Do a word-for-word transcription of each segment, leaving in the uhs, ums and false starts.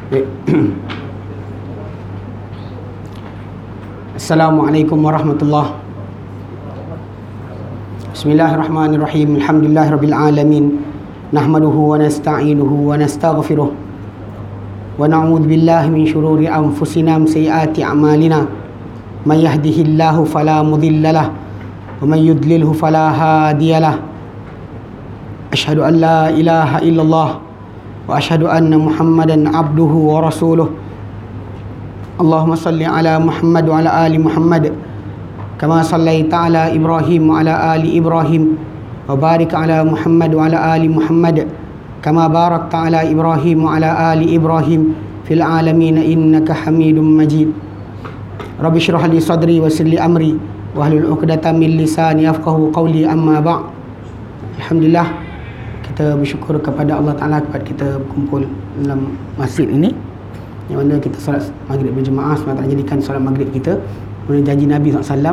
Assalamualaikum warahmatullahi. Bismillahirrahmanirrahim. Alhamdulillahirabbil alamin. Nahmaduhu wa nasta'inuhu wa nastaghfiruh. Wa na'udzu billahi min shururi anfusina wa sayyiati a'malina. May yahdihillahu fala mudilla lahu wa may yudlilhu fala hadiya lahu. Asyhadu an la ilaha illallah wa asyhadu anna Muhammadan abduhu wa rasuluh. Allahumma salli ala Muhammad wa ala ali Muhammad kama sallaita ala Ibrahim wa ala ali Ibrahim wa barik ala Muhammad wa ala ali Muhammad kama barakta ala Ibrahim wa ala ali Ibrahim fil alamin innaka Hamidum Majid. Rabbi shrah li sadri wa yassir li amri wa hlul 'uqdatam min lisani yafqahu qawli, amma ba'. Alhamdulillah, kita bersyukur kepada Allah Ta'ala kepada kita berkumpul dalam masjid ini, yang mana kita solat maghrib berjemaah. Sebab tak jadikan solat maghrib kita menurut janji Nabi sallallahu alaihi wasallam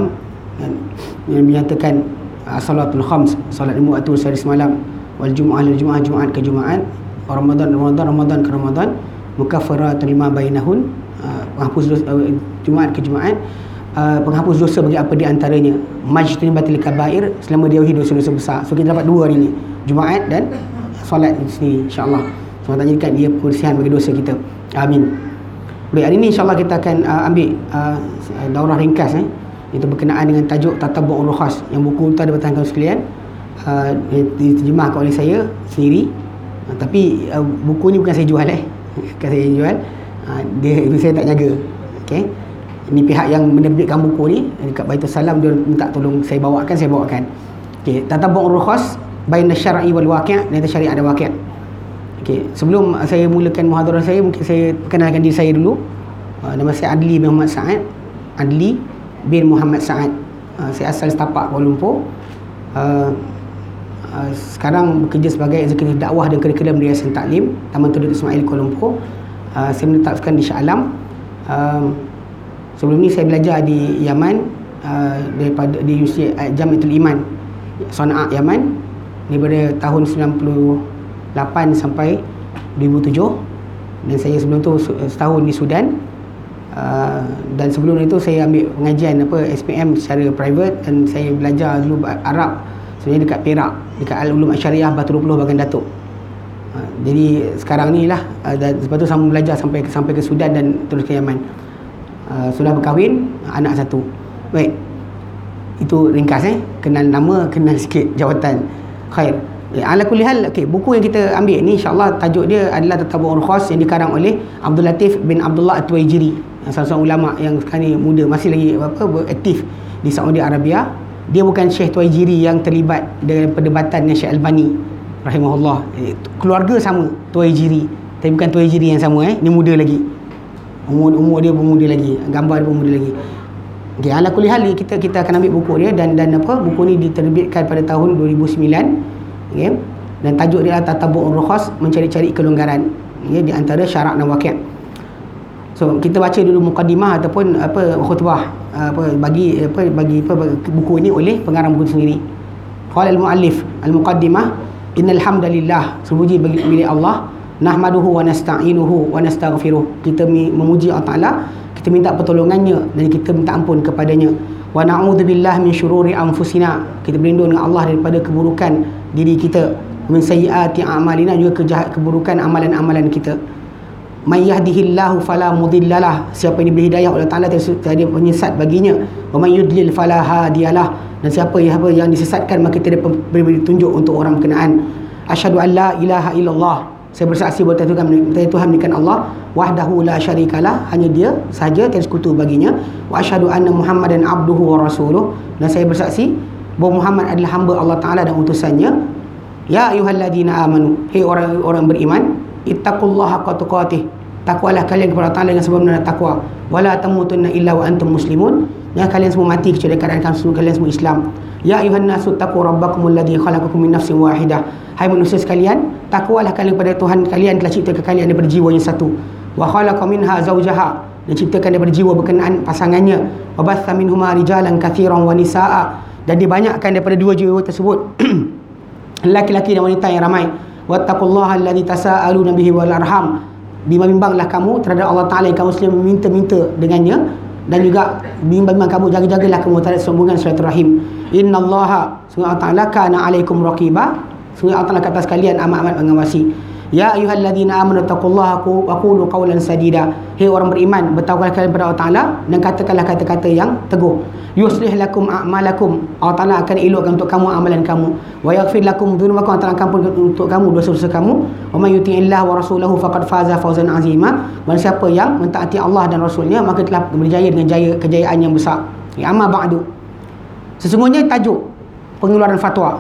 yang menyatakan as-salatul khams, solat lima waktu sehari semalam, wal jumu'ah lil jumu'ah, jumaat ke jumaat, ramadan ramadan ramadan ke ramadan, mukaffaratun lima bainahun, penghapus dosa, jumaat ke jumaat, penghapus dosa bagi apa di antaranya, majtanibatil kabair, selama dia jauhi dosa-dosa besar. So kita dapat dua hari ni, jumaat dan solat di sini, insya-Allah. Sebab tak jadikan dia pembersihan bagi dosa kita. Amin. Baik, hari ini insya-Allah kita akan uh, ambil uh, daurah ringkas eh. Itu berkenaan dengan tajuk Tatabbu'ur Rukhas, yang buku tu ada bertahan sekalian, uh, diterjemahkan oleh saya sendiri. Uh, tapi uh, buku ni bukan saya jual eh. Bukan saya jual. Uh, dia saya tak jaga. Okey. Ini pihak yang menerbitkan buku ni dekat Baitul Salam, dia minta tolong saya bawakan, saya bawakan. Okey, Tatabbu'ur Rukhas baina syar'i wal waqi', dan syariat dan waqi'. Okay, sebelum saya mulakan muhadarah saya, mungkin saya perkenalkan diri saya dulu. Uh, nama saya Adli bin Muhammad Saad. Adli bin Muhammad Saad. Uh, saya asal setapak Kuala Lumpur. Uh, uh, sekarang bekerja sebagai eksekutif dakwah dan kurikulum di Yayasan Taklim Taman Todut Ismail Kuala Lumpur. Uh, saya menetapkan di Shah Alam. Uh, sebelum ni saya belajar di Yaman, uh, daripada di Universiti Jamiatul Iman Sana'a Yaman, daripada tahun sembilan puluh lapan sampai dua ribu tujuh, dan saya sebelum tu setahun di Sudan, uh, dan sebelum itu saya ambil pengajian apa S P M secara private, dan saya belajar dulu Arab sebenarnya dekat Perak, dekat Al-Ulum Asyariah Batu dua puluh Bagan Datuk. Uh, jadi sekarang ni lah, uh, dan lepas tu sambung belajar sampai sampai ke Sudan dan terus ke Yaman. Uh, sudah berkahwin, anak satu. Baik, itu ringkas eh, kenal nama, kenal sikit jawatan. Khair. Ala kulli hal, okey, buku yang kita ambil ni insya-Allah tajuk dia adalah Tatabbu'ur Rukhas, yang dikarang oleh Abdul Latif bin Abdullah At-Tuwaijiri, salah seorang ulama yang sekarang ni muda, masih lagi apa beraktif di Saudi Arabia. Dia bukan Syekh Tuwaijiri yang terlibat dengan perdebatan dengan Syekh Albani rahimahullah. Keluarga sama Tuwaijiri, tapi bukan Tuwaijiri yang sama eh, ni muda lagi. Umur umur dia pun muda lagi, gambar dia pun muda lagi. Okey, ala kulli hal kita kita akan ambil buku dia, dan dan apa, buku ni diterbitkan pada tahun dua ribu sembilan. Okay. Dan tajuk dia adalah Tatabbu'ur Rukhas, mencari-cari kelonggaran, okay, di antara syarak dan waqi'. So kita baca dulu mukadimah ataupun apa khutbah apa bagi apa bagi apa buku ini oleh pengarang buku sendiri. Qala al-muallif al-muqaddimah, innal hamdalillah, semuji bagi milik Allah, nahmaduhu wa nasta'inuhu wa nastaghfiruh, kita memuji Allah Taala, kita minta pertolongannya dan kita minta ampun kepadanya. Wa na'udzubillahi min syururi anfusina, kita berlindung dengan Allah daripada keburukan diri kita, min sayyiati a'malina, juga kejahat keburukan amalan-amalan kita. May yahdihillahu fala mudhillalah, siapa yang diberi hidayah oleh Taala tiada penyesat baginya. Wa may yudlil fala hadiyalah, dan siapa yang apa yang disesatkan maka tiada beri tunjuk untuk orang berkenaan. Asyhadu an la ilaha illallah, saya bersaksi bahawa Tuhan Tuhan bukan Allah, wahdahu la syarikalah, hanya dia sahaja, tiada sekutu baginya. Wa asyhadu anna Muhammadan abduhu wa rasuluh, dan saya bersaksi bahawa Muhammad adalah hamba Allah Taala dan utusannya. Ya ayyuhalladzina amanu, hei orang-orang beriman, ittaqullaha haqqa tuqatih, takwalah kalian kepada Allah Taala dengan sebenar-benar takwa. Wala tamutunna illa wa antum muslimun, jangan kalian semua mati kecuali keadaan kalian semua Islam. Ya ayuhan nasu taqu rabbakumul ladzi khalaqakum min nafsin wahidah, hai manusia sekalian, takwalah kalian kepada Tuhan kalian telah ciptakan kalian daripada jiwa yang satu. Wa khalaqa minha zawjaha, dan ciptakan daripada jiwa berkenaan pasangannya. Wa batha minhuma rijalan katsiran wa nisaa, dan dibanyakkan daripada dua jiwa tersebut laki-laki dan wanita yang ramai. Wattaqullaha alladzi tasaaluna bihi wal arham, bimbang-bimbanglah kamu terhadap Allah Ta'ala yang kamu selalu minta-minta dengannya, dan juga bimbang-bimbang kamu, jaga-jagalah kamu terhadap sambungan silaturahim. Innallaha, sungguh Allah Ta'ala, kana alaikum raqiba, sungguh Allah Ta'ala kata sekalian amat-amat mengawasi. Ya ayyuhalladzina amanu taqullaha wa qulu qawlan sadida. Hei orang beriman, bertakwalah kalian kepada Allah Ta'ala dan katakanlah kata-kata yang teguh. Yuslih lakum a'malakum, Allah Ta'ala akan elokkan untuk kamu amalan kamu. Wa yaghfir lakum dzunubakum, Allah Ta'ala akan ampun untuk kamu dosa-dosa kamu. Wa may yuti'illah wa rasulahu faqad faza fawzan 'azima. Dan siapa yang mentaati Allah dan Rasulnya, maka telah berjaya dengan jaya kejayaan yang besar. Ya, amma ba'du. Sesungguhnya tajuk pengeluaran fatwa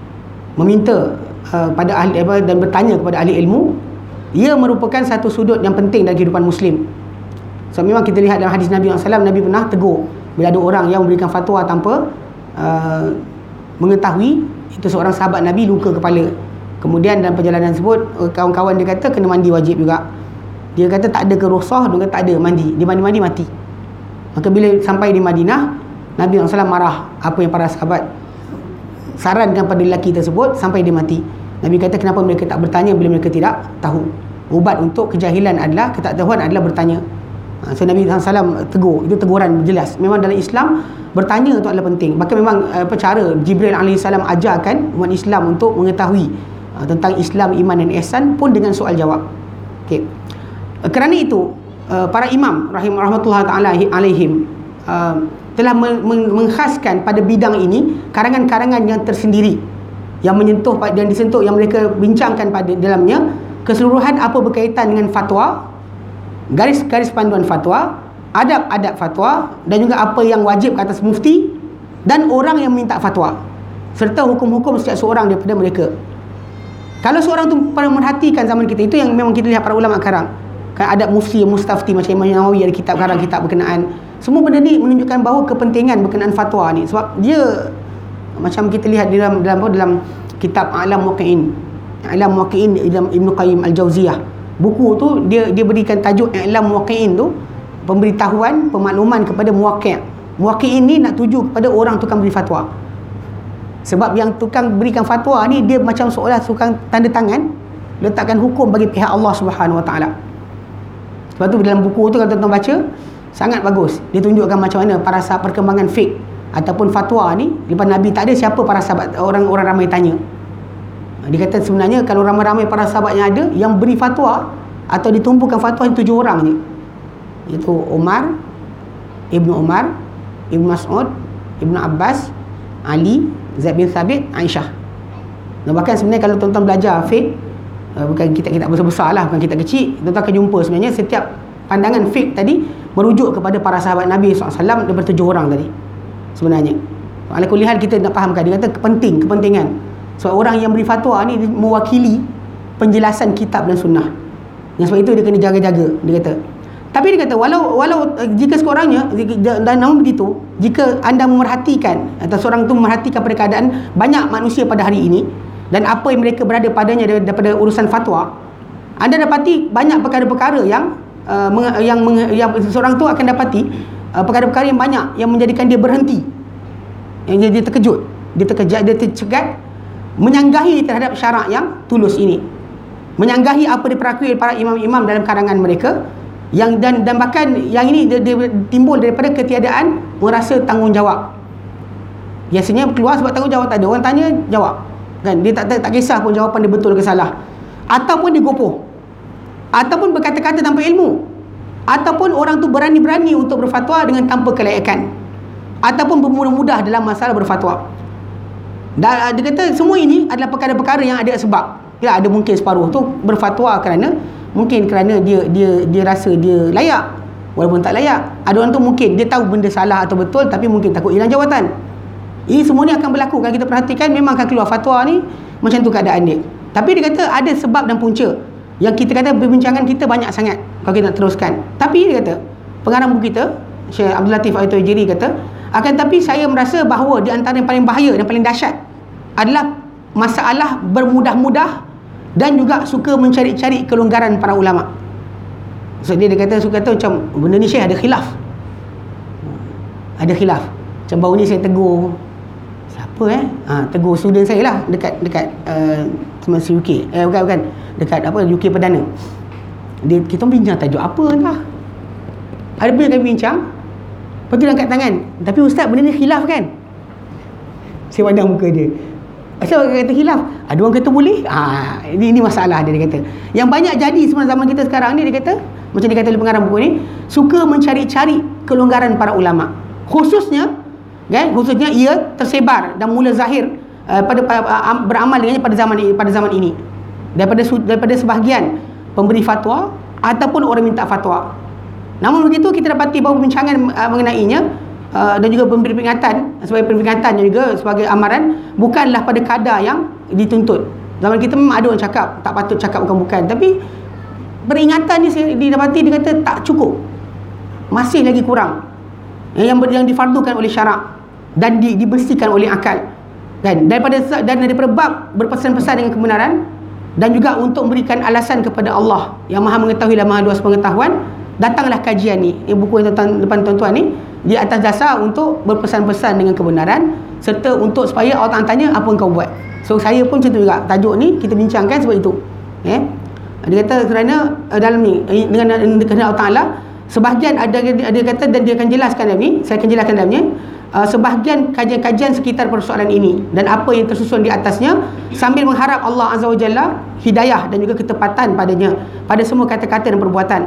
meminta uh, pada ahli dan bertanya kepada ahli ilmu, ia merupakan satu sudut yang penting dalam kehidupan Muslim. So memang kita lihat dalam hadis Nabi sallallahu alaihi wasallam, Nabi pernah tegur bila ada orang yang memberikan fatwa tanpa uh, mengetahui. Itu seorang sahabat Nabi luka kepala. Kemudian dalam perjalanan tersebut, kawan-kawan dia kata kena mandi wajib juga. Dia kata tak ada ke rukhsah, dia kata tak ada mandi. Dia mandi-mandi mati. Maka bila sampai di Madinah, Nabi sallallahu alaihi wasallam marah apa yang para sahabat sarankan pada lelaki tersebut sampai dia mati. Nabi kata kenapa mereka tak bertanya bila mereka tidak tahu. Ubat untuk kejahilan adalah, ketaktahuan adalah bertanya. So Nabi sallallahu alaihi wasallam tegur, itu teguran jelas. Memang dalam Islam bertanya itu adalah penting. Bahkan memang apa cara Jibril alaihi salam ajarkan umat Islam untuk mengetahui uh, tentang Islam, iman dan ihsan pun dengan soal jawab. Okey. Uh, kerana itu uh, para imam rahimahullah taala alaihim uh, telah men- men- menghaskan pada bidang ini karangan-karangan yang tersendiri yang menyentuh dan disentuh, yang mereka bincangkan pada dalamnya keseluruhan apa berkaitan dengan fatwa, garis-garis panduan fatwa, adab-adab fatwa, dan juga apa yang wajib ke atas mufti dan orang yang minta fatwa, serta hukum-hukum setiap seorang daripada mereka. Kalau seorang tu pernah merhatikan zaman kita, itu yang memang kita lihat para ulama sekarang kan, adab mufti, mustafti, macam Imam Nawawi ada kitab sekarang, kitab berkenaan. Semua benda ni menunjukkan bahawa kepentingan berkenaan fatwa ni, sebab dia macam kita lihat dalam dalam dalam kitab A'lam Muwaqqi'in, A'lam Muwaqqi'in Ibnu Qayyim Al-Jauziyah. Buku tu dia dia berikan tajuk I'lam Muwaqqi'in tu, pemberitahuan, pemakluman kepada muwaqqi'in. Muwaqqi'in ni nak tuju kepada orang tukang beri fatwa. Sebab yang tukang berikan fatwa ni dia macam seolah tukang tanda tangan letakkan hukum bagi pihak Allah Subhanahu Wa Taala. Sebab tu dalam buku tu kalau tuan-tuan baca, sangat bagus. Dia tunjukkan macam mana para sahabat perkembangan fiqh ataupun fatwa ni, lepas Nabi tak ada, siapa para sahabat, orang-orang ramai tanya. Dia kata sebenarnya kalau ramai-ramai para sahabat yang ada, yang beri fatwa atau ditumpukan fatwa tujuh orang ni, iaitu Umar, Ibnu Umar, Ibnu Mas'ud, Ibnu Abbas, Ali, Zaid bin Thabit, Aisyah. Dan bahkan sebenarnya kalau tuan-tuan belajar fiqh, bukan kitab-kitab besar-besar lah, bukan kitab kecil, tuan-tuan akan jumpa sebenarnya setiap pandangan fiqh tadi merujuk kepada para sahabat Nabi sallallahu alaihi wasallam daripada tujuh orang tadi sebenarnya. Ala kulli hal kita nak fahamkan, dia kata penting, kepentingan. Sebab so, orang yang beri fatwa ni mewakili penjelasan kitab dan sunnah. Yang sebab itu dia kena jaga-jaga, dia kata. Tapi dia kata walau walau jika sekurang-kurangnya, dan namun begitu, jika anda memerhatikan atau seorang tu memerhatikan pada keadaan banyak manusia pada hari ini dan apa yang mereka berada padanya daripada urusan fatwa, anda dapati banyak perkara-perkara yang uh, yang, yang seorang tu akan dapati uh, perkara-perkara yang banyak yang menjadikan dia berhenti, yang dia, dia terkejut, dia terkejut, dia tercegat, menyanggahi terhadap syarak yang tulus ini, menyanggahi apa diperakui para imam-imam dalam karangan mereka, yang dan dan bahkan yang ini dia, dia timbul daripada ketiadaan merasa tanggungjawab. Biasanya keluar sebab tanggungjawab tak ada, orang tanya jawab kan, dia tak, tak tak kisah pun jawapan dia betul ke salah, ataupun digopoh, ataupun berkata-kata tanpa ilmu, ataupun orang tu berani-berani untuk berfatwa dengan tanpa kelayakan, ataupun bermudah-mudah dalam masalah berfatwa. Dan dia kata semua ini adalah perkara-perkara yang ada sebab. Ya, ada mungkin separuh tu berfatwa kerana mungkin kerana dia dia dia rasa dia layak walaupun tak layak. Ada orang tu mungkin dia tahu benda salah atau betul tapi mungkin takut hilang jawatan. Ini semua ni akan berlaku kalau kita perhatikan, memang akan keluar fatwa ni macam tu keadaan dia. Tapi dia kata ada sebab dan punca yang kita kata perbincangan kita banyak sangat kalau kita nak teruskan. Tapi dia kata pengarang buku kita Syekh Abdul Latif Al-Tuwaijiri kata, akan tapi saya merasa bahawa di antara yang paling bahaya dan paling dahsyat adalah masalah bermudah-mudah dan juga suka mencari-cari kelonggaran para ulama. So dia, dia kata suka kata macam benda ni Syekh ada khilaf. Ada khilaf. Macam baru ni saya tegur siapa eh? Ha, tegur student saya lah dekat dekat uh, semasa U K. Eh bukan bukan. Dekat apa U K Perdana. Dia, kita bincang tajuk apa entah. Ada benda kami bincang, lepas tu dia angkat tangan. Tapi ustaz, benda ni khilaf kan? Saya pandang muka dia. Asal orang kata khilaf? Ada orang kata boleh? Ha, ini, ini masalah dia, dia kata. Yang banyak jadi sebenarnya zaman kita sekarang ni, dia kata, macam dia kata oleh pengarang buku ni, suka mencari-cari kelonggaran para ulama. Khususnya, kan, khususnya ia tersebar dan mula zahir uh, pada uh, beramal dengannya pada zaman ini, pada zaman ini. Daripada daripada sebahagian pemberi fatwa ataupun orang minta fatwa. Namun begitu kita dapati bahawa perbincangan uh, mengenainya uh, dan juga memberi peringatan sebagai peringatan dan juga sebagai amaran bukanlah pada kadar yang dituntut. Zaman kita memang ada orang cakap tak patut cakap bukan-bukan, tapi peringatan ni saya didapati dia kata tak cukup. Masih lagi kurang. Yang yang difardukan oleh syarak dan di, dibersihkan oleh akal. Kan? Daripada dan daripada bab berpesan-pesan dengan kebenaran dan juga untuk memberikan alasan kepada Allah yang Maha mengetahui dan Maha luas pengetahuan, datanglah kajian ni. Ini buku yang tuan depan tuan-tuan ni di atas dasar untuk berpesan-pesan dengan kebenaran serta untuk supaya Allah tanya apa yang kau buat. So saya pun macam tu juga. Tajuk ni kita bincangkan sebab itu. Eh? Dia kata kerana uh, dalam ni dengan dengan Allah Taala sebahagian ada dia kata dan dia akan jelaskan dalam ni, saya akan jelaskan dalamnya uh, sebahagian kajian-kajian sekitar persoalan ini dan apa yang tersusun di atasnya sambil mengharap Allah Azza wa Jalla hidayah dan juga ketepatan padanya pada semua kata-kata dan perbuatan.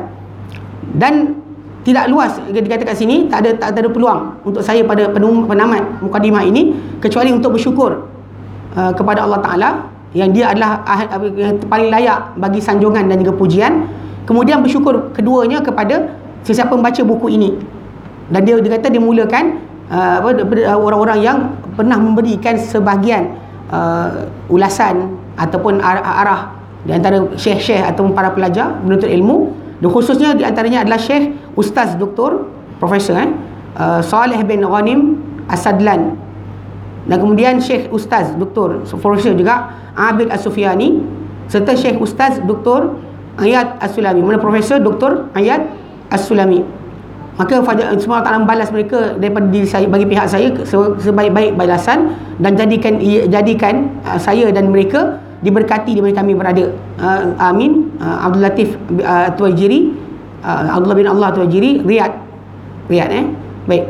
Dan tidak luas dikatakan kat sini, tak ada tak ada peluang untuk saya pada penamat mukadimah ini kecuali untuk bersyukur uh, kepada Allah Taala yang dia adalah yang paling layak bagi sanjungan dan juga pujian. Kemudian bersyukur keduanya kepada sesiapa membaca buku ini. Dan dia, dia kata dia mulakan uh, orang-orang yang pernah memberikan sebahagian uh, ulasan ataupun arah di antara syekh-syekh ataupun para pelajar menuntut ilmu. Dan khususnya di antaranya adalah Syekh Ustaz Doktor Profesor eh, uh, Saleh bin Ghanim As-Sadlan. Dan kemudian Syekh Ustaz Doktor Profesor juga Abid As-Sufyani serta Syekh Ustaz Doktor Ayat As-Sulami. Mana Profesor Doktor Ayat As-Sulami. Maka semua Allah Taala membalas mereka daripada diri saya, bagi pihak saya sebaik-baik balasan dan jadikan jadikan uh, saya dan mereka diberkati di mana kami berada. Uh, amin. Uh, Abdul Latif uh, Tuwaijiri, uh, Abdullah bin Allah Tuwaijiri, Riyadh. Riyadh eh. Baik.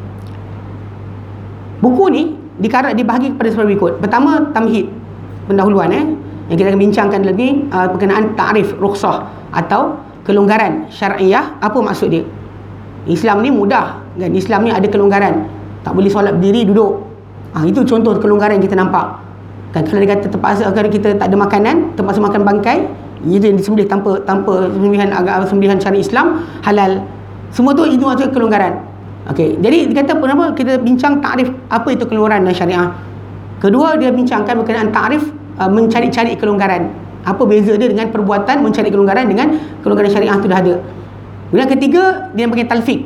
Buku ni dikarat dibahagi kepada seperti berikut. Pertama, tamhid, pendahuluan eh yang kita akan bincangkan lagi uh, berkenaan ta'rif rukhsah atau kelonggaran syar'iyah. Apa maksud dia? Islam ni mudah kan? Islam ni ada kelonggaran. Tak boleh solat berdiri, duduk. Ha, itu contoh kelonggaran yang kita nampak. Kan, kalau dia kata terpaksa kalau kita tak ada makanan, terpaksa makan bangkai, itu yang disembelih tanpa tanpa sembelihan agama sembelihan syariat Islam halal. Semua tu itu maksud kelonggaran. Okey, jadi dia kata kenapa kita bincang takrif apa itu kelonggaran dalam syariah. Kedua, dia bincangkan berkenaan takrif uh, mencari-cari kelonggaran. Apa beza dia dengan perbuatan mencari kelonggaran dengan kelonggaran syariah tu dah ada. Kemudian ketiga, dia pakai talfiq.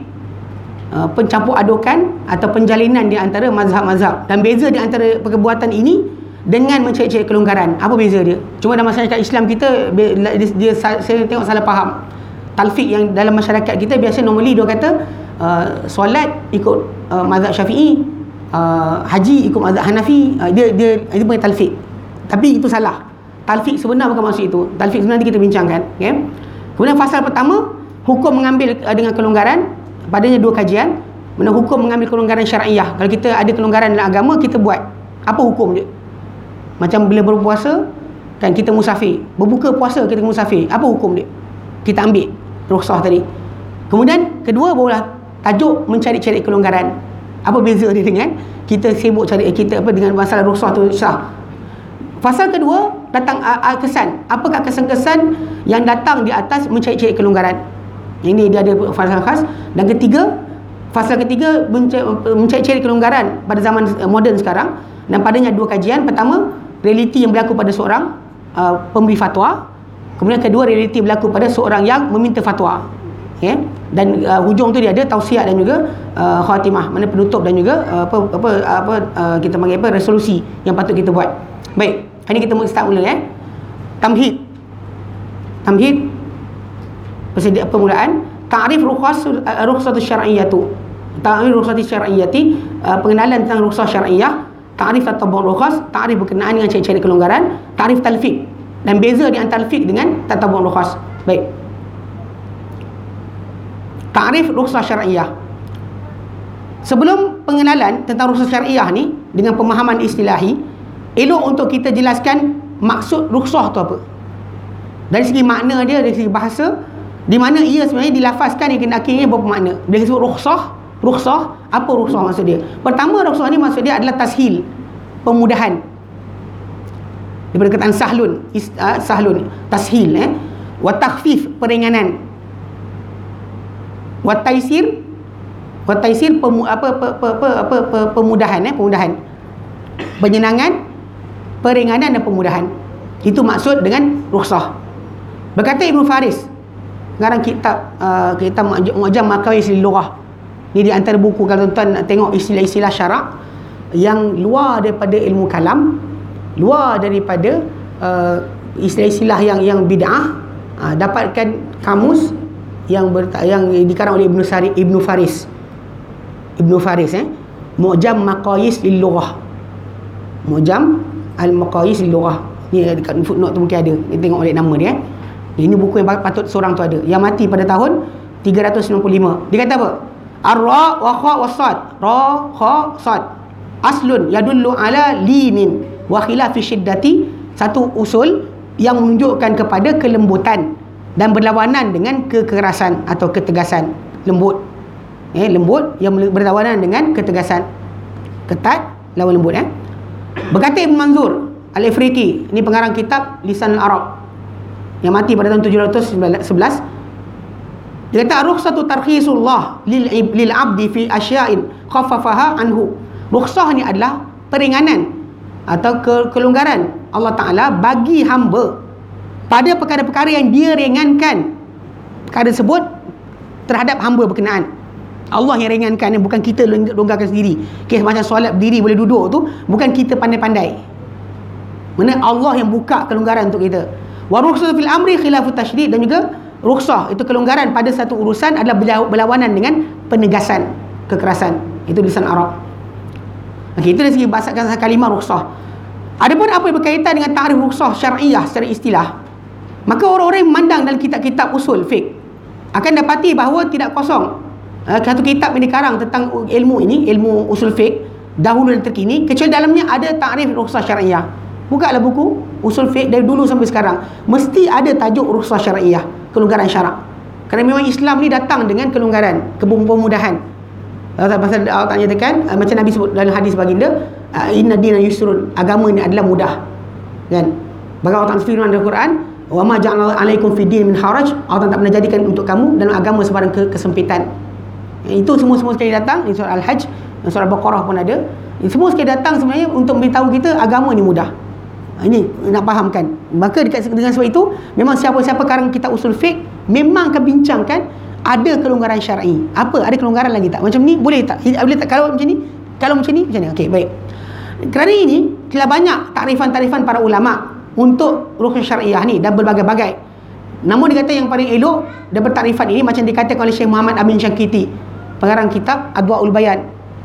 Uh, pencampur adukan atau penjalinan di antara mazhab-mazhab. Dan beza di antara perbuatan ini dengan mencari-cari kelonggaran. Apa beza dia? Cuma dalam masyarakat Islam kita dia, dia saya tengok salah faham. Talfiq yang dalam masyarakat kita biasa normally dia kata uh, solat ikut uh, mazhab Syafi'i, uh, haji ikut mazhab Hanafi, uh, dia dia itu panggil talfiq. Tapi itu salah. Talfiq sebenar bukan maksud itu. Talfiq sebenar nanti kita bincangkan, okey. Kemudian fasal pertama, hukum mengambil uh, dengan kelonggaran. Padanya dua kajian. Mana hukum mengambil kelonggaran syar'iyah. Kalau kita ada kelonggaran dalam agama, kita buat. Apa hukum dia? Macam bila berpuasa, kan kita musafir. Berbuka puasa kita musafir. Apa hukum dia? Kita ambil rukhsah tadi. Kemudian kedua barulah tajuk mencari-cari kelonggaran. Apa beza dia dengan kita sibuk cari kita apa dengan masalah rukhsah tu sah. Fasal kedua datang uh, kesan. Apakah kesan-kesan yang datang di atas mencari-cari kelonggaran? Ini dia ada fasal khas. Dan ketiga, fasal ketiga mencari-cari kelonggaran pada zaman moden sekarang. Dan padanya dua kajian. Pertama, realiti yang berlaku pada seorang uh, pemberi fatwa. Kemudian kedua, realiti berlaku pada seorang yang meminta fatwa. Okay? Dan uh, hujung tu dia ada tausiah dan juga uh, khatimah, mana penutup dan juga uh, apa apa apa uh, kita panggil apa resolusi yang patut kita buat. Baik, hari ni kita mula start mula eh. Tamhid. Tamhid persedia permulaan, ta'rif rukhsah uh, rukhsah syar'iyyah tu. Ta'rif rukhsah syar'iyyati, uh, pengenalan tentang rukhsah syar'iyyah, ta'rif tatabbu' rukhsah, ta'rif berkenaan dengan cari-cari kelonggaran, ta'rif talfiq dan beza di antara talfiq dengan tatabbu' rukhsah. Baik. Ta'rif rukhsah syar'iyah. Sebelum pengenalan tentang rukhsah syar'iyah ni dengan pemahaman istilahi, elok untuk kita jelaskan maksud rukhsah tu apa. Dari segi makna dia, dari segi bahasa, di mana ia sebenarnya dilafazkan yang akhirnya berapa makna. Dia sebut rukhsah, rukhsah, apa rukhsah maksud dia? Pertama, rukhsah ni maksud dia adalah tashil, pemudahan. Daripada kataan sahlun, is, uh, sahlun, tashil, eh. Wa takhfif, peringanan. Wa taisir, wa taisir pemu, apa, apa, apa, apa, apa, apa, pemudahan, eh, pemudahan. Penyenangan, peringanan dan pemudahan. Itu maksud dengan rukhsah. Berkata Ibnu Faris, sekarang kitab uh, kitab Mu'jam Maqayis lil-Lughah. Ni di antara buku, kalau tuan-tuan nak tengok istilah-istilah syarak yang luar daripada ilmu kalam, luar daripada uh, istilah-istilah yang yang bid'ah, uh, dapatkan kamus yang ber, yang dikarang oleh Ibnu Sari, Ibnu Faris. Ibnu Faris eh Mu'jam Maqayis lil-Lughah. Mu'jam al-Maqayis lil-Lughah. Ni dekat footnote tu mungkin ada. Kita tengok balik nama dia eh. Ini buku yang patut seorang tu ada, yang mati pada tahun tiga ratus sembilan puluh lima. Dia kata apa? Ar-ra wa kha wa sad. Ra, kha, sad. Aslun yadullu ala linin wa khilafi syiddati. Satu usul yang menunjukkan kepada kelembutan dan berlawanan dengan kekerasan atau ketegasan. Lembut. Eh, lembut yang berlawanan dengan ketegasan. Ketat lawan lembut eh. Berkata Ibn Manzur Al-Ifriqi, ini pengarang kitab Lisan Al-Arab yang mati pada tahun tujuh ratus sebelas. Dia kata rukhsatu tarkhisullah lil lil abdi fi asya'in khaffafaha anhu. Rukhsah ni adalah peringanan atau ke, kelonggaran Allah Ta'ala bagi hamba pada perkara-perkara yang dia ringankan perkara tersebut terhadap hamba berkenaan. Allah yang ringankan, bukan kita longgarkan sendiri. Kes macam solat berdiri boleh duduk tu, bukan kita pandai-pandai. Mana Allah yang buka kelonggaran untuk kita. Wa rukhsatu fil amri khilafu tasydid, dan juga rukhsah itu kelonggaran pada satu urusan adalah berlawanan dengan penegasan, kekerasan. Itu lisan Arab. Okey, itu dari segi bahasa kalimah rukhsah. Adapun apa yang berkaitan dengan ta'rif rukhsah syar'iyah secara istilah, maka orang-orang yang memandang dalam kitab-kitab usul fiqh akan dapati bahawa tidak kosong satu kitab yang dikarang tentang ilmu ini, ilmu usul fiqh dahulu dan terkini, kecuali dalamnya ada ta'rif rukhsah syar'iyah. Bukalah buku usul fiqh dari dulu sampai sekarang, mesti ada tajuk rukhsah syar'iyah, kelonggaran syarak. Kerana memang Islam ni datang dengan kelonggaran, kemudahan. Pasal Allah Ta'ala nyatakan, macam Nabi sebut dalam hadis baginda, inna dina yusrun, agama ni adalah mudah. Kan? Bahkan Allah Ta'ala firman dalam Quran, wa ma ja'ala alaikum fid din min haraj, Allah tak pernah jadikan untuk kamu dalam agama sebarang kesempitan. Itu semua-semua sekali datang di surah Al-Hajj, surah Al-Baqarah pun ada. Semua sekali datang sebenarnya untuk memberitahu kita agama ni mudah. Ini nak fahamkan. Maka dekat dengan sebab itu, memang siapa-siapa karang kitab usul fiqh memang akan bincangkan ada kelonggaran syar'i. Apa? Ada kelonggaran lagi tak? Macam ni boleh tak? Boleh tak? Kalau macam ni, kalau macam ni, macam ni. Okey, baik. Kerana ini telah banyak takrifan-takrifan para ulama untuk rukhsah syar'iyah ni dan berbagai-bagai. Namun dikata yang paling elok dan bertakrifan ini macam dikatakan oleh Syekh Muhammad Amin Syangkiti, pengarang kitab Adwaul Bayan.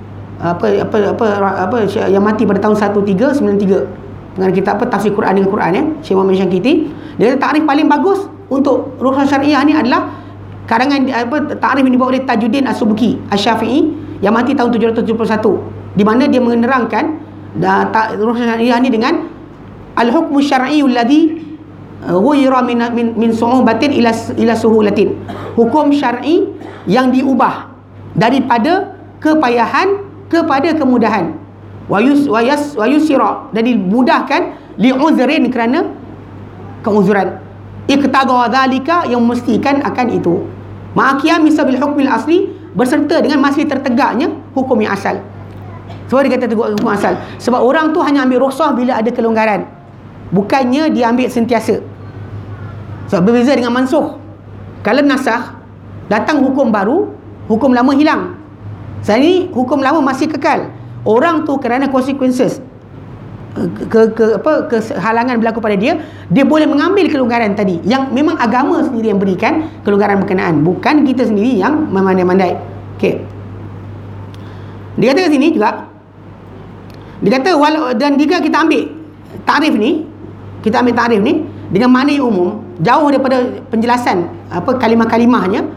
Apa apa apa apa yang mati pada tahun seribu tiga ratus sembilan puluh tiga. Dengan kitab apa tafsir Quran dengan Quran ya, Syekh Muhammad Syangkiti. Dia kata takrif paling bagus untuk rukhsah syar'iyah ni adalah karangan apa takrif yang dibuat oleh Tajuddin As-Subki Asy-Syafi'i yang mati tahun tujuh ratus tujuh puluh satu, di mana dia menerangkan rukhsah syar'iyah ni dengan al-hukmu syar'i alladhi ghuyira min min, min su'ubatin ila ila suhulatin. Hukum syar'i yang diubah daripada kepayahan kepada kemudahan. Wa yus wa yas wa yusira, dan dimudahkan li'uzrin, kerana keuzuran. Iqtada dzalika, yang memastikan akan itu. Ma'aqiyam misabil hukmil asli, berserta dengan masih tertegaknya hukum yang asal. Sebab dia kata tegak hukum asal, sebab orang tu hanya ambil rukhsah bila ada kelonggaran, bukannya dia ambil sentiasa. Sebab berbeza dengan mansukh. Kalau nasakh, datang hukum baru, hukum lama hilang. Sekarang ni hukum lama masih kekal. Orang tu kerana consequences ke, ke apa kehalangan berlaku pada dia, dia boleh mengambil kelonggaran tadi yang memang agama sendiri yang berikan kelonggaran berkenaan, bukan kita sendiri yang memandai-mandai. Okey. Dia kata kat sini juga, dia kata walau, dan jika kita ambil takrif ni, kita ambil takrif ni dengan makna yang umum, jauh daripada penjelasan apa kalimah-kalimahnya,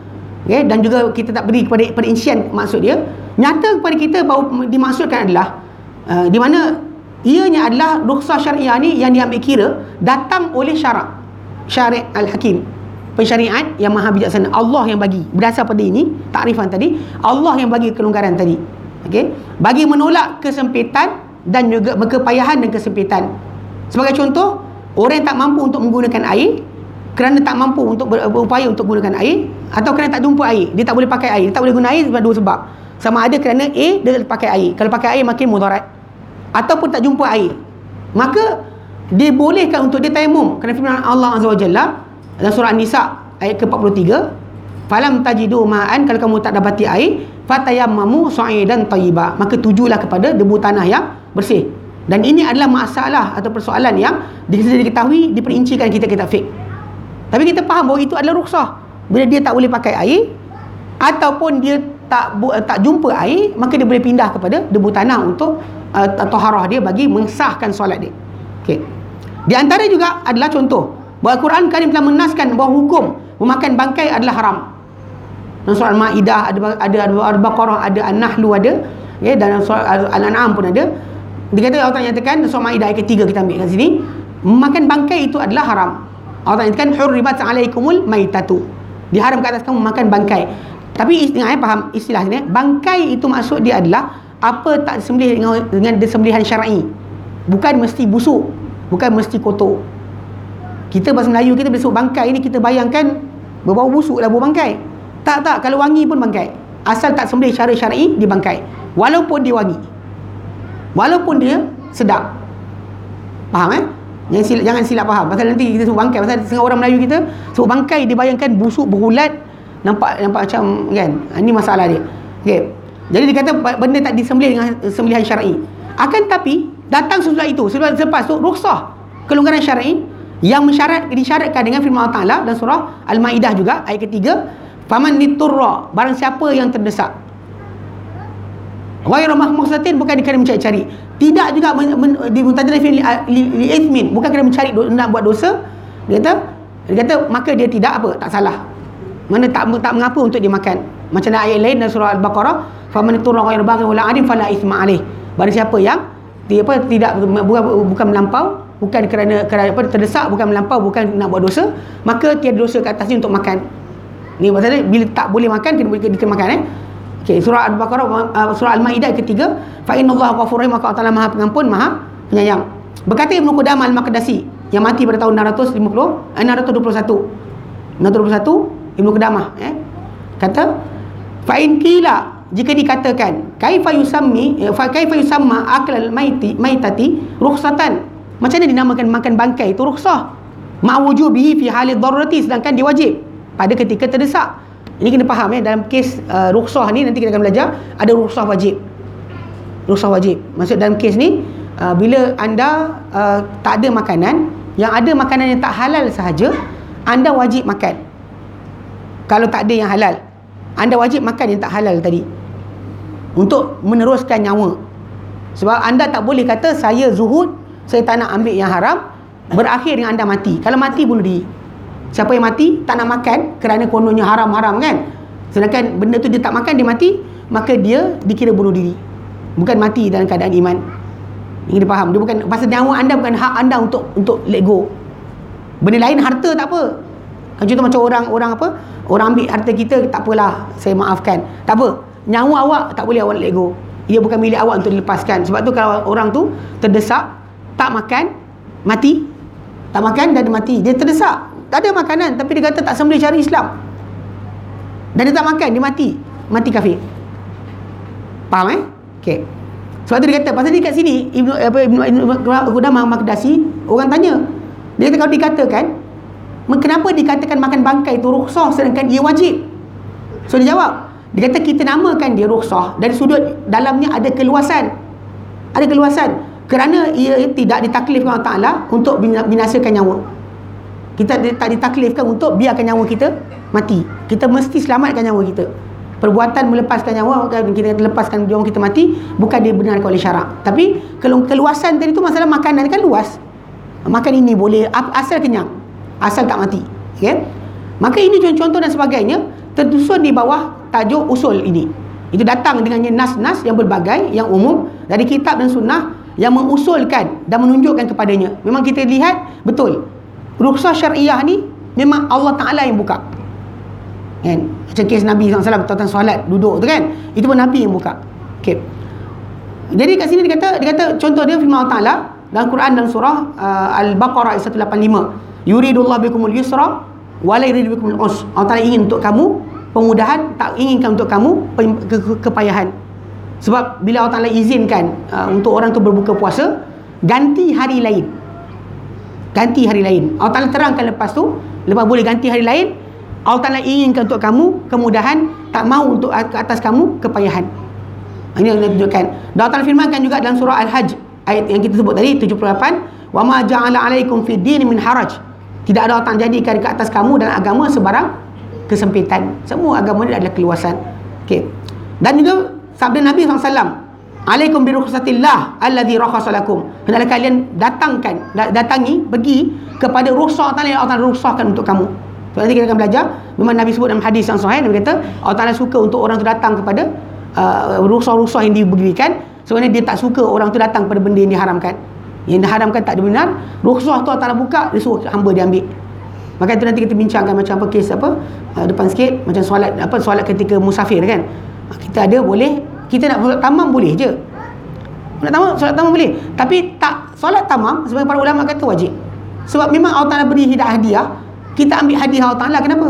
Okay? Dan juga kita tak beri kepada perincian maksud dia. Nyata kepada kita bahawa dimaksudkan adalah uh, di mana ianya adalah rukhsah syariah ni yang diambil kira datang oleh syarak, syari' al-hakim, pensyariat yang maha bijaksana. Allah yang bagi. Berdasar pada ini takrifan tadi, Allah yang bagi kelonggaran tadi. Okey, bagi menolak kesempitan dan juga kepayahan dan kesempitan. Sebagai contoh, orang yang tak mampu untuk menggunakan air, kerana tak mampu untuk ber, berupaya untuk gunakan air, atau kerana tak jumpa air, dia tak boleh pakai air. Dia tak boleh guna air sebab dua sebab. Sama ada kerana A, dia pakai air. Kalau pakai air makin mudarat, ataupun tak jumpa air, maka dibolehkan untuk dia tayamum. Kerana firman Allah Azza wa Jalla dalam surah An-Nisa ayat ke empat puluh tiga, falam tajidu ma'an, kalau kamu tak dapati air, fatayammamu sa'idan tayyiba, maka tujulah kepada debu tanah yang bersih. Dan ini adalah masalah atau persoalan yang diketahui, diperincikan kita kitab fiqh. Tapi kita faham bahawa itu adalah rukhsah. Bila dia tak boleh pakai air, ataupun dia tak tak jumpa air, maka dia boleh pindah kepada debu tanah untuk uh, taharah dia bagi mensahkan solat dia. Okey. Di antara juga adalah contoh bahawa Al-Quran Karim telah menaskan bahawa hukum memakan bangkai adalah haram. Dalam surah Al-Maidah ada ada Al-Baqarah, ada An-Nahlu ada, okay, dan surah Al-An'am pun ada. Dikata Allah nyatakan surah Maidah ayat ketiga, kita ambil kat sini, memakan bangkai itu adalah haram. Allah nyatakan hurribat alaikumul maitatu, diharamkan atas kamu makan bangkai. Tapi ingat eh, faham istilah ni, bangkai itu maksud dia adalah apa tak disembelih dengan, dengan disembelihan syar'i. Bukan mesti busuk, bukan mesti kotor. Kita bahasa Melayu kita bila sebut bangkai ni, kita bayangkan berbau busuk lah bau bangkai. Tak, tak, kalau wangi pun bangkai. Asal tak sembelih secara syar'i, dia bangkai. Walaupun dia wangi, walaupun dia sedap. Faham eh? Jangan silap, jangan silap faham. Pasal nanti kita sebut bangkai, pasal setengah orang Melayu kita sebut bangkai, dia bayangkan busuk, berulat, nampak nampak macam kan. Ini masalah dia. Okey. Jadi dia kata benda tak disembelih dengan sembelihan syar'i. Akan tapi datang sesudah itu, selepas, selepas tu rukhsah, kelonggaran syar'i yang mensyarat disyaratkan dengan firman Allah Taala dalam surah Al-Maidah juga ayat ketiga, faman liturra, barang siapa yang terdesak, ghairu mahmusatin, bukan kerana mencari-cari, tidak juga dimutajallifin li ithmin, bukan kerana mencari nak buat dosa. Dia kata dia kata maka dia tidak apa, tak salah. Mana tak tak mengapa untuk dia makan. Macam dalam ayat lain dalam surah Al-Baqarah, faman liturra ghairu baghin wala adin fala ithma alaih, barang siapa yang dia apa tidak bukan, bukan melampau, bukan kerana kerana apa terdesak, bukan melampau, bukan nak buat dosa, maka tiada dosa ke atasnya untuk makan. Ni maksudnya bila tak boleh makan, kena boleh kita makan eh. Okey, surah Al-Baqarah uh, surah Al-Maidah ketiga, fa innallaha ghafurur rahim, maka Allah Maha Pengampun, Maha Penyayang. Berkata Ibnu Qudamah Al-Maqdisi yang mati pada tahun enam ratus lima puluh eh, enam ratus dua puluh satu enam ratus dua puluh satu, Ibnu Qudamah eh kata, fa in qila, jika dikatakan kaifa yusammi fa kaifa yusamma aklal maiti maitati rukhsatan, macam mana dinamakan makan bangkai itu rukhsah, ma wujubihi fi halid darurati, sedangkan dia wajib pada ketika terdesak. Ini kena faham eh, dalam kes uh, rukhsah ni nanti kita akan belajar ada rukhsah wajib. Rukhsah wajib maksud dalam kes ni uh, bila anda uh, tak ada makanan, yang ada makanan yang tak halal sahaja, anda wajib makan. Kalau tak ada yang halal, anda wajib makan yang tak halal tadi untuk meneruskan nyawa. Sebab anda tak boleh kata saya zuhud, saya tak nak ambil yang haram, berakhir dengan anda mati. Kalau mati bunuh diri. Siapa yang mati tak nak makan kerana kononnya haram-haram kan, sedangkan benda tu dia tak makan, dia mati, maka dia dikira bunuh diri, bukan mati dalam keadaan iman. Ini dia faham. Dia bukan pasal nyawa anda, bukan hak anda untuk untuk let go. Benda lain harta tak apa. Contoh macam orang orang apa? Orang ambil harta kita, tak apalah, saya maafkan. Tak apa. Nyawa awak tak boleh awak let go. Ia bukan milik awak untuk dilepaskan. Sebab tu kalau orang tu terdesak, tak makan, mati. Tak makan dan dia mati. Dia terdesak, tak ada makanan, tapi dia kata tak sembelih cara Islam, dan dia tak makan, dia mati. Mati kafir. Faham eh? Okey. Sebab tu dia kata, pasal dia kat sini Ibnu apa Ibnu Qudamah Al-Maqdisi, orang tanya, dia kata kalau dikatakan kenapa dikatakan makan bangkai itu rukhsah sedangkan ia wajib? So dia jawab, dia kata kita namakan dia rukhsah dari sudut dalamnya ada keluasan. Ada keluasan kerana ia tidak ditaklifkan Allah Taala untuk binasakan nyawa. Kita tak ditaklifkan untuk biarkan nyawa kita mati. Kita mesti selamatkan nyawa kita. Perbuatan melepaskan nyawa, kita lepaskan nyawa kita mati, bukan dibenarkan oleh syarak. Tapi keluasan tadi tu, masalah makanan kan luas. Makan ini boleh asal kenyang, asal tak mati. Okay? Maka ini contoh-contoh dan sebagainya tersusun di bawah tajuk usul ini. Itu datang dengannya nas-nas yang berbagai, yang umum dari kitab dan sunnah yang mengusulkan dan menunjukkan kepadanya. Memang kita lihat betul, rukhsah syariah ni memang Allah Ta'ala yang buka, kan? Macam kes Nabi sallallahu alaihi wasallam tentang solat duduk tu kan, itu pun Nabi yang buka. Okay. Jadi kat sini dia kata, dia kata contoh dia firman Allah Ta'ala dalam Quran dalam surah uh, Al-Baqarah ayat seratus lapan puluh lima, yuridullahu bikumul yusra wa la yuridu bikumul usra. Allah Ta'ala ingin untuk kamu pemudahan, tak inginkan untuk kamu ke ke kepayahan. Sebab bila Allah Ta'ala izinkan uh, untuk orang tu berbuka puasa, ganti hari lain, ganti hari lain, Allah Ta'ala terangkan lepas tu, lepas boleh ganti hari lain, Allah Ta'ala inginkan untuk kamu kemudahan, tak mahu untuk ke atas kamu kepayahan. Ini yang tunjukkan. Dan Allah Ta'ala firmankan juga dalam surah Al-Hajj ayat yang kita sebut tadi tujuh puluh lapan, wa ma ja'ala 'alaikum fid din min haraj. Tidak ada Allah Ta'ala jadikan ke atas kamu dalam agama sebarang kesempitan. Semua agama ni adalah keluasan. Okey. Dan juga sabda Nabi sallallahu alaihi wasallam, alaikum bi rukhsatillah alladhi rakhasa lakum. Hendaklah kalian datangkan, datangi, pergi kepada rukhsah Allah yang Allah Ta'ala rukhsahkan untuk kamu. So, nanti kita akan belajar. Memang Nabi sebut dalam hadis yang sahih, Nabi kata Allah Ta'ala suka untuk orang tu datang kepada uh, rukhsah-rukhsah yang diberikan. Sebenarnya dia tak suka orang tu datang pada benda yang diharamkan. Yang diharamkan tak ada benar, rukhsah tu Allah Ta'ala buka, dia suruh hamba dia ambil. Maka itu nanti kita bincangkan macam apa kes apa uh, depan sikit, macam solat apa solat ketika musafir kan. Kita ada boleh, kita nak solat tamam boleh je. Nak tamam, solat tamam boleh. Tapi tak solat tamam, sebab para ulama kata wajib. Sebab memang Allah Ta'ala beri hadiah, kita ambil hadiah Allah Ta'ala, kenapa?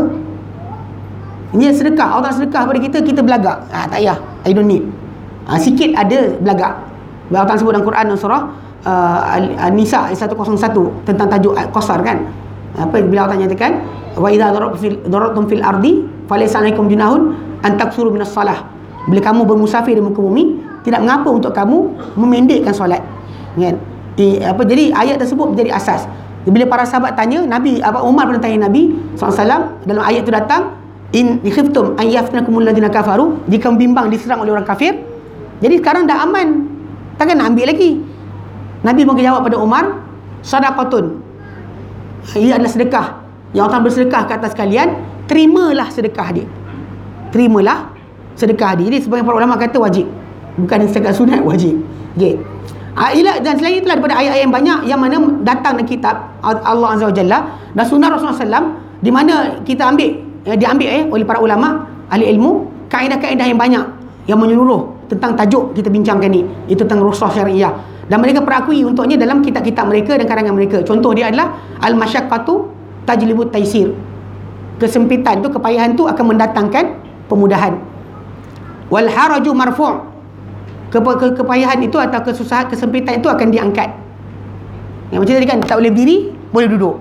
Ini sedekah, Allah Ta'ala sedekah pada kita, kita belagak. Ah, tak payah, I don't need. Ah, sikit ada belagak. Allah Ta'ala sebut dalam Quran dalam surah uh, An-Nisa ayat seratus satu tentang tajuk qasar kan. Apa bila Allah nyatakan wa idza darabtum fil ardi falaysa alaikum junahun an taksuru minas salah. Bila kamu bermusafir di muka bumi, tidak mengapa untuk kamu memendekkan solat, kan? Eh, apa jadi ayat tersebut menjadi asas. Bila para sahabat tanya Nabi, apa Umar pernah tanya Nabi sallallahu alaihi wasallam, dalam ayat itu datang in khiftum an yaftinakumul ladina kafaru, jika bimbang diserang oleh orang kafir. Jadi sekarang dah aman, takkan nak ambil lagi. Nabi bagi jawab pada Umar, sadaqatun, ia adalah sedekah yang Allah bersedekah ke atas kalian, terimalah sedekah dia, terimalah sedekah dia. Jadi sebagian para ulama kata wajib, bukan sedekah sunat, wajib. Okay. Ailah, dan selain itulah daripada ayat-ayat yang banyak yang mana datang dalam kitab Allah Azza wa Jalla dan sunnah Rasulullah sallallahu alaihi wasallam, di mana kita ambil eh, diambil eh, oleh para ulama ahli ilmu kaedah-kaedah yang banyak yang menyeluruh tentang tajuk kita bincangkan ni, itu tentang rukhsah syariah, dan mereka perakui untuknya dalam kitab-kitab mereka dan karangan mereka. Contoh dia adalah al-masyaqqatu tajlibut taisir. Kesempitan tu, kepayahan tu akan mendatangkan pemudahan. Wal haraju marfu', ke, ke, kepayahan itu atau kesusahan, kesempitan itu akan diangkat. Yang macam tadi kan, tak boleh berdiri, boleh duduk,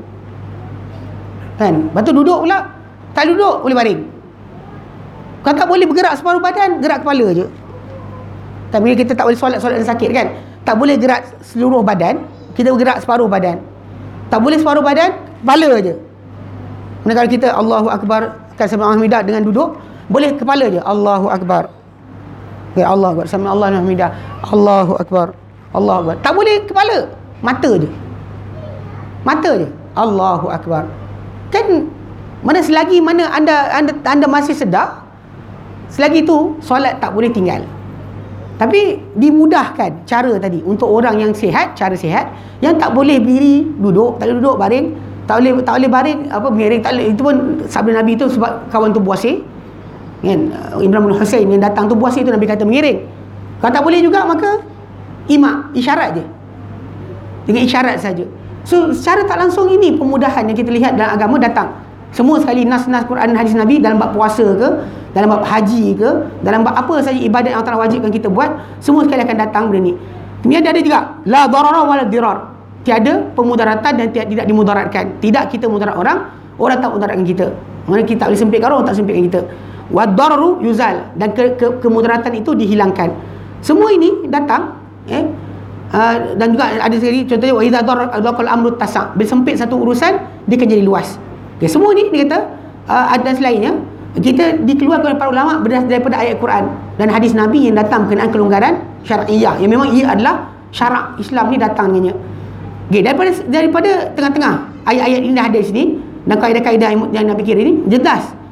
kan? Lepas tu duduk pula, tak duduk boleh baring. Kakak boleh bergerak separuh badan, gerak kepala je. Tapi bila kita tak boleh solat, solat dan sakit kan, tak boleh gerak seluruh badan, kita bergerak separuh badan. Tak boleh separuh badan, kepala je. Manakala kita Allahu Akbar kan sama Hamidah dengan duduk, boleh kepala je, Allahu Akbar. Okay, Allah Akbar, sama Allah Hamidah, Allahu Akbar, Allahu Akbar. Tak boleh kepala, mata je. Mata je, Allahu Akbar. Kan mana selagi mana anda anda anda masih sedar, selagi itu solat tak boleh tinggal. Tapi dimudahkan cara tadi untuk orang yang sihat, cara sihat, yang tak boleh berdiri, duduk, tak boleh duduk, baring, tak boleh tak boleh baring, apa miring, tak boleh. Itu pun sabda Nabi tu sebab kawan tu buasir, kan? Imran bin Husain yang datang tu buasir tu, Nabi kata mengiring. Kalau tak boleh juga maka imak, isyarat je. Dengan isyarat saja. So secara tak langsung ini pemudahan yang kita lihat dalam agama datang. Semua sekali nas-nas Quran hadis Nabi dalam bab puasa ke, dalam bab haji ke, dalam bab apa saja ibadat yang Allah Ta'ala wajibkan kita buat, semua sekali akan datang benda ni. Kemudian ada juga la darara wala dirar. Tiada pemudaratan dan tidak dimudaratkan. Tidak kita mudarat orang, orang tak mudaratkan kita. Maksudnya kita tak boleh sempitkan orang, tak sempitkan kita. Wa dararu yuzal, dan ke, ke, kemudaratan itu dihilangkan. Semua ini datang eh uh, dan juga ada sekali contohnya wa idza daraqal amru tasa'. Bila sempit satu urusan, dia akan jadi luas. Okay, semua ni dia kata uh, ada selainnya kita dikeluarkan oleh para ulama berdasarkan daripada ayat Quran dan hadis Nabi yang datang berkenaan kelonggaran syariah, yang memang ia adalah syarak Islam ni datang dengannya. Okay, daripada daripada tengah-tengah ayat-ayat ini dah ada di sini dan kaedah-kaedah yang Nabi kira ini jelas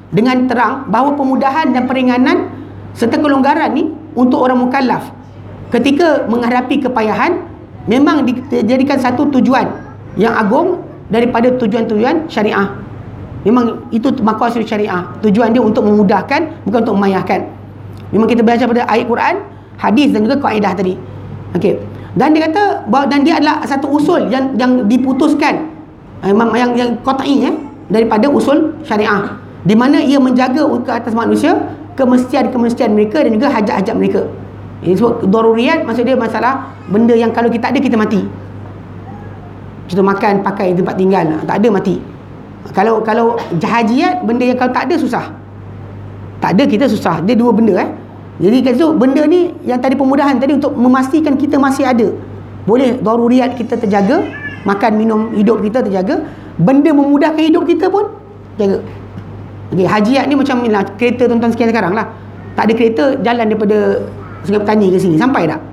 dengan terang bahawa pemudahan dan peringanan serta kelonggaran ni untuk orang mukallaf ketika menghadapi kepayahan memang dijadikan satu tujuan yang agung daripada tujuan-tujuan syariah. Memang itu maqasid syariah. Tujuan dia untuk memudahkan, bukan untuk memayahkan. Memang kita belajar pada ayat Quran, hadis dan juga kaedah tadi. Okey. Dan dia kata bahawa, dan dia adalah satu usul yang yang diputuskan memang yang yang qat'i eh, daripada usul syariah, di mana ia menjaga ke atas manusia kemestian-kemestian mereka dan juga hajat-hajat mereka. Ini sebut daruriyat, maksud dia masalah benda yang kalau kita ada kita mati. Contoh makan, pakai, tempat tinggal, tak ada mati. Kalau kalau hajiat, benda yang kalau tak ada susah. Tak ada kita susah. Dia dua benda eh. Jadi kat situ benda ni yang tadi pemudahan tadi untuk memastikan kita masih ada. Boleh daruriyat kita terjaga, makan minum hidup kita terjaga, benda memudahkan hidup kita pun jaga. Okey, hajiat ni macam inilah kereta tuan-tuan sekian sekarang lah. Tak ada kereta jalan daripada Sungai Petani ke sini, sampai tak?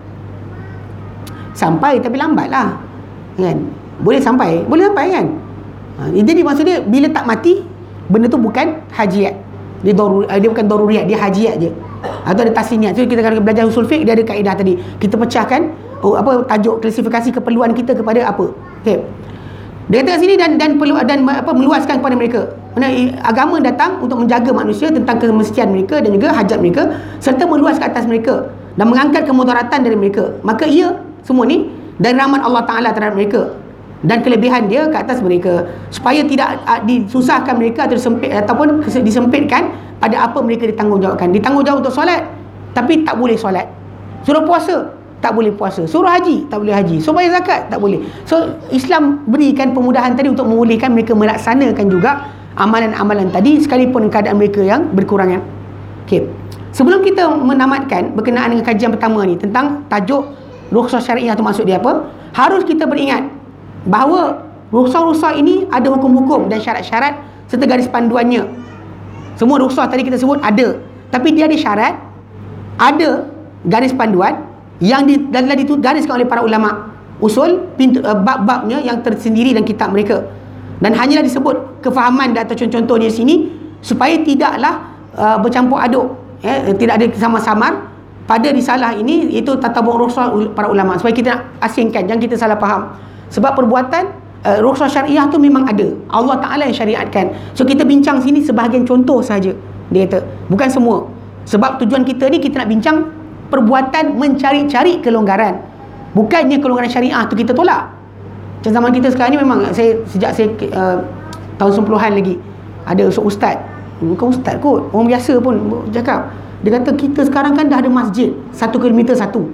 Sampai tapi lambat lah. Kan? Boleh sampai, boleh sampai kan? Ha, jadi maksud dia bila tak mati, benda tu bukan hajiat. Dia darur, dia bukan daruriyat, dia hajiat je. Atau ada tasniat. So kita kalau belajar usul fiqh, dia ada kaedah tadi. Kita pecahkan oh, apa tajuk klasifikasi keperluan kita kepada apa. Okey. Dia kata kat sini dan dan perlu dan apa meluaskan kepada mereka. Mana agama datang untuk menjaga manusia tentang kemestian mereka dan juga hajat mereka serta meluas ke atas mereka dan mengangkat kemudaratan dari mereka. Maka ia semua ni dari rahmat Allah Taala terhadap mereka dan kelebihan dia ke atas mereka supaya tidak uh, disusahkan mereka atau disempit ataupun disempitkan pada apa mereka ditanggungjawabkan. Ditanggungjawab untuk solat tapi tak boleh solat. Suruh puasa tak boleh puasa. Suruh haji tak boleh haji. Suruh bayar zakat tak boleh. So Islam berikan pemudahan tadi untuk membolehkan mereka melaksanakan juga amalan-amalan tadi sekalipun keadaan mereka yang berkurangan. Okey. Sebelum kita menamatkan berkenaan dengan kajian pertama ni tentang tajuk rukhsah syariah tu maksud dia apa, harus kita beringat bahawa rukhsah-rukhsah ini ada hukum-hukum dan syarat-syarat serta garis panduannya. Semua rukhsah tadi kita sebut ada, tapi dia ada syarat, ada garis panduan yang di, dan telah digariskan oleh para ulama usul pintu, uh, bab-babnya yang tersendiri dan kitab mereka. Dan hanyalah disebut kefahaman dan atau contoh-contohnya di sini supaya tidaklah uh, bercampur aduk, eh, tidak ada sama-samar pada risalah ini, itu tatabuk rukhsah para ulama, supaya kita nak asingkan, jangan kita salah faham. Sebab perbuatan uh, rukhsah syariah tu memang ada, Allah Ta'ala yang syariatkan. So kita bincang sini sebahagian contoh saja, dia kata, bukan semua. Sebab tujuan kita ni kita nak bincang perbuatan mencari-cari kelonggaran, bukannya kelonggaran syariah tu kita tolak. Macam zaman kita sekarang ni memang saya sejak saya uh, tahun sembilan puluhan lagi ada ustaz, bukan ustaz kot, orang biasa pun cakap, dia kata kita sekarang kan dah ada masjid satu kilometer satu,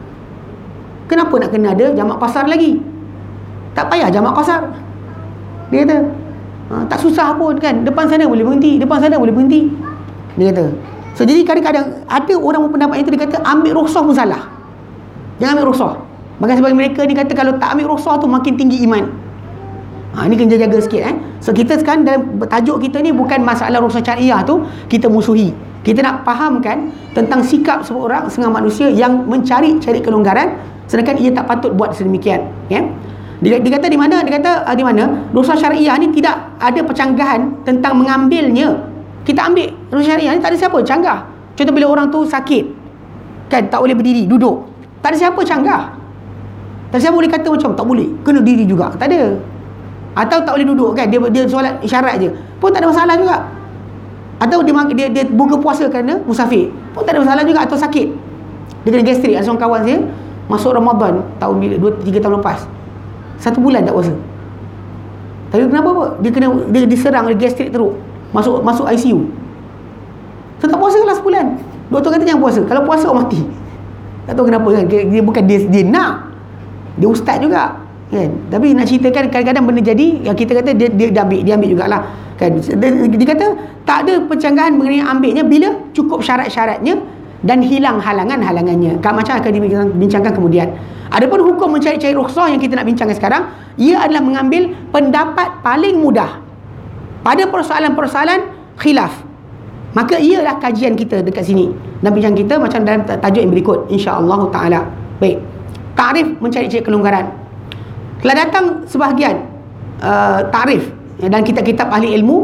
kenapa nak kena ada jamak qasar lagi? Tak payah jamak qasar, dia kata. Ha, tak susah pun kan, depan sana boleh berhenti, depan sana boleh berhenti, dia kata. So jadi kadang-kadang ada orang berpendapat itu, dia kata ambil rukhsah pun salah, jangan ambil rukhsah. Bahkan sebagai mereka ni kata kalau tak ambil rukhsah tu makin tinggi iman. Ha, ni kena jaga sikit eh. So kita sekarang dalam tajuk kita ni bukan masalah rukhsah syariah tu kita musuhi. Kita nak fahamkan tentang sikap seorang setengah manusia yang mencari-cari kelonggaran sedangkan ia tak patut buat sedemikian, ya. Dia, dia kata di mana? Dia kata uh, di mana rukhsah syariah ni tidak ada percanggahan tentang mengambilnya. Kita ambil rukhsah syariah ni tak ada siapa canggah. Contoh bila orang tu sakit kan, tak boleh berdiri, duduk, tak ada siapa canggah. Tak ada siapa boleh kata macam tak boleh, kena diri juga, tak ada. Atau tak boleh duduk kan, dia dia solat isyarat je pun tak ada masalah juga. Atau dia dia, dia buka puasa kerana musafir pun tak ada masalah juga. Atau sakit, dia kena gastrik. Ada seorang kawan saya masuk Ramadan tahun dua tiga tahun lepas, satu bulan tak puasa. Tapi kenapa apa? Dia kena dia diserang oleh gastrik teruk, masuk masuk I C U. So tak puasa lah sebulan. Doktor kata jangan puasa, kalau puasa orang mati. Tak tahu kenapa kan, dia bukan dia, dia nak, dia ustaz juga kan. Tapi nak ceritakan kadang-kadang benda jadi yang kita kata dia dia, dia ambil, dia ambil jugalah kan. Dia, dia kata tak ada pencanggahan mengenai ambilnya bila cukup syarat-syaratnya dan hilang halangan-halangannya. Kan macam akan dibincangkan kemudian. Adapun hukum mencari-cari rukhsah yang kita nak bincangkan sekarang, ia adalah mengambil pendapat paling mudah pada persoalan-persoalan khilaf. Maka ialah kajian kita dekat sini dan bincang kita macam dalam tajuk yang berikut insya-Allah taala. Baik. Takrif mencari-cari kelonggaran. Telah datang sebahagian uh, takrif dan kitab-kitab ahli ilmu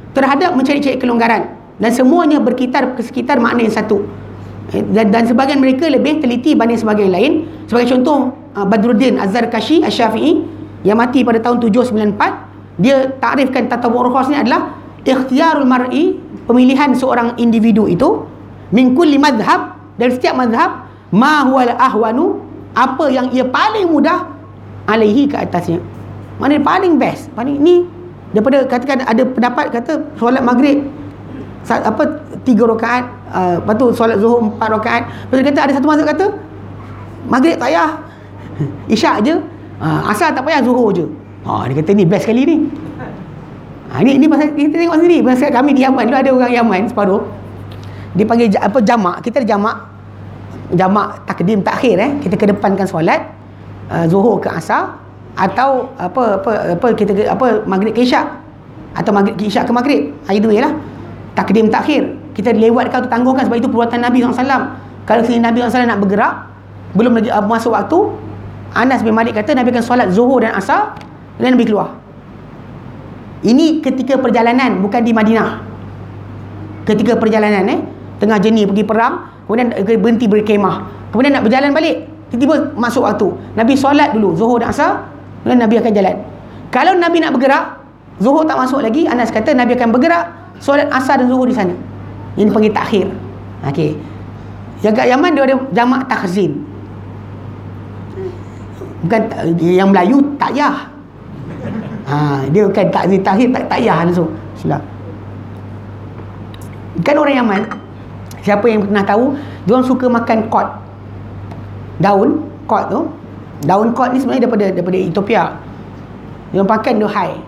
terhadap mencari-cari kelonggaran, dan semuanya berkitar ke sekitar makna yang satu. Dan, dan sebahagian mereka lebih teliti banding sebahagian lain. Sebagai contoh, Badruddin Az-Zarkashi Asy-Syafi'i yang mati pada tahun tujuh sembilan empat, dia takrifkan tatabur rukhas ni adalah ikhtiyarul mar'i, pemilihan seorang individu itu, min kulli madhhab, dari setiap mazhab, ma huwal ahwanu, apa yang ia paling mudah, alaihi, ke atasnya. Mana paling best, paling ni, daripada katakan ada pendapat kata solat maghrib apa tiga rakaat, uh, lepas tu solat zuhur empat rakaat. Lepas tu kata ada satu mazhab kata maghrib tak payah, isyak je, uh, asal tak payah zuhur je. Ha, dia kata ni best sekali ni. Ha, ni, ni pasal kita tengok sendiri. Pasal kami di Yaman, dulu ada orang Yaman separuh, dia panggil apa, jamak. Kita ada jamak, jamak takdim takhir eh. Kita kedepankan solat uh, zuhur ke asar, atau apa apa apa kita ke, apa maghrib ke isyak, atau maghrib ke isyak ke maghrib. Hari tu ialah takdim takhir. Kita lewatkan atau tangguhkan, sebab itu perbuatan Nabi sallallahu alaihi wasallam. Kalau si Nabi sallallahu alaihi wasallam nak bergerak, belum lagi uh, masuk waktu, Anas bin Malik kata Nabi akan solat zuhur dan asar, dan Nabi keluar. Ini ketika perjalanan, bukan di Madinah. Ketika perjalanan eh, tengah jenis pergi perang, kemudian berhenti berkemah, kemudian nak berjalan balik, tiba-tiba masuk waktu, Nabi solat dulu zuhur dan asar, kemudian Nabi akan jalan. Kalau Nabi nak bergerak, zuhur tak masuk lagi, Anas kata Nabi akan bergerak, solat asar dan zuhur di sana. Ini panggil takhir. Okey. Yang kat Yaman dia ada jamak takhzin. Bukan yang Melayu takyah. Ha, dia bukan takzin takhir, tak takyah langsung. Sila. Kan orang Yaman, siapa yang pernah tahu, dia orang suka makan kod. Daun kod tu. Daun kod ni sebenarnya daripada daripada Ethiopia. Dia orang pakai dia hai.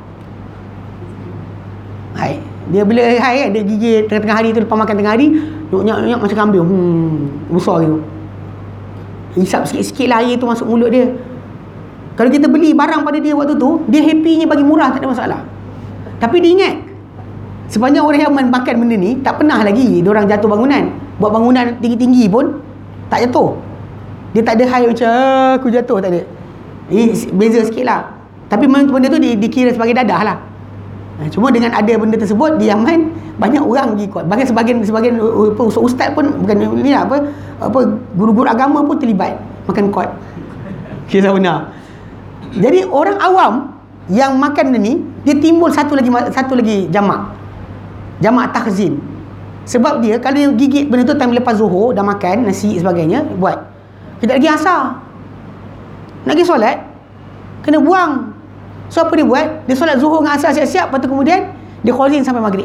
Hai. Dia bila hai kan, dia gigit tengah-tengah hari tu, lepas makan tengah hari, nyok-nyok macam kambing. Hmm, besar gitu. Hisap sikit-sikit lah air tu masuk mulut dia. Kalau kita beli barang pada dia waktu tu, dia happynya bagi murah, tak ada masalah. Tapi dia ingat, sepanjang orang Yaman makan benda ni, tak pernah lagi diorang jatuh bangunan. Buat bangunan tinggi-tinggi pun tak jatuh. Dia tak ada high macam ah, aku jatuh, tak ada. Ini beza sikit lah. Tapi benda tu di, dikira sebagai dadah lah. Cuma dengan ada benda tersebut di Yaman, banyak orang pergi kuat. Bahkan sebagian sebagian apa, ustaz pun, bukan ni lah, apa apa guru-guru agama pun terlibat makan kuat. Kisah benar. Jadi orang awam yang makan benda ni, dia timbul satu lagi satu lagi jamak. Jamak takhzin. Sebab dia kalau dia gigit benda tu time lepas zuhur, dah makan nasi sebagainya, buat. Kejap lagi asar, nak pergi solat, kena buang. So apa dia buat? Dia solat zuhur dengan asar siap-siap, lepas tu kemudian dia khazin sampai maghrib.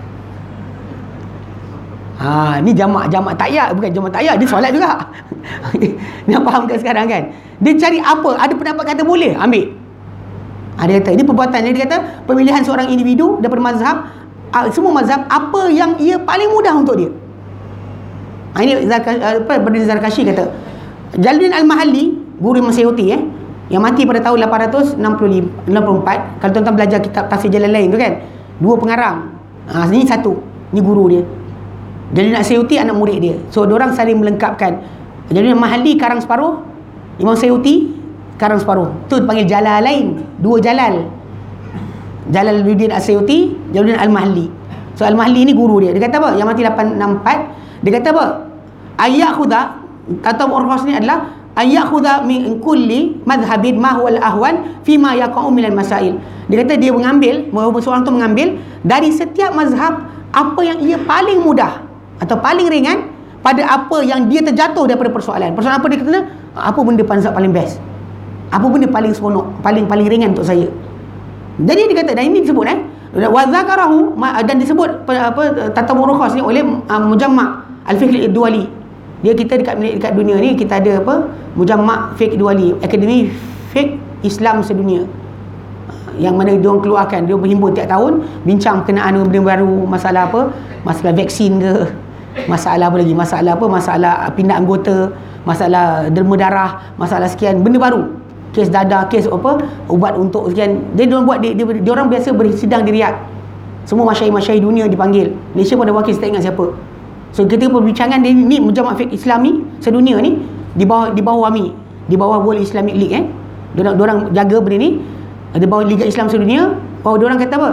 Ha, ni jamak-jamak takyah, bukan jamak takyah, dia solat juga. Nak fahamkan sekarang kan? Dia cari apa? Ada pendapat kata boleh, ambil. Ha, dia kata, ini perbuatan dia, dia kata pemilihan seorang individu daripada mazhab, semua mazhab, apa yang ia paling mudah untuk dia. Ha, ini Zarkashi, apa, Badruddin Zarkashi kata. Jalaluddin Al-Mahalli, guru Imam Suyuti eh, yang mati pada tahun lapan ratus enam puluh empat. Kalau tuan-tuan belajar kitab tafsir Jalalain tu kan, dua pengarang. Ha, ini satu, ni guru dia. Jalaluddin Al-Suyuti anak murid dia. So diorang saling melengkapkan. Jalaluddin Al-Mahalli karang separuh, Imam Suyuti karang separuh. Tu dipanggil Jalalain, dua jalal. Jalaluddin Al-Suyuti, Jalaluddin Al-Mahalli. So Al-Mahalli ni guru dia. Dia kata apa? Yang mati lapan enam empat. Dia kata apa? Ayakhudha, kata Urkhas ni adalah ayakhudha min kulli madhhabin ma huwa al-ahwan fi ma yaqa'u min al-masail. Dia kata dia mengambil, seorang tu mengambil dari setiap mazhab apa yang ia paling mudah atau paling ringan pada apa yang dia terjatuh daripada persoalan. Persoalan apa dia kata? Apa benda mazhab paling best? Apa benda paling seronok, paling paling ringan untuk saya? Jadi dia kata, dan ini disebut eh wa zakarahu, dan disebut apa tatabur rukhas ni oleh uh, Mujamma' Al-Fiqh Ad-Duwali. Dia kita dekat dekat dunia ni kita ada apa? Mujamma' Fiqh Duwali, Akademi Fiqh Islam sedunia. Yang mana dia orang keluarkan, dia berhimpun tiap tahun bincang berkenaan benda baru, masalah apa? Masalah vaksin ke? Masalah apa lagi? Masalah apa? Masalah pindah anggota, masalah derma darah, masalah sekian benda baru. Kes dadah, kes apa? Ubat untuk sekian. Jadi dia orang buat dia, dia, dia orang biasa bersidang di Riyadh. Semua masyayikh-masyayikh dunia dipanggil. Malaysia pun ada wakil, saya tak ingat siapa. So ketika perbincangan dia ni Mujamma' Fiqh Islami sedunia ni di bawah di bawah W A M I, di bawah World Islamic League eh. Dia orang jaga benda ni di bawah Liga Islam Sedunia. Bahawa dia orang kata apa?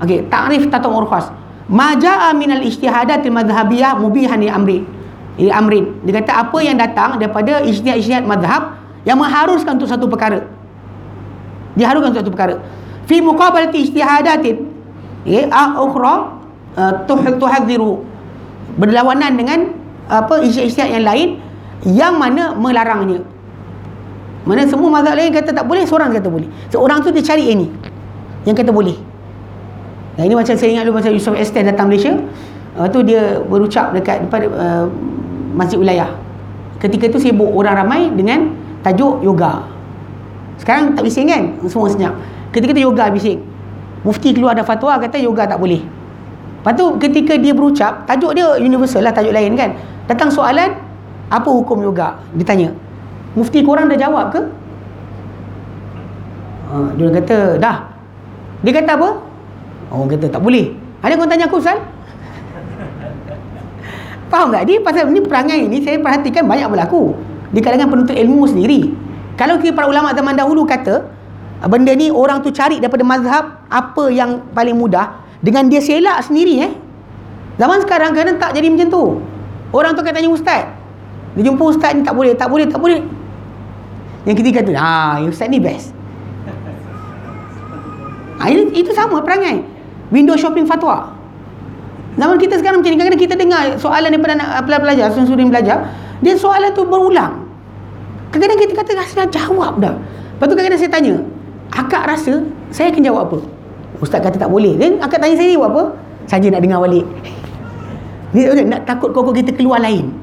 Okey, ta'rif tatamur khas. Ma ja'a minal ijtihadat al-madhhabiyah mubihan li amri. Li amrin. Dia kata apa yang datang daripada ijtihad-ijtihad mazhab yang mengharuskan untuk satu perkara. Diharuskan untuk satu perkara. Fi muqabalati ijtihadatin ya ukhra tuhadhiru. Berlawanan dengan apa ijtihad yang lain yang mana melarangnya. Mana semua mazhab lain kata tak boleh, seorang kata boleh. Seorang tu dia cari ini yang kata boleh. Nah, ini macam saya ingat dulu masa Yusof Esten datang Malaysia, uh, tu dia berucap dekat depan uh, Masjid Wilayah. Ketika tu sibuk orang ramai dengan tajuk yoga. Sekarang tak bising kan? Semua senyap. Ketika tu yoga bising. Mufti keluar ada fatwa kata yoga tak boleh. Lepas tu ketika dia berucap, tajuk dia universal lah, tajuk lain kan. Datang soalan, apa hukum yoga? Ditanya. Mufti korang dah jawab ke? Uh, dia kata dah. Dia kata apa? Orang kata tak boleh. Ada orang tanya aku, Ustaz? Faham tak? Dia pasal ni perangai ni saya perhatikan banyak berlaku di kalangan penuntut ilmu sendiri. Kalau kita para ulama zaman dahulu kata benda ni orang tu cari daripada mazhab apa yang paling mudah, dengan dia selak sendiri eh. Zaman sekarang kadang tak jadi macam tu. Orang tu akan tanya ustaz. Dia jumpa ustaz ni tak boleh, tak boleh, tak boleh. Yang ketiga tu, ah, ustaz ni best. Ah, itu, itu sama perangai. Window shopping fatwa. Zaman kita sekarang macam ni, kadang-kadang kita dengar soalan daripada anak pelajar, student belajar, dia soalan tu berulang. Kadang-kadang kita kata rasa dah jawab dah. Lepas tu kadang-kadang saya tanya, akak rasa saya akan jawab apa? Ustaz kata tak boleh. Then akak tanya saya buat apa? Saja nak dengar balik. Dia nak takut kok kita keluar lain.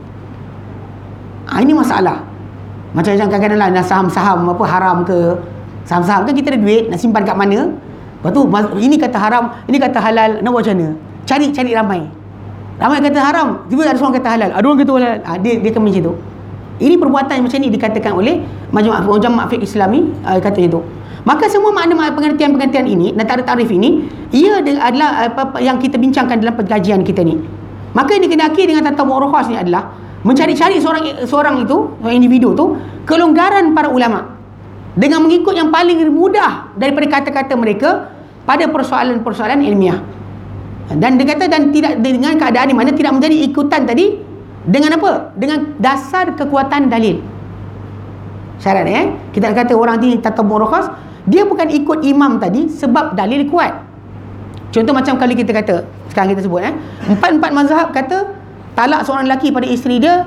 Ah, ini masalah. Macam macam kadang-kadang lah nak saham-saham apa haram ke. Saham-saham kan kita ada duit nak simpan kat mana. Lepas tu ini kata haram, ini kata halal, nak buat macam mana? Cari-cari ramai. Ramai kata haram, tiba ada seorang kata halal, ada orang kata halal. Ha, dia dia akan macam tu. Ini perbuatan macam ni dikatakan oleh Majma' Majma' Fiqh Islami, uh, katanya tu. Maka semua makna pengertian-pengertian ini dan tarikh-tarikh ini, ia adalah apa yang kita bincangkan dalam pengajian kita ni. Maka yang dikenaki dengan tatamur khas ni adalah mencari-cari seorang seorang itu, seorang individu tu, kelonggaran para ulama dengan mengikut yang paling mudah daripada kata-kata mereka pada persoalan-persoalan ilmiah. Dan dia kata dan tidak dengan keadaan di mana tidak menjadi ikutan tadi dengan apa? Dengan dasar kekuatan dalil. Syarat eh kita kata orang ni tatamur khas, dia bukan ikut imam tadi sebab dalil kuat. Contoh macam kali kita kata, sekarang kita sebut eh, empat-empat mazhab kata talak seorang lelaki pada isteri dia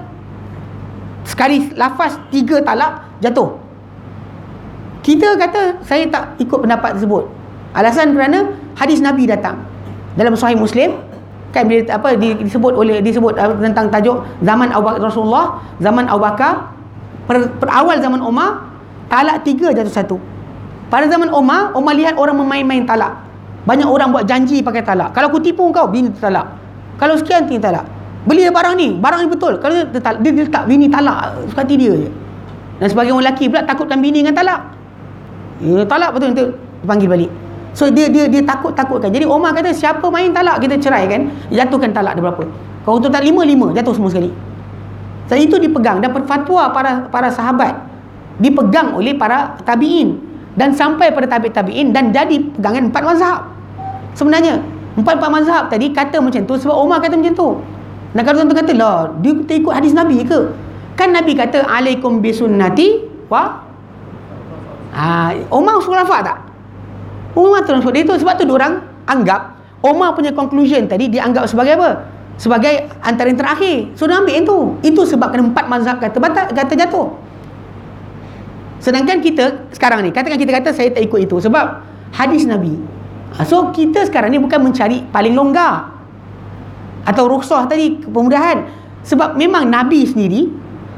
sekali lafaz tiga talak jatuh. Kita kata saya tak ikut pendapat tersebut. Alasan kerana hadis Nabi datang dalam Sahih Muslim kan, bila apa disebut oleh disebut uh, tentang tajuk zaman Abu Bakar Rasulullah, zaman Abu Bakar, per, per awal zaman Umar talak tiga jatuh satu. Pada zaman Umar, Umar lihat orang memain-main talak. Banyak orang buat janji pakai talak. Kalau aku tipu kau, bini talak. Kalau sekian tinggi talak. Beli barang ni, barang ni betul. Kalau dia, dia, dia letak bini talak suka hati dia je. Dan sebagai orang lelaki pula takutkan bini dengan talak. Ya, talak betul nanti dipanggil balik. So dia dia dia takut-takutkan. Jadi Umar kata siapa main talak kita cerai kan, jatuhkan talak dia berapa. Kalau tu tak lima, lima jatuh semua sekali. Dan itu dipegang dan fatwa para para sahabat dipegang oleh para tabi'in dan sampai pada tabi' tabi'in dan jadi pegangan empat mazhab. Sebenarnya empat-empat mazhab tadi kata macam tu sebab Umar kata macam tu. Dan kalau tuan-tuan kata lah dia kita ikut hadis Nabi ke? Kan Nabi kata alaikum bisunnati wa ha, Umar khulafah tak? Umar terus sebut itu. Sebab tu diorang anggap Umar punya conclusion tadi dianggap sebagai apa? Sebagai antara yang terakhir. So dia ambil yang tu. Itu sebab kena empat mazhab kata batal, kata jatuh. Sedangkan kita sekarang ni, katakan kita kata saya tak ikut itu sebab hadis Nabi. So kita sekarang ni bukan mencari paling longgar atau rukhsah tadi, kemudahan. Sebab memang Nabi sendiri,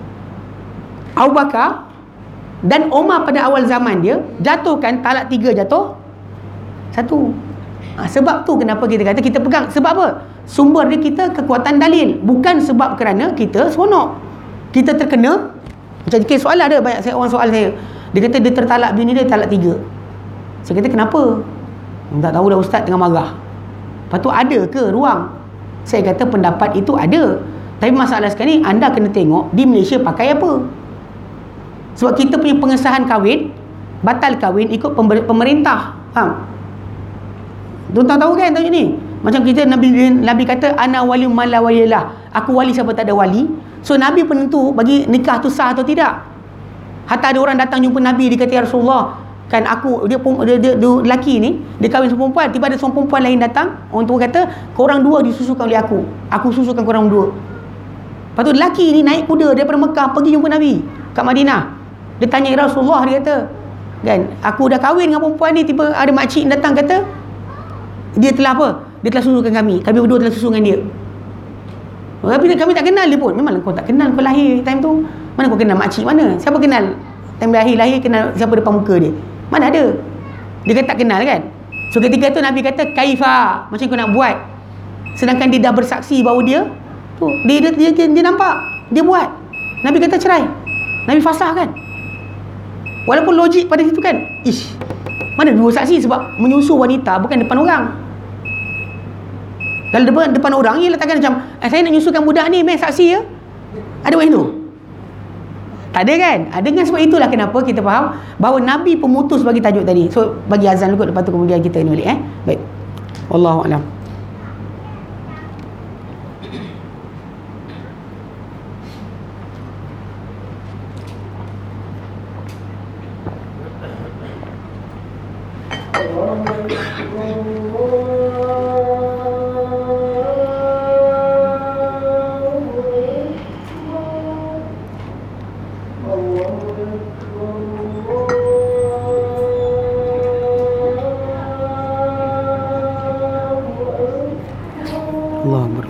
Abu Bakar dan Umar pada awal zaman dia jatuhkan talak tiga jatuh satu. Ha, sebab tu kenapa kita kata kita pegang. Sebab apa? Sumber dia kita kekuatan dalil. Bukan sebab kerana kita seronok. Kita terkena. Macam kes soalan ada banyak saya, orang soal saya. Dia kata dia tertalak bini dia talak tiga. Saya kata kenapa? Tak tahu dah ustaz tengah marah. Lepas tu ada ke ruang? Saya kata pendapat itu ada. Tapi masalah sekarang ni anda kena tengok di Malaysia pakai apa. Sebab kita punya pengesahan kahwin, batal kahwin ikut pemerintah. Faham? Tuan-tuan tahu kan tajuk ni? Macam kita Nabi Nabi kata ana wali man la walilah. Aku wali siapa tak ada wali. So Nabi penentu bagi nikah tu sah atau tidak. Hatta ada orang datang jumpa Nabi, dia kata ya Rasulullah, kan aku dia dia, dia, dia lelaki ni dia kahwin sama perempuan, tiba ada seorang perempuan lain datang, orang tua kata korang dua disusukan oleh aku. Aku susukan korang dua. Lepas tu lelaki ni naik kuda daripada Mekah pergi jumpa Nabi kat Madinah. Dia tanya ya Rasulullah, dia kata kan aku dah kahwin dengan perempuan ni, tiba ada makcik datang kata dia telah apa? Dia telah susukan kami. Kami berdua telah susukan dia. Tapi kami tak kenal dia pun. Memang kau tak kenal, kau lahir time tu. Mana kau kenal makcik mana? Siapa kenal? Time lahir, lahir kenal siapa depan muka dia? Mana ada? Dia kata tak kenal kan? So ketika tu Nabi kata kaifa? Macam kau nak buat? Sedangkan dia dah bersaksi bahawa dia tu, dia, dia, dia, dia, dia nampak. Dia buat. Nabi kata cerai. Nabi fasah kan? Walaupun logik pada situ kan? Ish. Mana dua saksi sebab menyusu wanita bukan depan orang. Kalau depan, depan orang, ia letakkan macam eh, saya nak nyusukan budak ni, main saksi ya. Ada buat itu? Tak ada kan? Ha, dengan sebab itulah kenapa kita faham bahawa Nabi pemutus bagi tajuk tadi. So bagi azan dulu, lepas tu kemudian kita ni balik eh. Baik. Wallahu a'lam. Allah Akbar.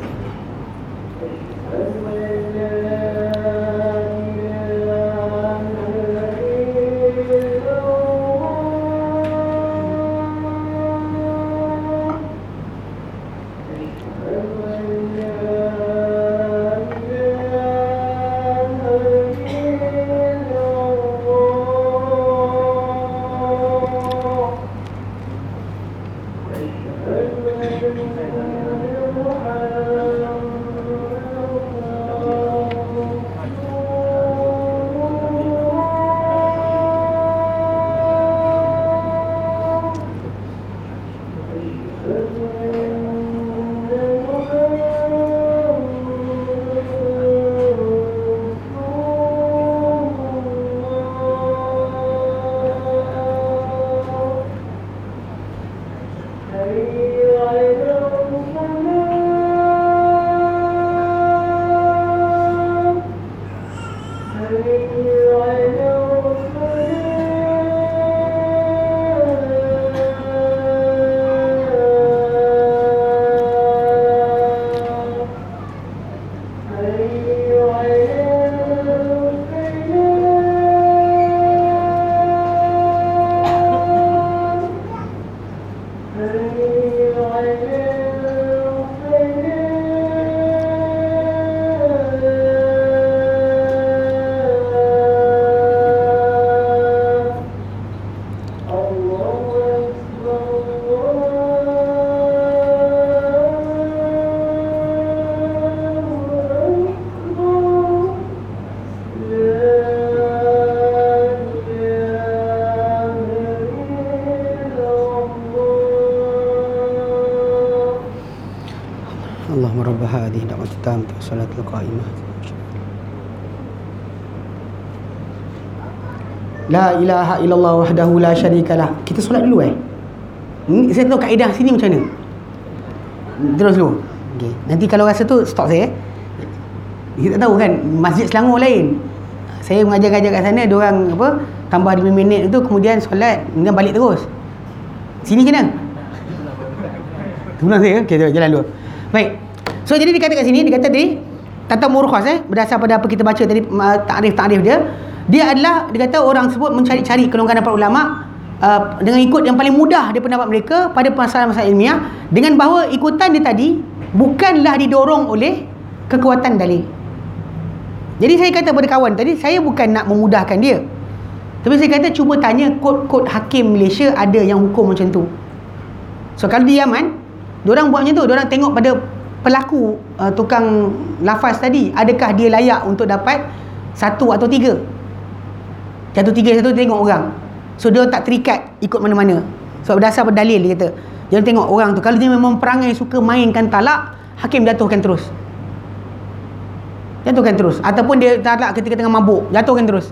Allahumma rabb hadhihi da'wati tammati salatul qa'imah. La ilaha illallah wahdahu la syarikalah. Kita solat dulu eh. Hmm, saya tahu kaedah sini macam mana. Terus dulu. Okey. Nanti kalau rasa tu stop saya. Kita tak tahu kan Masjid Selangor lain. Saya mengajar-ajar kat sana, dia orang apa tambah lima minit itu kemudian solat kemudian balik terus. Sini kena. Tunggu saya. Okey, jalan dulu. Baik. So jadi dia kata kat sini, dia kata tadi tata murkhas eh berdasar pada apa kita baca tadi uh, takrif-takrif dia. Dia adalah, dia kata orang sebut mencari-cari kelonggaran para ulama uh, dengan ikut yang paling mudah dia pendapat mereka pada masalah-masalah ilmiah, dengan bahawa ikutan dia tadi bukanlah didorong oleh kekuatan dalil. Jadi saya kata pada kawan tadi, saya bukan nak memudahkan dia, tapi saya kata cuba tanya kod-kod hakim Malaysia ada yang hukum macam tu. So kalau di Yaman, diorang buat macam tu, diorang tengok pada pelaku uh, tukang lafaz tadi, adakah dia layak untuk dapat satu atau tiga. Satu tiga satu tengok orang. So dia tak terikat ikut mana-mana. So berdasar berdalil dia kata. Dia tengok orang tu, kalau dia memang perangai suka mainkan talak, hakim jatuhkan terus. Jatuhkan terus. Ataupun dia talak ketika tengah mabuk, jatuhkan terus.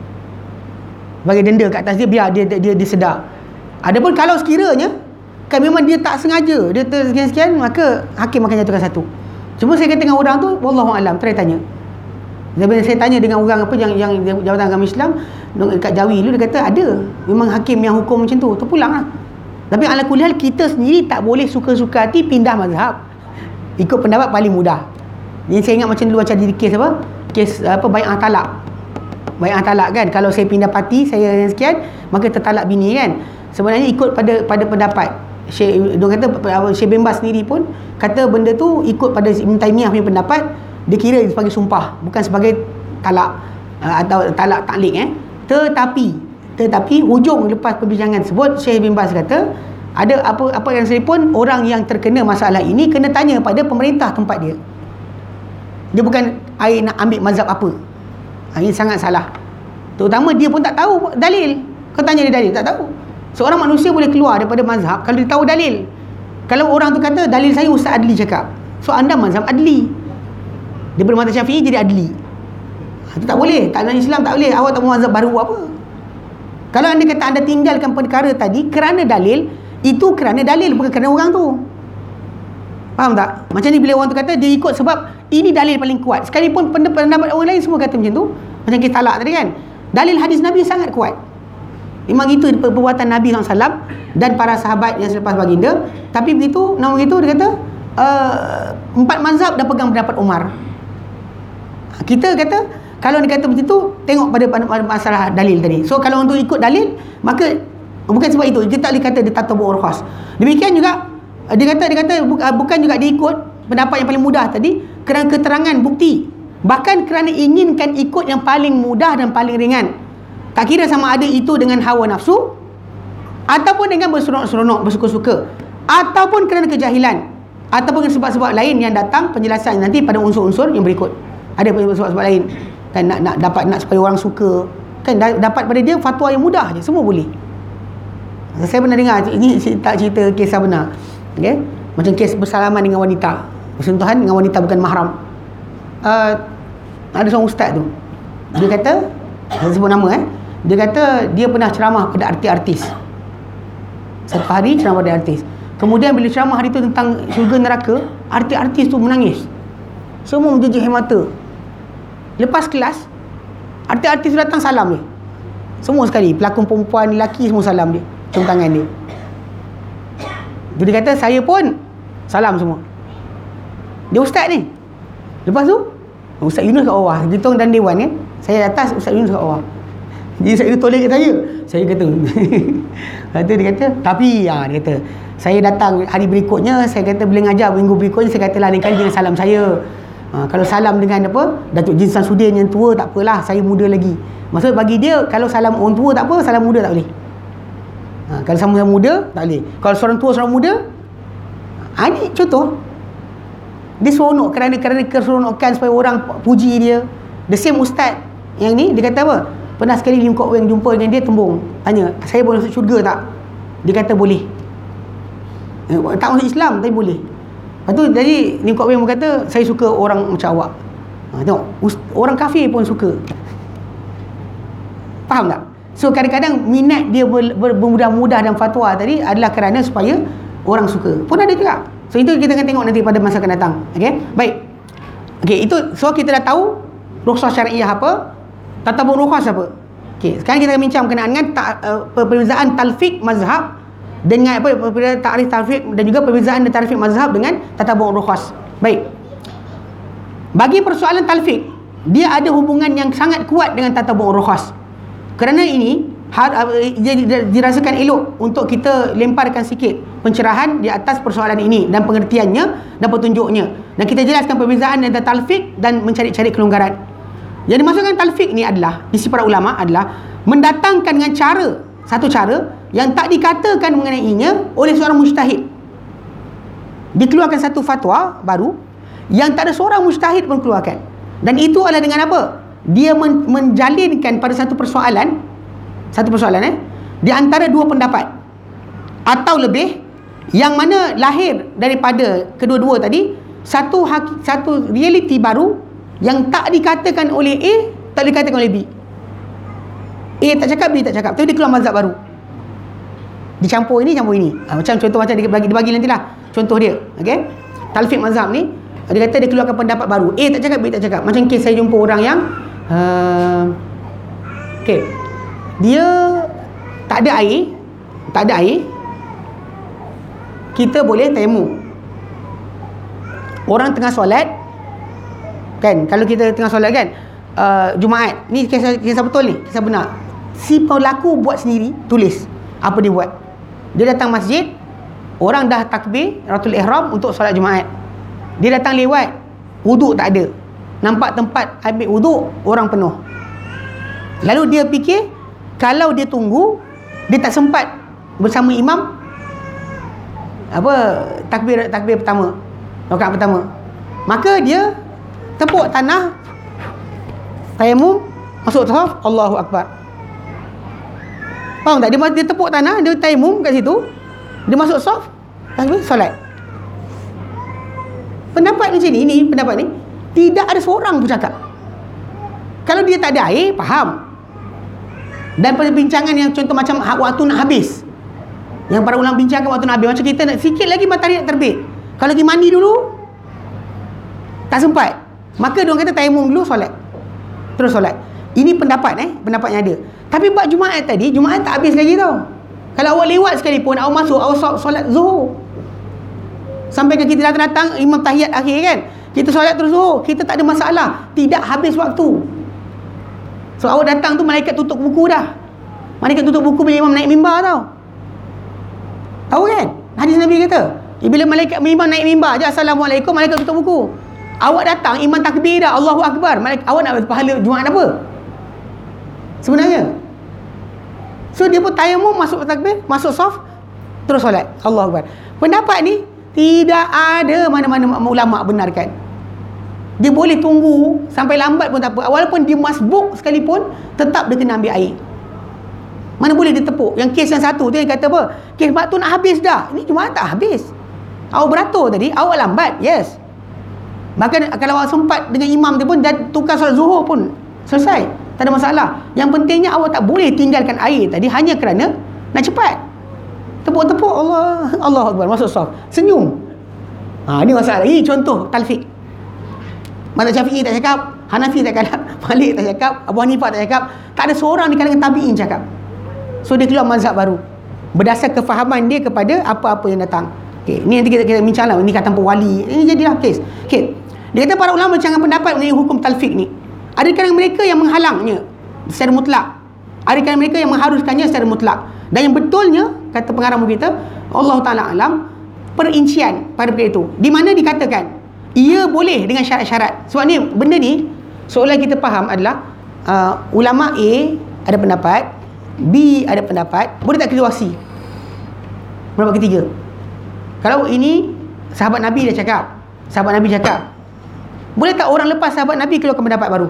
Bagi denda kat atas dia, biar dia dia, dia, dia sedar. Adapun kalau sekiranya kan memang dia tak sengaja, dia tersekian-sekian, maka hakim akan jatuhkan satu. Cuma saya kata dengan orang tu, wallahu alam, try tanya. Bila saya tanya dengan orang apa yang yang Jabatan Agama Islam dekat Jawi dulu, dia kata ada memang hakim yang hukum macam tu, terpulanglah. Tapi ala kulli hal, kita sendiri tak boleh suka-suka hati pindah mazhab ikut pendapat paling mudah. Jadi saya ingat macam dulu macam di kes apa? Kes apa bai'ah talak. Bai'ah talak kan, kalau saya pindah parti, saya yang sekian, maka tertalak bini kan. Sebenarnya ikut pada pada pendapat Syekh, dia kata Syekh bin Baz sendiri pun kata benda tu ikut pada Ibn Taymiyah punya pendapat, dia kira sebagai sumpah, bukan sebagai talak uh, atau talak taklik eh. Tetapi tetapi hujung lepas perbincangan tersebut, Syekh bin Baz kata ada apa apa yang sekalipun orang yang terkena masalah ini kena tanya pada pemerintah tempat dia. Dia bukan ai nak ambil mazhab apa. Ha, ini sangat salah. Terutama dia pun tak tahu dalil. Kau tanya dia dalil, tak tahu. Seorang manusia boleh keluar daripada mazhab kalau dia tahu dalil. Kalau orang tu kata dalil saya Ustaz Adli cakap, so anda mazhab adli, daripada mazhab Syafi'i jadi adli, ha, itu tak boleh. Tak dalam Islam tak boleh. Awak tak mahu mazhab baru apa. Kalau anda kata anda tinggalkan perkara tadi kerana dalil, itu kerana dalil, bukan kerana orang tu. Faham tak? Macam ni bila orang tu kata dia ikut sebab ini dalil paling kuat, sekalipun pendapat orang lain semua kata macam tu. Macam kita talak tadi kan, dalil hadis Nabi sangat kuat. Memang itu perbuatan Nabi sallallahu alaihi wasallam dan para sahabat yang selepas baginda. Tapi begitu, nama begitu dia kata uh, empat mazhab dah pegang pendapat Umar. Kita kata kalau dia kata begitu, tengok pada, pada, pada masalah dalil tadi. So kalau untuk ikut dalil, maka bukan sebab itu kita tak boleh kata dia tatabu' rukhas. Demikian juga dia kata dia kata bukan juga dia ikut pendapat yang paling mudah tadi kerana keterangan bukti, bahkan kerana inginkan ikut yang paling mudah dan paling ringan. Tak kira sama ada itu dengan hawa nafsu, ataupun dengan berseronok-seronok, bersuka-suka, ataupun kerana kejahilan, ataupun sebab-sebab lain yang datang penjelasan nanti pada unsur-unsur yang berikut. Ada sebab-sebab lain kan, nak, nak dapat nak supaya orang suka kan, dapat pada dia fatwa yang mudah je, semua boleh. Saya pernah dengar, ini tak cerita kisah benar, okay? Macam kes bersalaman dengan wanita, bersentuhan dengan wanita bukan mahram. uh, Ada seorang ustaz tu, dia kata, saya sebut nama eh dia kata dia pernah ceramah pada artis-artis. Satu hari ceramah pada artis, kemudian bila ceramah hari tu tentang syurga neraka, artis-artis tu menangis, semua menjejik air mata. Lepas kelas, artis-artis tu datang salam dia, semua sekali, pelakon perempuan, lelaki, semua salam dia, cium tangan dia. Dia kata saya pun salam semua. Dia ustaz ni. Lepas tu Ustaz Yunus kat bawah, kita dan dewan kan, saya atas, Ustaz Yunus kat bawah. Jadi Ustaz Yunus toleh kat saya. Saya kata kata dia kata tapi ha, dia kata saya datang hari berikutnya, saya kata boleh ngajar minggu berikutnya, saya kata lain kali jangan salam saya. Ha, kalau salam dengan apa Datuk Jin Samsudin yang tua tak apalah, saya muda lagi. Maksud bagi dia kalau salam orang tua tak apa, salam muda tak boleh. Ha, kalau sama yang muda tak boleh. Kalau seorang tua seorang muda, ha, ini contoh. Dia seronok kerana kerana keseronokan supaya orang puji dia. The same ustaz yang ni, dia kata apa? Pernah sekali Lim Kok Weng jumpa dengan dia, tembung, tanya, saya boleh masuk syurga tak? Dia kata boleh. Eh, tak masuk Islam tapi boleh. Lepas tu jadi Lim Kok Weng berkata, saya suka orang macam awak. Ha, tengok, orang kafir pun suka. Faham tak? So kadang-kadang minat dia ber, ber, bermudah-mudah dan fatwa tadi adalah kerana supaya orang suka. Pun ada juga. So itu kita akan tengok nanti pada masa akan datang. Okey, baik. Okey, itu so kita dah tahu rukhsah syariah apa, tatabu' rukhas apa. Okey, sekarang kita akan bincang berkenaan dengan ta, uh, perbezaan talfiq mazhab dengan apa, perbezaan ta'rif talfiq dan juga perbezaan talfiq mazhab dengan tatabu' rukhas. Baik. Bagi persoalan talfiq, dia ada hubungan yang sangat kuat dengan tatabu' rukhas. Kerana ini dia dirasakan elok untuk kita lemparkan sikit pencerahan di atas persoalan ini dan pengertiannya dan petunjuknya, dan kita jelaskan perbezaan antara talfiq dan mencari-cari kelonggaran. Yang dimaksudkan talfiq ni adalah, di sisi para ulama, adalah mendatangkan dengan cara, satu cara yang tak dikatakan mengenainya oleh seorang mujtahid. Dikeluarkan satu fatwa baru yang tak ada seorang mujtahid pun keluarkan, dan itu adalah dengan apa? Dia men- menjalinkan pada satu persoalan, satu persoalan eh di antara dua pendapat atau lebih Yang mana lahir daripada kedua-dua tadi satu haki, satu realiti baru yang tak dikatakan oleh A, tak dikatakan oleh B. A tak cakap, B tak cakap, tapi dia keluar mazhab baru. Dicampur ini, campur ini. Ha, macam contoh macam dia bagi, dia bagi nantilah contoh dia. Okey. Talfiq mazhab ni, dia kata dia keluarkan pendapat baru. A tak cakap, B tak cakap. Macam kes saya jumpa orang yang uh, okey. Dia tak ada air, tak ada air. Kita boleh tayamum. Orang tengah solat kan, kalau kita tengah solat kan, uh, Jumaat ni kisah, kisah betul ni, kisah benar. Si pelaku buat sendiri, tulis apa dia buat. Dia datang masjid, orang dah takbir Ratul Ihram untuk solat Jumaat. Dia datang lewat, wuduk tak ada, nampak tempat ambil wuduk orang penuh. Lalu dia fikir kalau dia tunggu, dia tak sempat bersama imam apa takbir takbir pertama, rakaat pertama, maka dia tepuk tanah, tayamum, masuk saf, Allahu Akbar. Faham tak? Dia, dia tepuk tanah, dia tayamum kat situ, dia masuk saf, takbir, solat. Pendapat macam ni, ni pendapat ni tidak ada seorang pun cakap. Kalau dia tak ada air, faham. Dan perbincangan yang contoh macam waktu nak habis, yang para ulama bincangkan waktu nak habis, macam kita nak sikit lagi matahari nak terbit, kalau pergi mandi dulu tak sempat, maka diorang kata tayamum dulu, solat, terus solat. Ini pendapat eh, pendapat yang ada. Tapi buat Jumaat tadi, Jumaat tak habis lagi tau. Kalau awak lewat sekalipun, awak masuk, awak solat Zuhur, sampai ke kita datang-datang imam tahiyat akhir kan, kita solat terus Zuhur, kita tak ada masalah, tidak habis waktu. So awak datang tu malaikat tutup buku dah. Malaikat tutup buku bila imam naik mimbar tau. Tahu kan? Hadis Nabi kata, bila malaikat imam naik mimbar je, Assalamualaikum, malaikat tutup buku. Awak datang, imam takbir dah, Allahu Akbar, malaikat, awak nak pahala Jumaat apa sebenarnya? So dia pun tayamum, masuk takbir, masuk saf, terus solat, Allahu Akbar. Pendapat ni tidak ada mana-mana ulama benarkan. Dia boleh tunggu sampai lambat pun tak apa, walaupun dia masbuk sekalipun, tetap dia kena ambil air. Mana boleh dia tepuk. Yang kes yang satu tu yang kata apa, kes waktu nak habis dah, ini Jumaat tak habis, awak beratur tadi, awak lambat, yes. Bahkan kalau awak sempat dengan imam dia pun tukar solat Zuhur pun selesai, tak ada masalah. Yang pentingnya awak tak boleh tinggalkan air tadi hanya kerana nak cepat. Tepuk-tepuk, Allah, Allahu Akbar, masuk saf, senyum. Ha, ini masalah. Ini contoh talfiq. Mazhab Syafi'i tak cakap, Hanafi tak cakap, Malik tak cakap, Abu Hanifah tak cakap, tak ada seorang di kalangan tabi'in cakap. So dia keluar mazhab baru berdasar kefahaman dia kepada apa-apa yang datang. Okay, ni nanti kita, kita bincang lah, ni kata tanpa wali, ini jadilah kes. Okay, dia kata para ulama bercanggah pendapat mengenai hukum talfiq ni. Ada kalangan mereka yang menghalangnya secara mutlak, ada kalangan mereka yang mengharuskannya secara mutlak. Dan yang betulnya, kata pengarang kita, Allah Ta'ala alam, perincian pada perkara itu, di mana dikatakan ia boleh dengan syarat-syarat. Sebab ni, benda ni seolah kita faham adalah uh, ulama A ada pendapat, B ada pendapat, boleh tak keluar C, pendapat ketiga. Kalau ini sahabat Nabi dah cakap, sahabat Nabi cakap, boleh tak orang lepas sahabat Nabi keluarkan pendapat baru?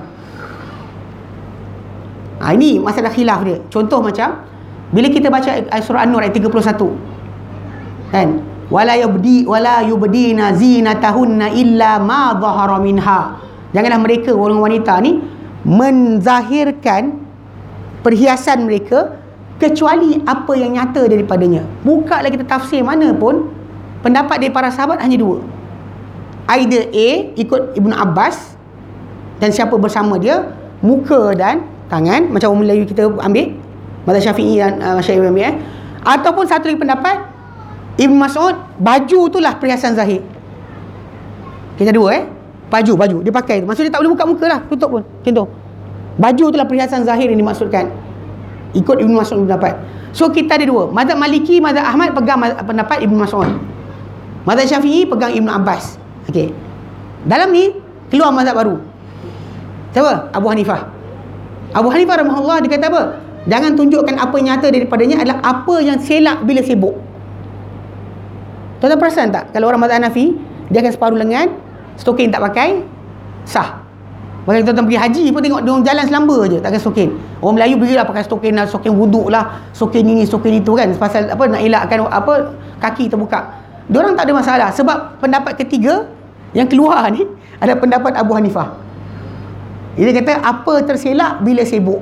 Ha, ini masalah khilaf dia. Contoh macam bila kita baca surah An-Nur ayat tiga puluh satu kan, wala yubdi wala yubdina zinatahunna illa ma dhahara minha, janganlah mereka orang wanita ni menzahirkan perhiasan mereka kecuali apa yang nyata daripadanya. Buka lagi kita tafsir mana pun, pendapat dari para sahabat hanya dua. Either A ikut Ibnu Abbas dan siapa bersama dia, muka dan tangan, macam orang Melayu kita ambil, mazhab Syafi'i dan uh, Syafi'i ambil, eh? Ataupun satu lagi pendapat Ibnu Mas'ud, baju itulah perhiasan zahir. Kita dua eh, baju baju dia pakai tu, maksud dia tak boleh buka muka lah, tutup pun macam tu. Baju itulah perhiasan zahir yang dimaksudkan, ikut Ibnu Mas'ud pendapat. So kita ada dua, mazhab Maliki, mazhab Ahmad pegang pendapat Ibnu Mas'ud, mazhab Syafi'i pegang Ibnu Abbas. Okey, dalam ni keluar mazhab baru. Siapa? Abu Hanifah. Abu Hanifah rahimahullah, dia kata apa? Jangan tunjukkan apa yang nyata daripadanya, adalah apa yang selak bila sibuk. Tuan-tuan perasan tak? Kalau orang mazhab Hanafi, dia akan separuh lengan, stoking tak pakai, sah. Bagi tuan-tuan pergi haji pun tengok dia orang jalan selamba je, tak pakai stokin. Orang Melayu berilah pakai stokin lah, stokin wuduk lah, stokin ini, stokin itu kan, pasal apa, nak elakkan apa, kaki terbuka. Diorang tak ada masalah, sebab pendapat ketiga yang keluar ni ada pendapat Abu Hanifah. Dia kata apa terselak bila sibuk.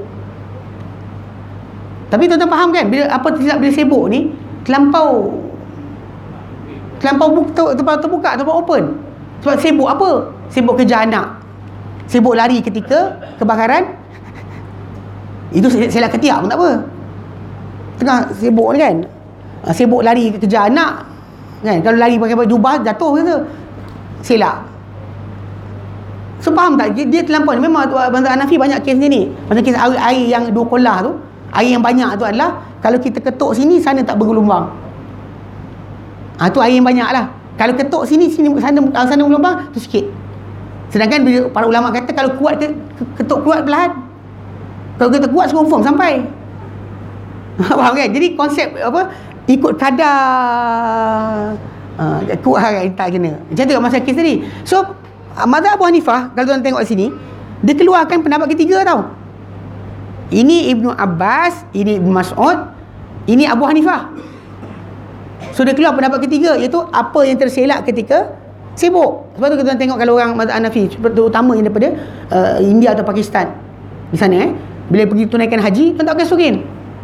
Tapi tuan-tuan faham kan, bila apa terselak bila sibuk ni terlampau terlampau buka, terlampau terbuka, terlampau open. Sebab sibuk apa? Sibuk kerja anak, sibuk lari ketika kebakaran. Itu selak ketiak pun tak apa. Tengah sibuk ni kan, sibuk lari kerja anak kan, kalau lari pakai jubah jatuh kata selak. So faham tak? Dia, dia terlampau. Memang Mazhab Hanafi banyak kes ni. Macam kes air, air yang dua kolah tu, air yang banyak tu adalah kalau kita ketuk sini, sana tak bergelombang. Ah, tu air yang banyak lah. Kalau ketuk sini, sini sana, sana bergelombang, tu sikit. Sedangkan bila para ulama kata kalau kuat ke, ketuk kuat perlahan. Kalau kita kuat confirm sampai. Faham kan? Jadi konsep apa, ikut kadar uh, kuat kan, tak kena. Macam tu masa kes tadi. So mazhab Abu Hanifah, kalau tuan tengok sini, dia keluarkan pendapat ketiga tau. Ini Ibnu Abbas, ini Ibnu Mas'ud, ini Abu Hanifah. So dia keluar pendapat ketiga, iaitu apa yang terselak ketika sibuk. Sebab tu kita tengok kalau orang mazhab Hanafi, terutamanya daripada uh, India atau Pakistan di sana eh, bila pergi tunaikan haji, tuan tak pakai stokin.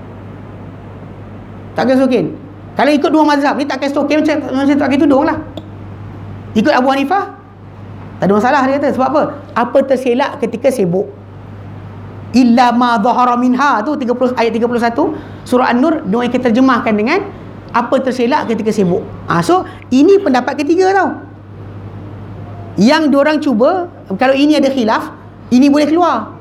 Tak pakai stokin. Kalau ikut dua mazhab ni tak pakai stokin, macam macam tak pakai tudung lah. Ikut Abu Hanifah tak ada masalah, dia kata. Sebab apa? Apa terselak ketika sibuk. Illa ma dhahara minha tu tiga puluh, ayat tiga puluh satu surah An-Nur, dia akan terjemahkan dengan apa terselak ketika sibuk. Ha, so ini pendapat ketiga tau, yang diorang cuba, kalau ini ada khilaf, ini boleh keluar.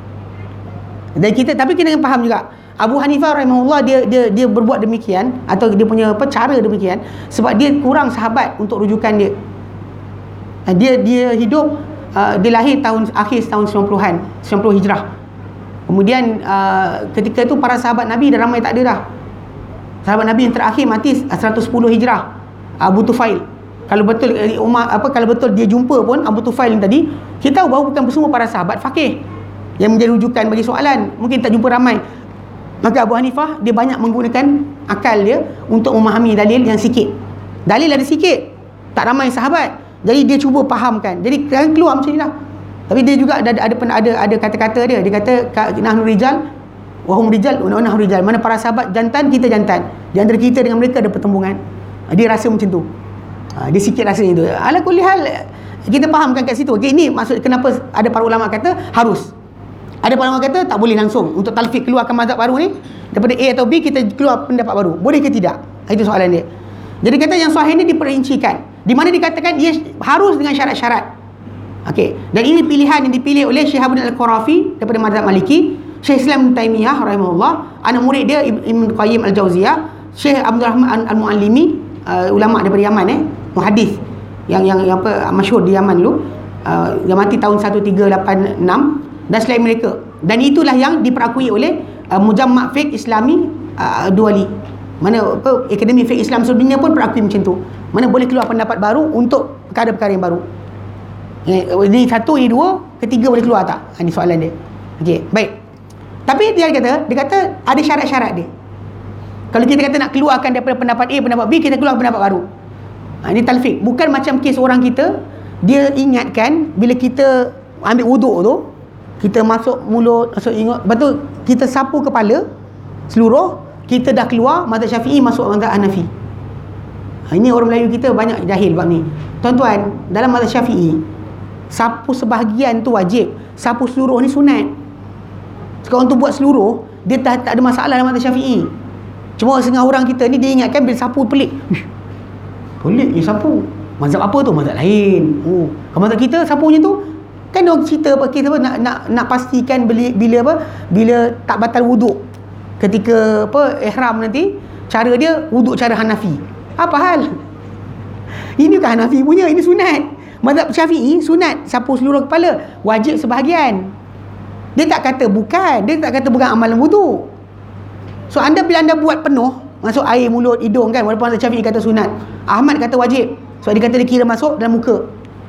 Dan kita, tapi kita kena faham juga, Abu Hanifah rahimahullah dia dia dia berbuat demikian, atau dia punya apa cara demikian sebab dia kurang sahabat untuk rujukan dia. Dia dia hidup uh, dia lahir tahun akhir tahun sembilan puluhan, sembilan puluh Hijrah. Kemudian uh, ketika itu para sahabat Nabi dah ramai tak ada dah. Sahabat Nabi yang terakhir mati seratus sepuluh Hijrah, Abu Tufail. Kalau betul Umar apa kalau betul dia jumpa pun Abu Tufail yang tadi, kita tahu bahawa bukan semua para sahabat faqih yang menjadi rujukan bagi soalan. Mungkin tak jumpa ramai. Maka Abu Hanifah dia banyak menggunakan akal dia untuk memahami dalil yang sikit. Dalil ada sikit, tak ramai sahabat. Jadi dia cuba fahamkan. Jadi kan keluar macam inilah. Tapi dia juga ada ada ada ada kata-kata dia. Dia kata nahnu rijal wa hum rijal wa nahnu rijal. Mana para sahabat jantan, kita jantan. Di antara kita dengan mereka ada pertembungan. Dia rasa macam tu. Dia sikit rasa itu. Ala kulli hal kita fahamkan kat situ. Okay, ini maksud kenapa ada para ulama kata harus. Ada para ulama kata tak boleh langsung untuk talfiq keluarkan mazhab baru ni daripada A atau B, kita keluar pendapat baru. Boleh ke tidak? Itu soalan dia. Jadi kata yang sahih ni diperincikan, di mana dikatakan ia harus dengan syarat-syarat. Okey, dan ini pilihan yang dipilih oleh Syekh Abdul Al-Qarafi daripada mazhab Maliki, Syekh Islam Taimiyah rahimahullah, anak murid dia Ibn Qayyim Al-Jauziyah, Syekh Abdul Rahman Al-Muallimi, uh, ulama daripada Yaman eh, muhaddis yang yang, yang apa masyhur di Yaman dulu, uh, yang mati tahun seribu tiga ratus lapan puluh enam, dan selain mereka. Dan itulah yang diperakui oleh uh, Mujamma' Fiqh Islami uh, Duali. Mana apa, Akademi Fiqh Islam seluruh dunia pun berakui macam tu. Mana boleh keluar pendapat baru untuk perkara-perkara yang baru. Eh, ini satu, ini dua, ketiga boleh keluar tak? Ha, ini soalan dia. Okey, baik. Tapi dia kata, dia kata ada syarat-syarat dia. Kalau kita kata nak keluarkan daripada pendapat A, pendapat B, kita keluar pendapat baru. Ha, ini talfiq. Bukan macam kes orang kita, dia ingatkan bila kita ambil wuduk tu, kita masuk mulut, masuk ingat, lepas tu kita sapu kepala seluruh, kita dah keluar mazhab Syafi'i, masuk mazhab Hanafi. Ha, ini orang Melayu kita banyak jahil bab ni. Tuan-tuan, dalam mazhab Syafi'i, sapu sebahagian tu wajib, sapu seluruh ni sunat. Sekarang tu buat seluruh, dia tak, tak ada masalah dalam mazhab Syafi'i. Cuma setengah orang kita ni dia ingatkan bila sapu pelik. Pelik je sapu. Mazhab apa tu? Mazhab lain. Oh, kalau mazhab kita sapunya tu kan dia cerita apa kita apa nak nak nak pastikan bila, bila apa bila tak batal wuduk ketika apa ihram nanti, cara dia wuduk cara Hanafi. Apa hal? Ini bukan Hanafi punya, ini sunat. Mazhab Syafi'i sunat sapu seluruh kepala, wajib sebahagian. Dia tak kata bukan, dia tak kata bukan amalan wuduk. So anda bila anda buat penuh, masuk air mulut, hidung kan, walaupun mazhab Syafi'i kata sunat, Ahmad kata wajib. Sebab dia kata dia kira masuk dalam muka.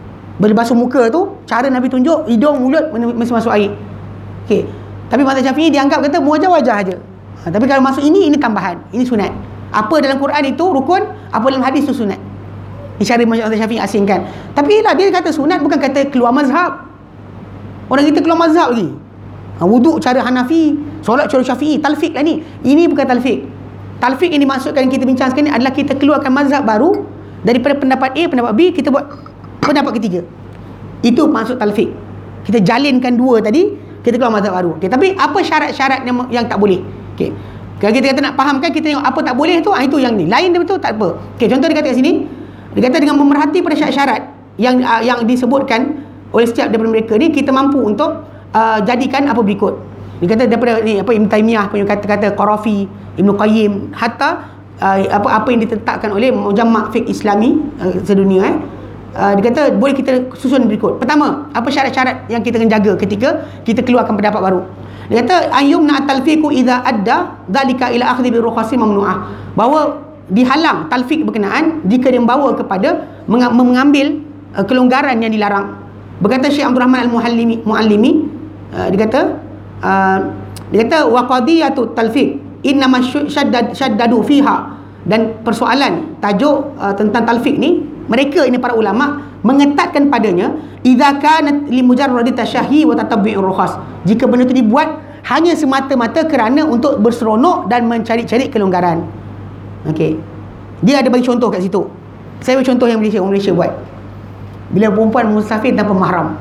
Bila basuh muka tu, cara Nabi tunjuk hidung, mulut mesti masuk air. Okey. Tapi mazhab Syafi'i dianggap kata wajah-wajah aja. Ha, tapi kalau masuk ini, ini tambahan. Ini sunat. Apa dalam Quran itu rukun, apa dalam hadis itu sunat. Ini cara mazhab Syafi'i asingkan. Tapi lah dia kata sunat bukan kata keluar mazhab. Orang kita keluar mazhab lagi. Ha, wuduk cara Hanafi, solat cara Syafi'i, talfiq lah ni. Ini bukan talfiq. Talfiq yang dimaksudkan kita bincang sekarang ni adalah kita keluarkan mazhab baru daripada pendapat A, pendapat B, kita buat pendapat ketiga. Itu maksud talfiq. Kita jalinkan dua tadi, kita keluar mazhab baru. Okay, tapi apa syarat-syarat yang, yang tak boleh? Okay. Kalau kita kata nak fahamkan, kita tengok apa tak boleh tu, ah, itu yang ni. Lain dia betul tak apa. Okay, contoh dia kata kat sini, dia kata dengan memerhati pada syarat-syarat yang uh, yang disebutkan oleh setiap daripada mereka ni, kita mampu untuk uh, jadikan apa berikut. Dia kata daripada ni apa Ibn Taymiyah punya kata-kata, Qarafi, Ibn Qayyim, hatta uh, apa apa yang ditetapkan oleh Mujamma' Fiqh Islami uh, sedunia eh. Uh, dia kata boleh kita susun berikut. Pertama, apa syarat-syarat yang kita kena jaga ketika kita keluarkan pendapat baru? Dia kata ayyumna talfiqu idza adda dzalika ila akhdhi bi rukhasi mamnu'ah. Bahawa dihalang talfiq berkenaan jika dia membawa kepada mengambil uh, kelonggaran yang dilarang. Berkata Syekh Abdul Rahman Al-Muallimi, Muallimi, uh, dia kata uh, dia kata wa qadiyatu talfiq innama syaddad syaddadu fiha. Dan persoalan tajuk uh, tentang talfiq ni, mereka ini para ulama mengetatkan padanya idza kanat li mujarrad tasyahi wa tatabbi'ur rukhas. Jika benda itu dibuat hanya semata-mata kerana untuk berseronok dan mencari-cari kelonggaran. Okey. Dia ada bagi contoh kat situ. Saya bagi contoh yang Malaysia, orang Malaysia buat. Bila perempuan musafir tanpa mahram.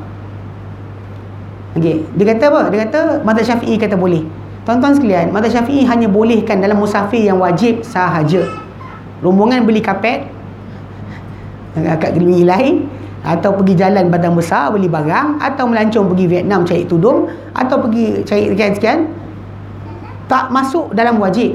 Okey, dia kata apa? Dia kata mazhab Syafi'i kata boleh. Tuan-tuan sekalian, mazhab Syafi'i hanya bolehkan dalam musafir yang wajib sahaja. Rombongan beli kapet kat negeri lain, atau pergi jalan badan besar beli barang, atau melancong pergi Vietnam cari tudung, atau pergi cari sekian-sekian, tak masuk dalam wajib.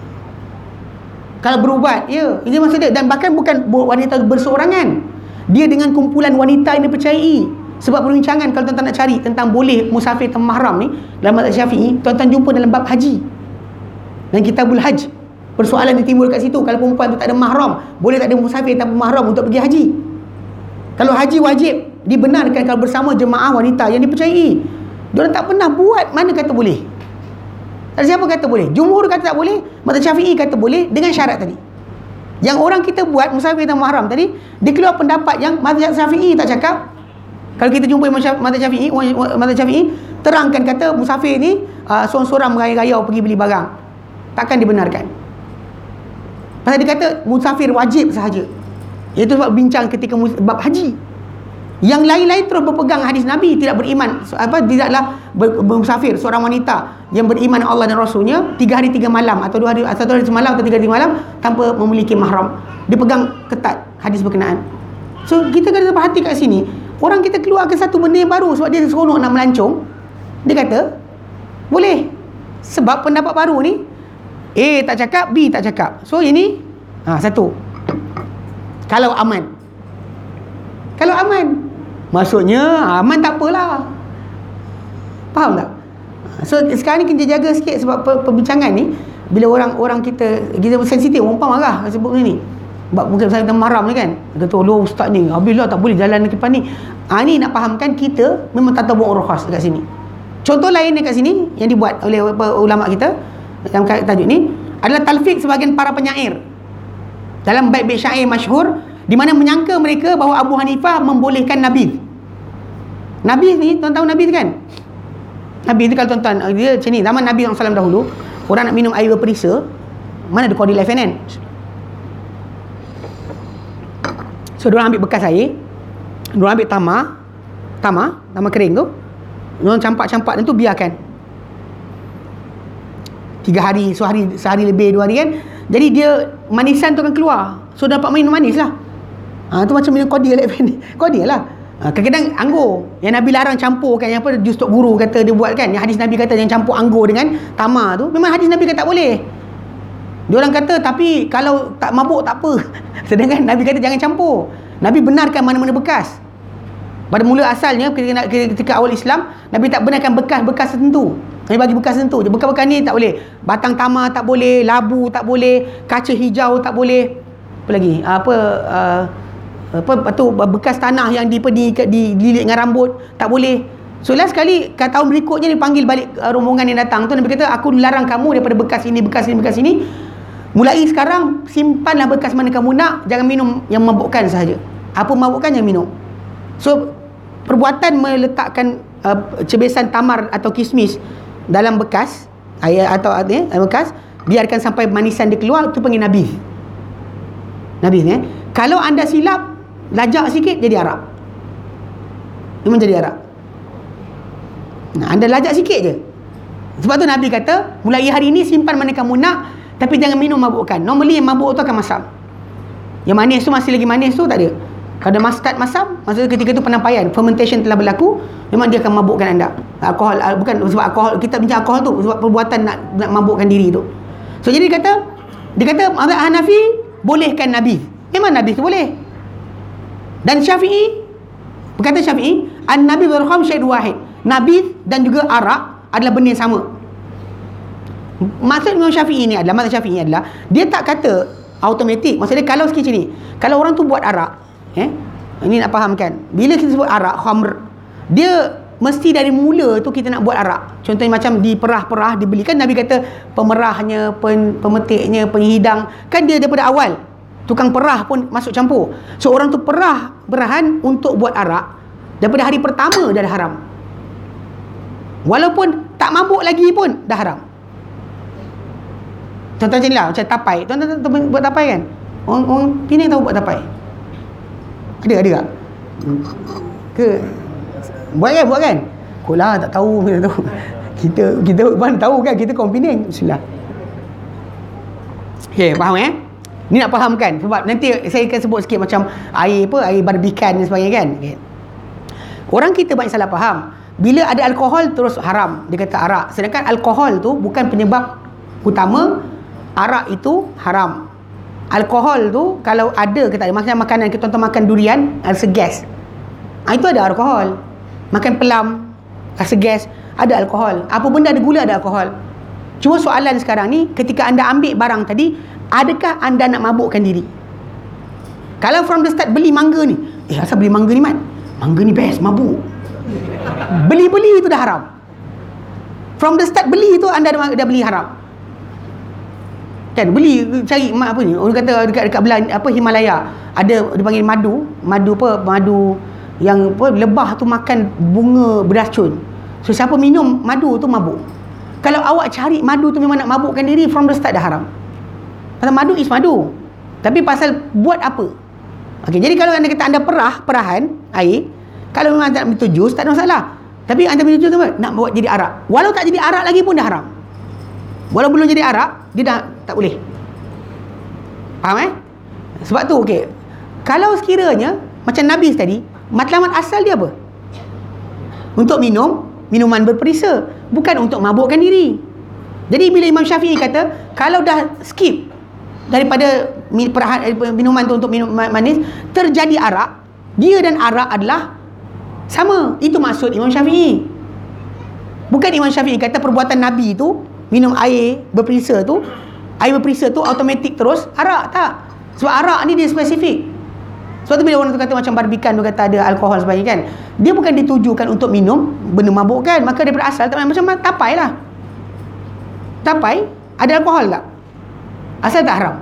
Kalau berubat, ya, ini maksud dia. Dan bahkan bukan wanita berseorangan, dia dengan kumpulan wanita yang dipercayai. Sebab perbincangan kalau tuan-tuan nak cari tentang boleh musafir tanpa mahram ni dalam mazhab Syafi'i, tuan-tuan jumpa dalam bab haji dan kitabul haj. Persoalan ditimbul kat situ, kalau perempuan tu tak ada mahram, boleh tak ada musafir tanpa mahram untuk pergi haji? Kalau haji wajib, dibenarkan kalau bersama jemaah wanita yang dipercayai. Diorang tak pernah buat, mana kata boleh? Tak ada siapa kata boleh. Jumhur kata tak boleh, mazhab Syafi'i kata boleh dengan syarat tadi. Yang orang kita buat musafir tanpa mahram tadi, dia keluar pendapat yang mazhab Syafi'i tak cakap. Kalau kita jumpa mazhab Syafi'i, mazhab Syafi'i terangkan kata musafir ni uh, sorang-sorang merayau-rayau pergi beli barang, takkan dibenarkan. Pasal dia kata musafir wajib sahaja. Itu sebab bincang ketika bab haji. Yang lain-lain terus berpegang hadis Nabi, tidak beriman apa tidaklah bermusafir seorang wanita yang beriman Allah dan Rasulnya tiga hari tiga malam, atau dua hari, satu hari semalam atau tiga hari malam tanpa memiliki mahram. Dia pegang ketat hadis berkenaan. So kita kena perhati kat sini, orang kita keluar ke satu benda yang baru sebab dia seronok nak melancong. Dia kata boleh sebab pendapat baru ni A tak cakap, B tak cakap. So ini ha, satu. Kalau aman. Kalau aman, maksudnya aman tak apalah. Faham tak? So sekarang ni kita jaga sikit sebab perbincangan ni, bila orang-orang kita kita sensitif, orang marah sebut benda ni. Sebab mungkin saya tengah maram ni kan, dia kata oh ustaz ni habislah tak boleh jalan ke depan ni. Ha, ni nak fahamkan kita memang tatabu' rukhas dekat sini. Contoh lain dekat sini yang dibuat oleh ulama kita dalam tajuk ni adalah talfiq sebahagian para penyair dalam bait-bait syair masyhur, di mana menyangka mereka bahawa Abu Hanifah membolehkan nabidh. Nabidh ni, tuan tahu nabidh kan? Nabidh tu kalau tuan-tuan, dia macam ni, zaman Nabi sallallahu alaihi wasallam dahulu, orang nak minum air berperisa, mana ada Qadi Life kan? So diorang ambil bekas air, diorang ambil tamar, tamar, tamar kering tu, diorang campak-campak dan tu biarkan tiga hari, sehari, sehari lebih, dua hari kan. Jadi dia manisan tu akan keluar, so dapat minum manis lah. Ha, tu macam minum Qadi Life ni, Qadi lah. Ha, kadang-kadang anggur yang Nabi larang campur kan, yang apa jus tok guru kata dia buat kan, yang hadis Nabi kata yang campur anggur dengan tamar tu, memang hadis Nabi kata tak boleh. Dia orang kata tapi kalau tak mabuk tak apa. Sedangkan Nabi kata jangan campur. Nabi benarkan mana-mana bekas. Pada mula asalnya ketika, ketika awal Islam, Nabi tak benarkan bekas-bekas tertentu. Nabi bagi bekas tertentu je. Bekas-bekas ni tak boleh. Batang tamar tak boleh, labu tak boleh, kaca hijau tak boleh. Apa lagi? Apa uh, apa tu bekas tanah yang di di, di dililit dengan rambut, tak boleh. So last sekali kat tahun berikutnya dia panggil balik uh, rombongan yang datang tu, Nabi kata aku larang kamu daripada bekas ini, bekas ini, bekas ini. Mulai sekarang simpanlah bekas mana kamu nak, jangan minum yang memabukkan sahaja. Apa memabukkan jangan minum. So perbuatan meletakkan uh, cebesan tamar atau kismis dalam bekas air atau eh, bekas, biarkan sampai manisan dia keluar, itu panggil nabih. Nabih ni eh. Kalau anda silap lajak sikit jadi arak. Memang jadi arak. Nah, anda lajak sikit je. Sebab tu Nabi kata, mulai hari ini simpan mana kamu nak, tapi jangan minum mabukkan. Normally yang mabuk tu akan masam. Yang manis tu masih lagi manis tu tak ada. Kalau dah start masam, maksudnya ketika tu penampaian, fermentation telah berlaku, memang dia akan mabukkan anda. Alkohol, bukan sebab alkohol, kita bincang alkohol tu sebab perbuatan nak, nak mabukkan diri tu. So jadi dia kata, dia kata mazhab Hanafi bolehkan Nabi. Memang Nabi tu boleh. Dan Syafi'i, berkata Syafi'i, an-nabi wal kham syait wahid. Nabi dan juga arak adalah benda yang sama. Maksud Imam Syafi'i ni adalah, maksud Syafi'i adalah, dia tak kata automatik. Maksudnya kalau sikit ni, kalau orang tu buat arak, eh, ini nak fahamkan, bila kita sebut arak, khamr, dia mesti dari mula tu kita nak buat arak. Contohnya macam diperah-perah, dibeli. Kan Nabi kata pemerahnya, pen, pemetiknya, penghidang, kan dia daripada awal. Tukang perah pun masuk campur. So orang tu perah berahan untuk buat arak, daripada hari pertama dah, dah haram. Walaupun tak mabuk lagi pun dah haram. Contoh macam ni lah, macam tapai. Tuan-tuan buat tapai kan? Orang, orang Penang tahu buat tapai? Ada, ada tak? Ke? Buat kan? Buat kan? Kau lah tak tahu. Kita kita mana tahu kan? Kita kaum Penang. Bismillah. Okay, faham eh? Ni nak fahamkan. Sebab nanti saya akan sebut sikit macam air apa, air barbikan dan sebagainya kan? Okay. Orang kita banyak salah faham. Bila ada alkohol terus haram. Dia kata arak. Sedangkan alkohol tu bukan penyebab utama. Arak itu haram. Alkohol tu kalau ada ke tak ada, macam makanan kita tonton makan durian rasa gas, ha, itu ada alkohol. Makan pelam rasa gas, ada alkohol. Apa benda ada gula, ada alkohol. Cuma soalan sekarang ni, ketika anda ambil barang tadi, adakah anda nak mabukkan diri? Kalau from the start beli mangga ni, eh asal beli mangga ni Mat? Mangga ni best, mabuk. Beli-beli itu dah haram. From the start beli itu anda dah, dah beli haram. Kan beli, cari apa ni, orang kata dekat dekat belah apa Himalaya ada, dia panggil madu, madu apa, madu yang apa, lebah tu makan bunga beracun. So siapa minum madu tu mabuk. Kalau awak cari madu tu memang nak mabukkan diri, from the start dah haram. Pasal madu is madu, tapi pasal buat apa? Okey, jadi kalau anda kata anda perah perahan air, kalau memang tak minum jus tak ada masalah. Tapi anda minum jus tu apa? Nak buat jadi arak. Walau tak jadi arak lagi pun dah haram. Walau belum jadi arak, dia dah tak boleh. Faham eh? Sebab tu okey. Kalau sekiranya macam Nabi tadi, matlamat asal dia apa? Untuk minum minuman berperisa, bukan untuk mabukkan diri. Jadi bila Imam Syafi'i kata kalau dah skip daripada minuman tu untuk minum manis, terjadi arak, dia dan arak adalah sama. Itu maksud Imam Syafi'i. Bukan Imam Syafi'i kata perbuatan Nabi tu minum air berperisa tu, air berperisa tu automatik terus arak, tak. Sebab arak ni dia spesifik. Sebab tu bila orang tu kata macam barbikan tu kata ada alkohol sebagainya kan, dia bukan ditujukan untuk minum benda mabukkan. Maka daripada asal tak, macam tapai lah. Tapai ada alkohol tak? Asal tak haram.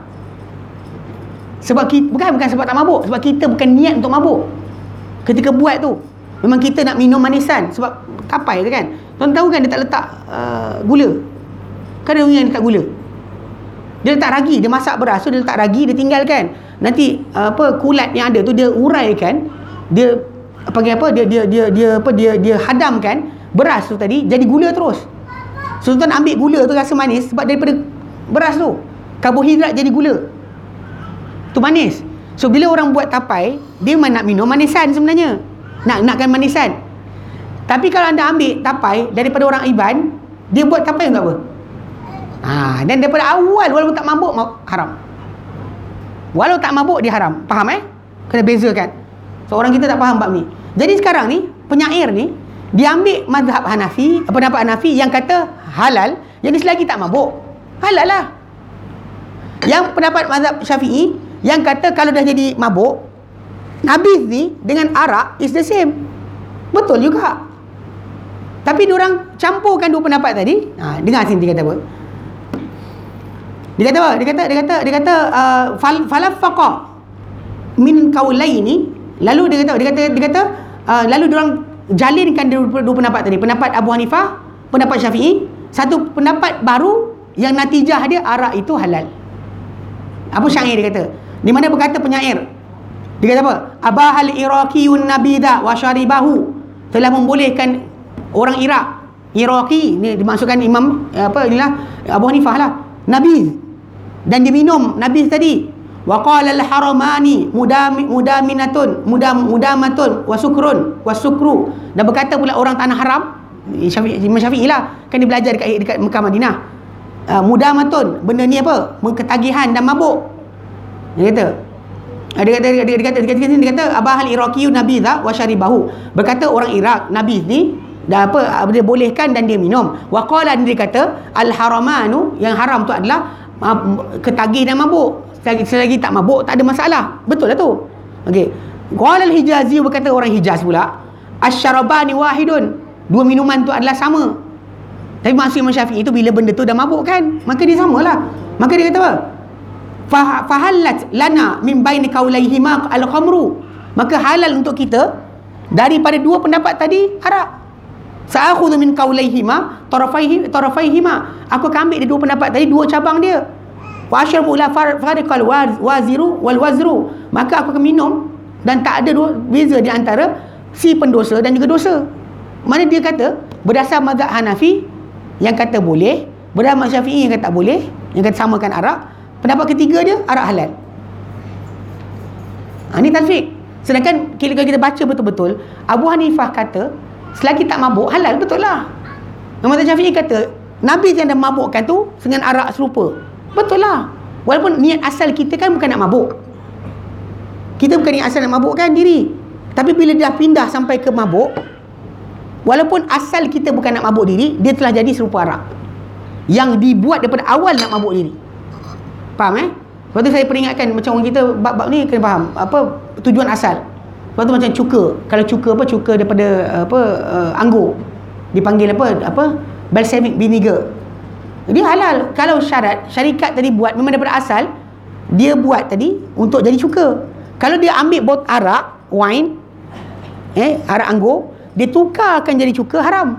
Sebab kita, bukan bukan sebab tak mabuk, sebab kita bukan niat untuk mabuk. Ketika buat tu memang kita nak minum manisan. Sebab tapai tu kan, tuan tahu kan dia tak letak uh, gula. Kan ada orang yang letak gula, dia letak ragi, dia masak beras tu dia letak ragi, dia tinggalkan. Nanti apa kulat yang ada tu dia uraikan, dia panggil apa, dia dia dia dia apa dia dia hadamkan beras tu tadi jadi gula terus. So tuan ambil gula tu rasa manis sebab daripada beras tu karbohidrat jadi gula. Tu manis. So bila orang buat tapai, dia memang nak minum manisan sebenarnya. Nak nakkan manisan. Tapi kalau anda ambil tapai daripada orang Iban, dia buat tapai untuk apa? Ha, dan daripada awal walaupun tak mabuk haram. Walau tak mabuk dia haram. Faham eh? Kena bezakan. So orang kita tak faham bab ni. Jadi sekarang ni penyair ni dia ambil mazhab Hanafi, pendapat Hanafi yang kata halal, jadi selagi tak mabuk halal lah. Yang pendapat mazhab Syafi'i yang kata kalau dah jadi mabuk nabis ni dengan arak is the same. Betul juga. Tapi diorang campurkan dua pendapat tadi. Ha, dengar sini dia kata apa? Dia kata apa? Dia kata dia kata dia kata uh, fal falafaqa min qaulaini. Lalu dia kata dia kata dia kata uh, lalu diorang jalinkan dua, dua pendapat tadi. Pendapat Abu Hanifah, pendapat Syafi'i, satu pendapat baru yang natijah dia arak itu halal. Apa syair dia kata? Di mana berkata penyair? Dia kata apa? Abahal Iraqiyun nabida wa syaribahu, telah membolehkan orang Iraq, Iraqi ni dimaksudkan imam apa inilah Abu Hanifah lah, nabiz, dan dia minum nabiz tadi. Wa qala al haramani mudami mudaminatun mudam mudamatun wa sukrun wa sukru, dan berkata pula orang tanah haram, Syafi'i, Imam Syafi'i lah, kan dia belajar dekat dekat Mekah Madinah. Uh, mudamatun, benda ni apa? Ketagihan dan mabuk. Dia kata dia kata dia kata dia kata dia kata, dia kata abahal iraqiyun nabidha wa syaribahu, berkata orang Iraq nabiz ni dah apa dia bolehkan dan dia minum. Wa qala, dia kata al haramanu, yang haram tu adalah ketagih dan mabuk. Selagi, selagi tak mabuk tak ada masalah. Betul lah tu. Okey. Qala al Hijazi, berkata orang Hijaz pula, asyarabani wahidun, dua minuman tu adalah sama. Tapi maksud Imam Syafi'i itu bila benda tu dah mabuk kan, maka dia samalah. Maka dia kata apa? Fahallat lana min baini qaulaihima al-khamru, maka halal untuk kita daripada dua pendapat tadi arak. Sa'akhudhu min qaulaihima tarafaihi tarafaihima, aku akan ambil dia dua pendapat tadi, dua cabang dia. Wa ashrabu la fariqal waziru wal wazru, maka aku akan minum dan tak ada dua, beza di antara si pendosa dan juga dosa. Mana dia kata berdasar mazhab Hanafi yang kata boleh, berdasar mazhab Syafi'i yang kata tak boleh, yang kata samakan arak. Pendapat ketiga dia arak halal. Ha, ni talfiq. Sedangkan kalau kita baca betul-betul, Abu Hanifah kata selagi tak mabuk halal, betul lah. Imam Syafi'i kata Nabi yang dah mabukkan tu dengan arak serupa, betul lah. Walaupun niat asal kita kan bukan nak mabuk, kita bukan niat asal nak mabukkan diri, tapi bila dah pindah sampai ke mabuk, walaupun asal kita bukan nak mabuk diri, dia telah jadi serupa arak yang dibuat daripada awal nak mabuk diri. Faham eh? Sebab tu saya peringatkan macam orang kita bab-bab ni kena faham apa tujuan asal. Sebab tu macam cuka. Kalau cuka apa, cuka daripada apa uh, anggur, dipanggil apa apa balsamic vinegar. Dia halal. Kalau syarat syarikat tadi buat memang daripada asal, dia buat tadi untuk jadi cuka. Kalau dia ambil bot arak, wine, eh arak anggur, dia tukarkan jadi cuka, haram.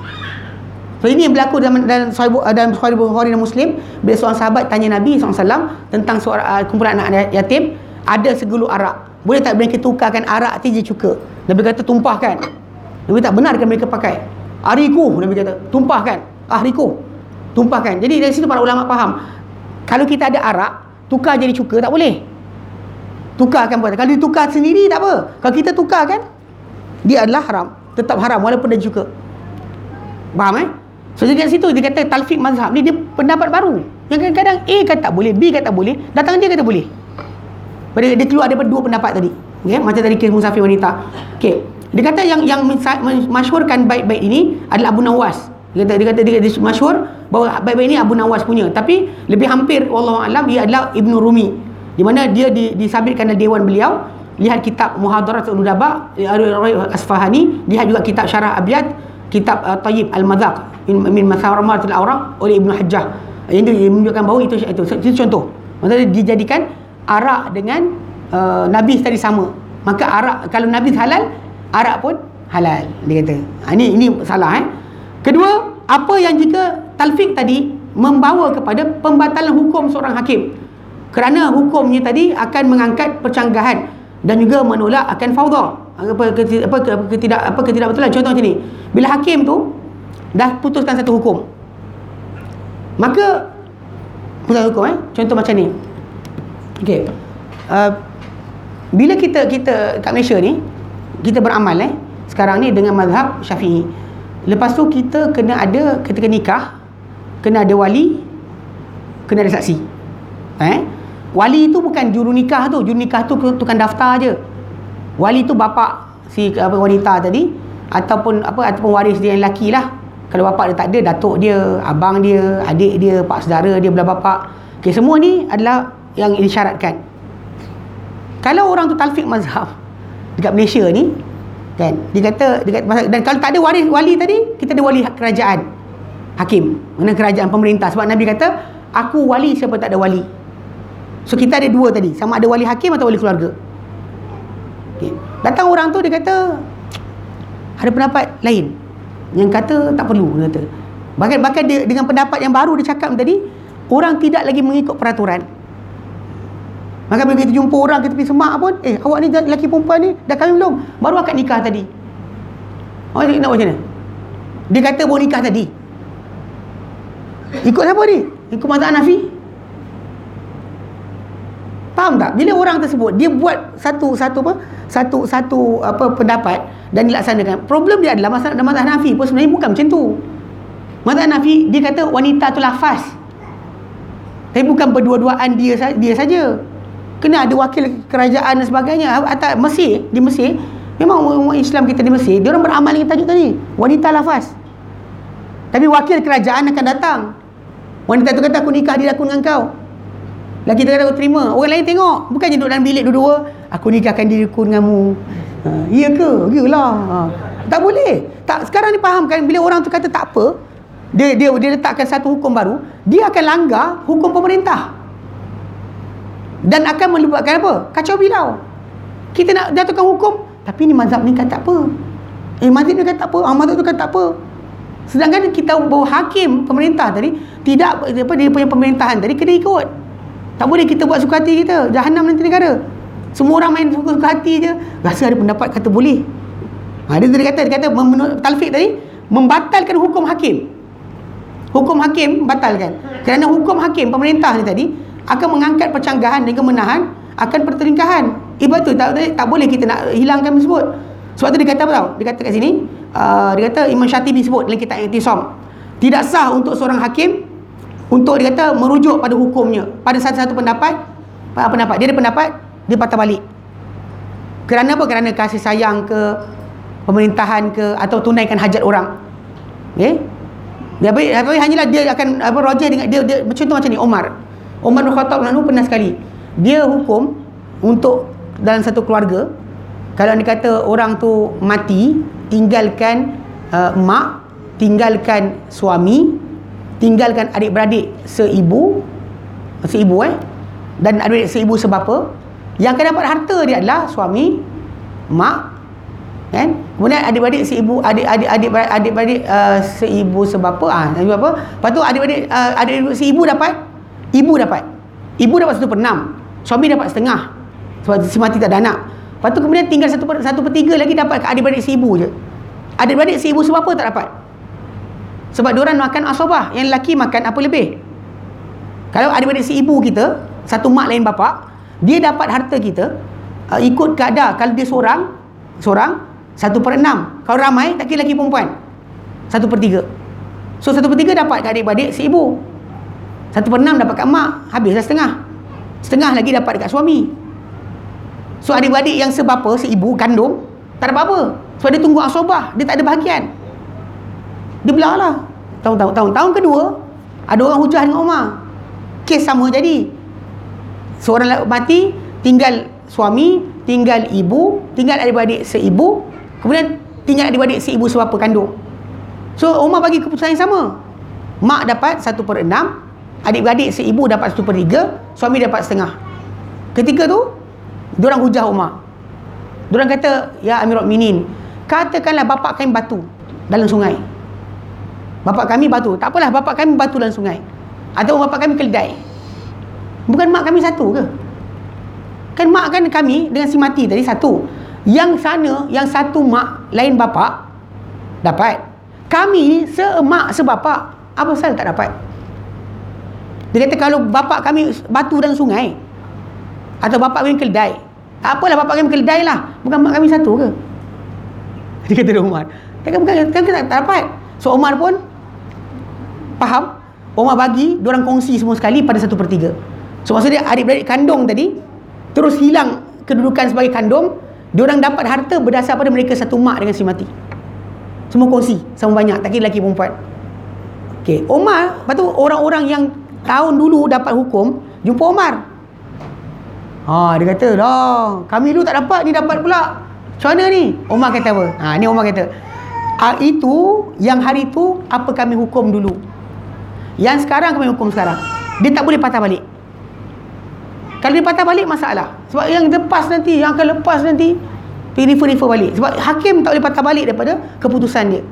So ini yang berlaku dalam dalam Sahih dalam Sahih Bukhari dan Muslim, bila seorang sahabat tanya Nabi sallallahu alaihi wasallam tentang seorang uh, kumpulan anak yatim, ada segulur arak, boleh tak mereka tukarkan arak tu jadi cuka? Nabi kata tumpahkan. Nabi tak benarkan mereka pakai. Ariku, Nabi kata tumpahkan. Ahriku, tumpahkan. Jadi dari situ para ulama faham, kalau kita ada arak tukar jadi cuka tak boleh. Tukarkan boleh. Kalau ditukar sendiri tak apa. Kalau kita tukarkan, dia adalah haram, tetap haram walaupun dia cuka. Faham eh? So jadi kat situ dia kata talfiq mazhab ni dia pendapat baru. Yang kadang-kadang A kata tak boleh, B kata boleh, datang dia kata boleh. Pada dia keluar daripada dua pendapat tadi. Okey, macam tadi kes musafir wanita. Okey. Dia kata yang yang masyhurkan bait-bait ini adalah Abu Nawas. Dia kata dia kata dia, dia masyhur bahawa bait-bait ini Abu Nawas punya, tapi lebih hampir wallahu alam ia adalah Ibnu Rumi, di mana dia di, disabitkan dalam dewan beliau. Lihat kitab Muhadaratul Udaba Asfahani, lihat juga kitab Syarah Abyad, kitab uh, Tayyib Al-Madhaq min Mathawramatul Awraq oleh Ibnu Hajjah. Yang itu menunjukkan bahawa itu itu, itu contoh. Maksudnya dijadikan arak dengan uh, nabis tadi sama. Maka arak, kalau nabis halal, arak pun halal, dia kata. Ha, ini ini salah eh. Kedua, apa yang jika talfiq tadi membawa kepada pembatalan hukum seorang hakim, kerana hukumnya tadi akan mengangkat percanggahan dan juga menolak akan fauda, apa apa ketidak apa ketidakbetulan. Contoh macam ni, bila hakim tu dah putuskan satu hukum, maka putuskan hukum eh contoh macam ni. Okey, uh, bila kita kita kat Malaysia ni kita beramal eh sekarang ni dengan mazhab Syafi'i, lepas tu kita kena ada, ketika nikah kena ada wali, kena ada saksi. Eh wali itu bukan juru nikah tu, juru nikah tu tukang daftar je. Wali tu bapa si apa wanita tadi, ataupun apa ataupun waris dia yang lelaki lah. Kalau bapa dia tak ada, datuk dia, abang dia, adik dia, pak saudara dia belah bapa. Okey, semua ni adalah yang disyaratkan. Kalau orang tu talfik mazhab dekat Malaysia ni kan, dia kata dekat, dan kalau tak ada wali wali tadi, kita ada wali kerajaan, hakim, mana kerajaan pemerintah. Sebab Nabi kata, aku wali siapa tak ada wali. So kita ada dua tadi, sama ada wali hakim atau wali keluarga. Okay. Datang orang tu, dia kata ada pendapat lain yang kata tak perlu. Dia kata bahkan, bahkan dia, dengan pendapat yang baru dia cakap tadi, orang tidak lagi mengikut peraturan. Maka bila kita jumpa orang, kita pergi semak pun, eh awak ni lelaki perempuan ni dah kahwin belum? Baru akad nikah tadi. Awak nak buat macam mana? Dia kata baru nikah tadi. Ikut siapa ni? Ikut mazhab Hanafi. Faham tak? Bila orang tersebut dia buat satu satu apa? Satu satu apa pendapat dan dilaksanakan. Problem dia adalah masalah mazhab Hanafi pun sebenarnya bukan macam tu. Mazhab Hanafi dia kata wanita tu lafaz. Tapi bukan berdua-duaan dia dia saja. Kena ada wakil kerajaan dan sebagainya. Atas Mesir, di Mesir, memang umat Islam kita di Mesir, dia orang beramal dengan tajuk tadi, wanita lafaz. Tapi wakil kerajaan akan datang. Wanita tu kata, aku nikah diri aku dengan kau. Lagi kita kata aku terima. Orang lain tengok, bukan je duduk dalam bilik dua-dua, aku nikahkan diriku denganmu. Ha, iya ke? Iyalah. Ha. Tak boleh. Tak, sekarang ni faham kan, bila orang tu kata tak apa, dia dia dia letakkan satu hukum baru, dia akan langgar hukum pemerintah. Dan akan melibatkan apa? Kacau bilau. Kita nak jatuhkan hukum, tapi ni mazhab ni kata tak apa. Eh mazhab ni kata tak apa, ah, mazhab tu kata tak apa. Sedangkan kita bawa hakim pemerintah tadi, tidak apa dia punya pemerintahan tadi kena ikut. Tak boleh kita buat suka hati kita. Jahanam nanti negara. Semua orang main suka, suka hati je. Rasa ada pendapat kata boleh. Ha, dia tadi kata, dia kata menurut talfik tadi, membatalkan hukum hakim. Hukum hakim batalkan. Kerana hukum hakim pemerintah ni tadi akan mengangkat percanggahan dan kemenahan akan pertelingkahan. Ibad tu tak, tak boleh kita nak hilangkan tersebut. Sebab tu dia kata apa tau? Dia kata kat sini, uh, dia kata Imam Syatibi sebut dalam kitab I'tisam, tidak sah untuk seorang hakim untuk dia kata merujuk pada hukumnya, pada satu-satu pendapat, pada pendapat. Dia ada pendapat, dia patah balik. Kerana apa? Kerana kasih sayang ke, pemerintahan ke, atau tunaikan hajat orang. Okay? Dia apa, hanyalah dia akan apa, roger dengan dia, dia contoh macam ni, Omar. Umar bin Khattab lalu pernah sekali dia hukum untuk dalam satu keluarga, kalau dia kata orang tu mati, tinggalkan uh, mak, tinggalkan suami, tinggalkan adik-beradik seibu seibu eh dan adik-beradik seibu sebapa, yang akan dapat harta dia adalah suami, mak, kan? Kemudian adik-beradik seibu, adik-adik adik-beradik adik-beradik uh, seibu sebapa, ah apa? Lepas tu adik-beradik uh, adik-beradik seibu dapat, ibu dapat. Ibu dapat satu per enam. Suami dapat setengah. Sebab si mati tak ada anak. Lepas tu kemudian tinggal satu per, satu per tiga lagi dapat ke adik-beradik seibu je. Adik-beradik seibu sebapa tak dapat. Sebab diorang makan asobah. Yang lelaki makan apa lebih. Kalau adik-beradik seibu kita, satu mak lain bapa, dia dapat harta kita uh, ikut kadar. Kalau dia seorang, seorang, satu per enam. Kalau ramai, tak kira lelaki perempuan, satu per tiga. So satu per tiga dapat ke adik-beradik seibu. Satu per enam dapat kat mak, habislah setengah. Setengah lagi dapat dekat suami. So adik-beradik yang sebapa, seibu, kandung, tak ada apa-apa. Sebab dia tunggu asobah, dia tak ada bahagian. Dia belah lah. Tahun-tahun, tahun, tahun kedua, ada orang hujah dengan Umar. Kes sama jadi. Seorang mati, tinggal suami, tinggal ibu, tinggal adik-beradik seibu, kemudian tinggal adik-beradik seibu sebapa kandung. So Umar bagi keputusan yang sama. Mak dapat satu per enam, adik-beradik seibu dapat satu per tiga, suami dapat setengah. Ketika tu diorang hujah Umar. Diorang kata, ya Amirul Mukminin, katakanlah bapak kami batu dalam sungai. Bapak kami batu, tak apalah, bapak kami batu dalam sungai, atau bapak kami keledai. Bukan mak kami satu ke? Kan mak kan kami dengan si mati tadi satu. Yang sana, yang satu mak lain bapak dapat. Kami ni semak sebapak, apa pasal tak dapat? Dia kata kalau bapak kami batu dalam sungai, atau bapak kami keledai, tak apalah, bapak kami keledai lah, bukan mak kami satu ke? Dia kata dia Umar, kan bukan, kan kita tak dapat. So Umar pun faham. Umar bagi diorang kongsi semua sekali pada satu per tiga. So maksudnya adik-beradik kandung tadi terus hilang kedudukan sebagai kandung. Diorang dapat harta berdasar pada mereka satu mak dengan si mati. Semua kongsi sama banyak, tak kira lelaki perempuan. Okay, Umar, lepas tu orang-orang yang tahun dulu dapat hukum jumpa Umar. Ha, dia kata, dah, kami dulu tak dapat, ni dapat pula. Macam mana ni? Umar kata apa? Ha, ni Umar kata, ah, itu, yang hari tu, apa kami hukum dulu. Yang sekarang kami hukum sekarang. Dia tak boleh patah balik. Kalau dia patah balik, masalah. Sebab yang lepas nanti, yang akan lepas nanti, pergi refer-refer balik. Sebab hakim tak boleh patah balik daripada keputusan dia.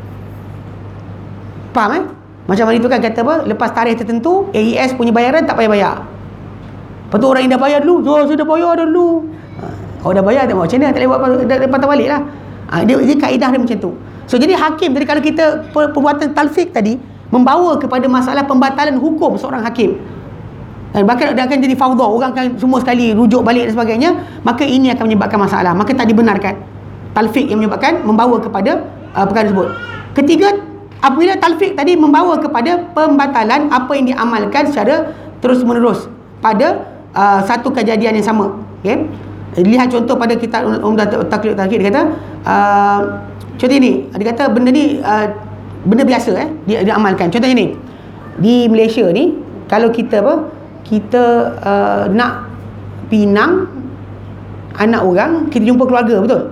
Faham eh? Macam hari tu kan kata apa? Lepas tarikh tertentu, A E S punya bayaran tak payah bayar. Lepas tu orang yang dah bayar dulu, oh, saya dah bayar dah dulu. Ha, kalau dah bayar, tak macam mana? Tak boleh buat, dah, dah patah balik lah. Ha, dia, dia kaedah dia macam tu. So, jadi hakim tadi, kalau kita perbuatan talfiq tadi, membawa kepada masalah pembatalan hukum seorang hakim. Dan bahkan dia akan jadi faudah, orang akan semua sekali rujuk balik dan sebagainya, maka ini akan menyebabkan masalah. Maka tak dibenarkan. Talfiq yang menyebabkan, membawa kepada uh, perkara tersebut. Ketiga, apabila talfiq tadi membawa kepada pembatalan apa yang diamalkan secara terus-menerus pada Uh, satu kejadian yang sama. Okay? Lihat contoh pada kitab Umdah Taklid Taklid, dia kata uh, contoh ni, dia kata benda ni uh, benda biasa eh dia, dia amalkan. Contohnya ni, di Malaysia ni, kalau kita apa kita uh, nak pinang anak orang, kita jumpa keluarga, betul?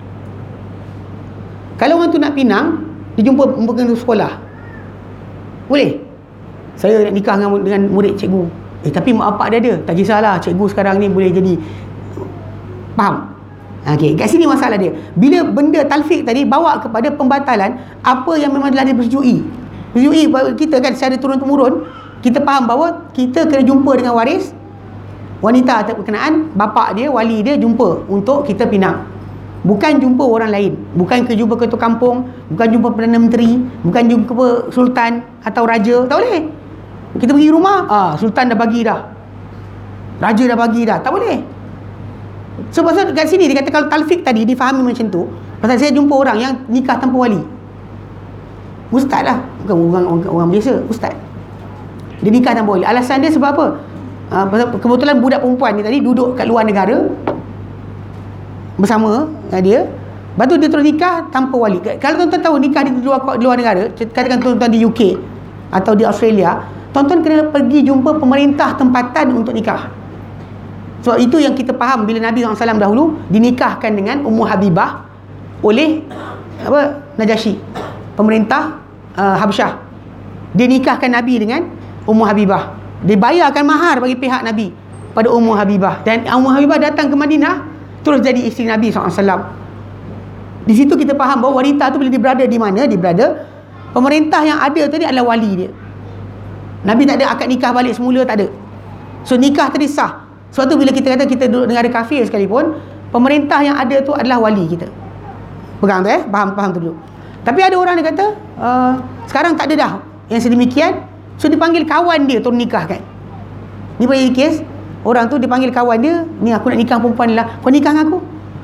Kalau orang tu nak pinang, dia jumpa bukan sekolah, boleh? Saya nak nikah dengan, dengan murid cikgu. Eh, tapi mak bapak dia ada. Tak kisahlah, cikgu sekarang ni boleh jadi. Faham? Okey, kat sini masalah dia. Bila benda talfiq tadi bawa kepada pembatalan apa yang memang telah dipersetujui. Persetujui kita kan secara turun-temurun, kita faham bahawa kita kena jumpa dengan waris wanita atau berkenaan, bapak dia, wali dia jumpa untuk kita pinang. Bukan jumpa orang lain. Bukan ke jumpa ketua kampung, bukan jumpa Perdana Menteri, bukan jumpa sultan atau raja. Tak boleh. Kita pergi rumah, ah, sultan dah bagi dah, raja dah bagi dah. Tak boleh. So pasal kat sini dia kata kalau talfiq tadi difahami macam tu, pasal saya jumpa orang yang nikah tanpa wali. Ustaz lah, bukan orang, orang, orang biasa, ustaz. Dia nikah tanpa wali. Alasan dia sebab apa? Ah, pasal kebetulan budak perempuan ni tadi duduk kat luar negara bersama dengan dia. Lepas tu dia terus nikah tanpa wali. Kalau tuan-tuan tahu nikah di luar, luar negara, katakan tuan-tuan di U K atau di Australia, tuan-tuan kena pergi jumpa pemerintah tempatan untuk nikah. Sebab itu yang kita faham bila Nabi sallallahu alaihi wasallam dahulu dinikahkan dengan Ummu Habibah oleh apa Najasyi, pemerintah uh, Habsyah. Dia nikahkan Nabi dengan Ummu Habibah. Dia bayarkan mahar bagi pihak Nabi pada Ummu Habibah. Dan Ummu Habibah datang ke Madinah terus jadi isteri Nabi sallallahu alaihi wasallam. Di situ kita faham bahawa wanita tu bila dia berada di mana, dia berada, pemerintah yang ada tadi adalah wali dia. Nabi tak ada akad nikah balik semula, tak ada. So nikah tadi sah. Sebab tu bila kita kata kita duduk negara kafir sekalipun, pemerintah yang ada tu adalah wali kita. Pegang tu eh, faham faham tu dulu. Tapi ada orang dia kata uh, sekarang tak ada dah yang sedemikian. So dipanggil kawan dia turun nikahkan. Ni pada kes orang tu dipanggil kawan dia, ni aku nak nikah perempuan ni lah, kau nikah dengan aku.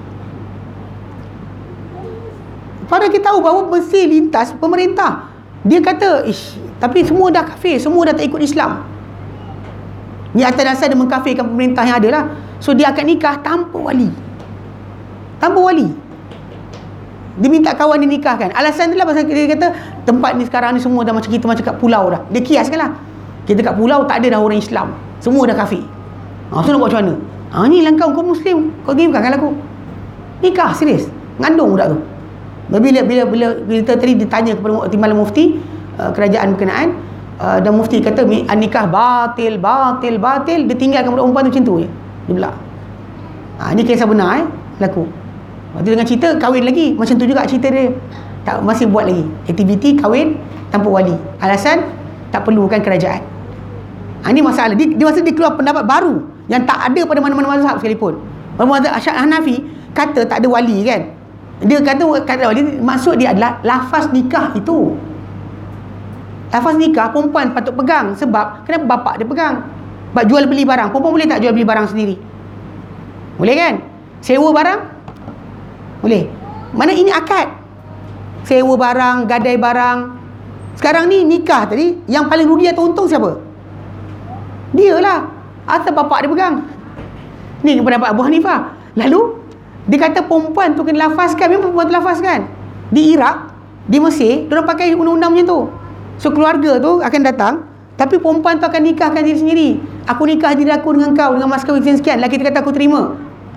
Padahal kita tahu bahawa mesti lintas pemerintah. Dia kata, ish, tapi semua dah kafir, semua dah tak ikut Islam. Ni atas dasar dia mengkafirkan pemerintah yang ada lah. So dia akan nikah tanpa wali. Tanpa wali. Dia minta kawan dia nikahkan. Alasan dia lah pasal dia kata tempat ni sekarang ni semua dah macam kita macam kat pulau dah. Dia kiaskan lah. Kita kat pulau tak ada dah orang Islam. Semua dah kafir. Ha, so nak buat macam mana? Ha, ni lah kau, kau Muslim. Kau pergi bukan aku. Nikah, serius. Ngandung budak tu. Bila bila bila kita tadi ditanya kepada Timbalan Mufti uh, kerajaan berkenaan, uh, dan Mufti kata nikah batil, batil, batil, dia tinggalkan budak perempuan tu macam tu je. Dia belak. Ha, ni kisah benar eh, berlaku. Lepas tu dengan cerita kahwin lagi, macam tu juga cerita dia. Tak, masih buat lagi aktiviti kahwin tanpa wali. Alasan tak perlukan kerajaan. Ha, ini masalah. Dia, dia masa dia keluar pendapat baru yang tak ada pada mana-mana mazhab sekalipun. Mazhab Hanafi kata tak ada wali kan. Dia kata kata wali, maksud dia adalah lafaz nikah itu. Lafaz nikah perempuan patut pegang. Sebab kenapa bapak dia pegang? Sebab jual beli barang. Perempuan boleh tak jual beli barang sendiri? Boleh kan? Sewa barang? Boleh. Mana ini akad. Sewa barang, gadai barang. Sekarang ni nikah tadi, yang paling rugi atau untung siapa? Dia lah. Atau bapak dia pegang. Ni pendapat Abu Hanifah. Lalu dia kata perempuan tu kena lafazkan. Memang perempuan tu lafazkan. Di Iraq, di Mesir, diorang pakai undang-undang macam tu. So keluarga tu akan datang, tapi perempuan tu akan nikahkan diri sendiri. aku nikah diri aku dengan kau dengan mas kahwin sekian, lelaki tu kata aku terima,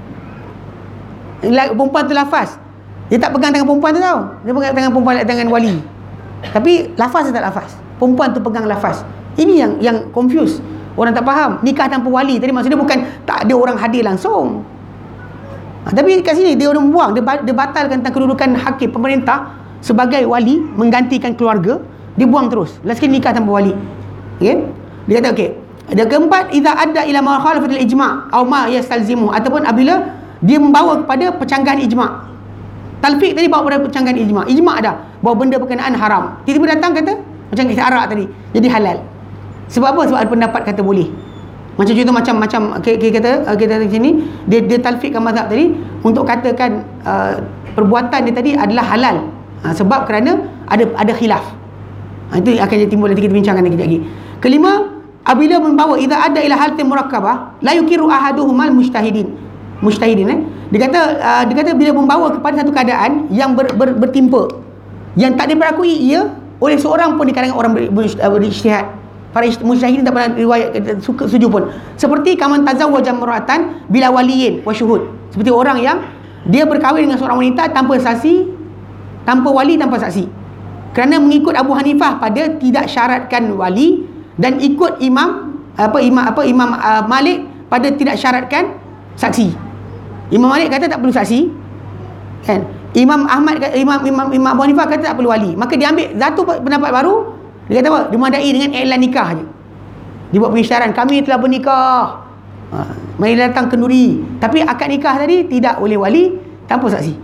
perempuan tu lafaz, dia tak pegang tangan perempuan tu tau, dia pegang tangan perempuan tangan wali, tapi lafaz dia tak lafaz, perempuan tu pegang lafaz. Ini yang yang confuse, orang tak faham. Nikah tanpa wali tadi maksudnya bukan tak ada orang hadir langsung, ha, tapi kat sini dia orang buang, dia, dia batalkan tentang kedudukan hakim pemerintah sebagai wali menggantikan keluarga, dia buang terus. Last sekali nikah tanpa wali. Okay? Dia kata okey. Yang keempat, idza adda ila mukhalafatil ijma' aw ma yastalzimu, ataupun apabila dia membawa kepada percanggahan ijma'. Talfiq tadi bawa pada percanggahan ijma'. Ijma' dah bahawa benda berkenaan haram. Tiba-tiba datang kata macam kita arak tadi jadi halal. Sebab apa? Sebab ada pendapat kata boleh. Macam contoh macam macam kita kata kita di sini dia dia talfiqkan mazhab tadi untuk katakan uh, perbuatan dia tadi adalah halal. Ha, sebab kerana ada ada khilaf. Ha, itu akan jadi timbul, nanti kita bincangkan kejap lagi. Kelima, apabila membawa idza ada ila halatin murakkabah la yukiru ahaduhumal mujtahidin. Mujtahidin eh. Dia kata uh, dia kata bila membawa kepada satu keadaan yang ber, ber, bertimpa, yang tak diperakui ia oleh seorang pun di kalangan orang berijtihad. Para mujtahidin tak pernah riwayat suka setuju pun. Seperti kaman tazawwaja mar'atan bila waliyin wa syuhud. Seperti orang yang dia berkahwin dengan seorang wanita tanpa saksi, tanpa wali, tanpa saksi. Kerana mengikut Abu Hanifah pada tidak syaratkan wali, dan ikut Imam apa Imam apa Imam uh, Malik pada tidak syaratkan saksi. Imam Malik kata tak perlu saksi, kan? Imam Ahmad Imam Imam Imam Abu Hanifah kata tak perlu wali. Maka dia ambil satu pendapat baru, dia kata apa? Dimadai dengan iklan nikah je. Dia buat pengisyaran, kami telah bernikah. Ha, mari datang kenduri. Tapi akad nikah tadi tidak oleh wali, tanpa saksi.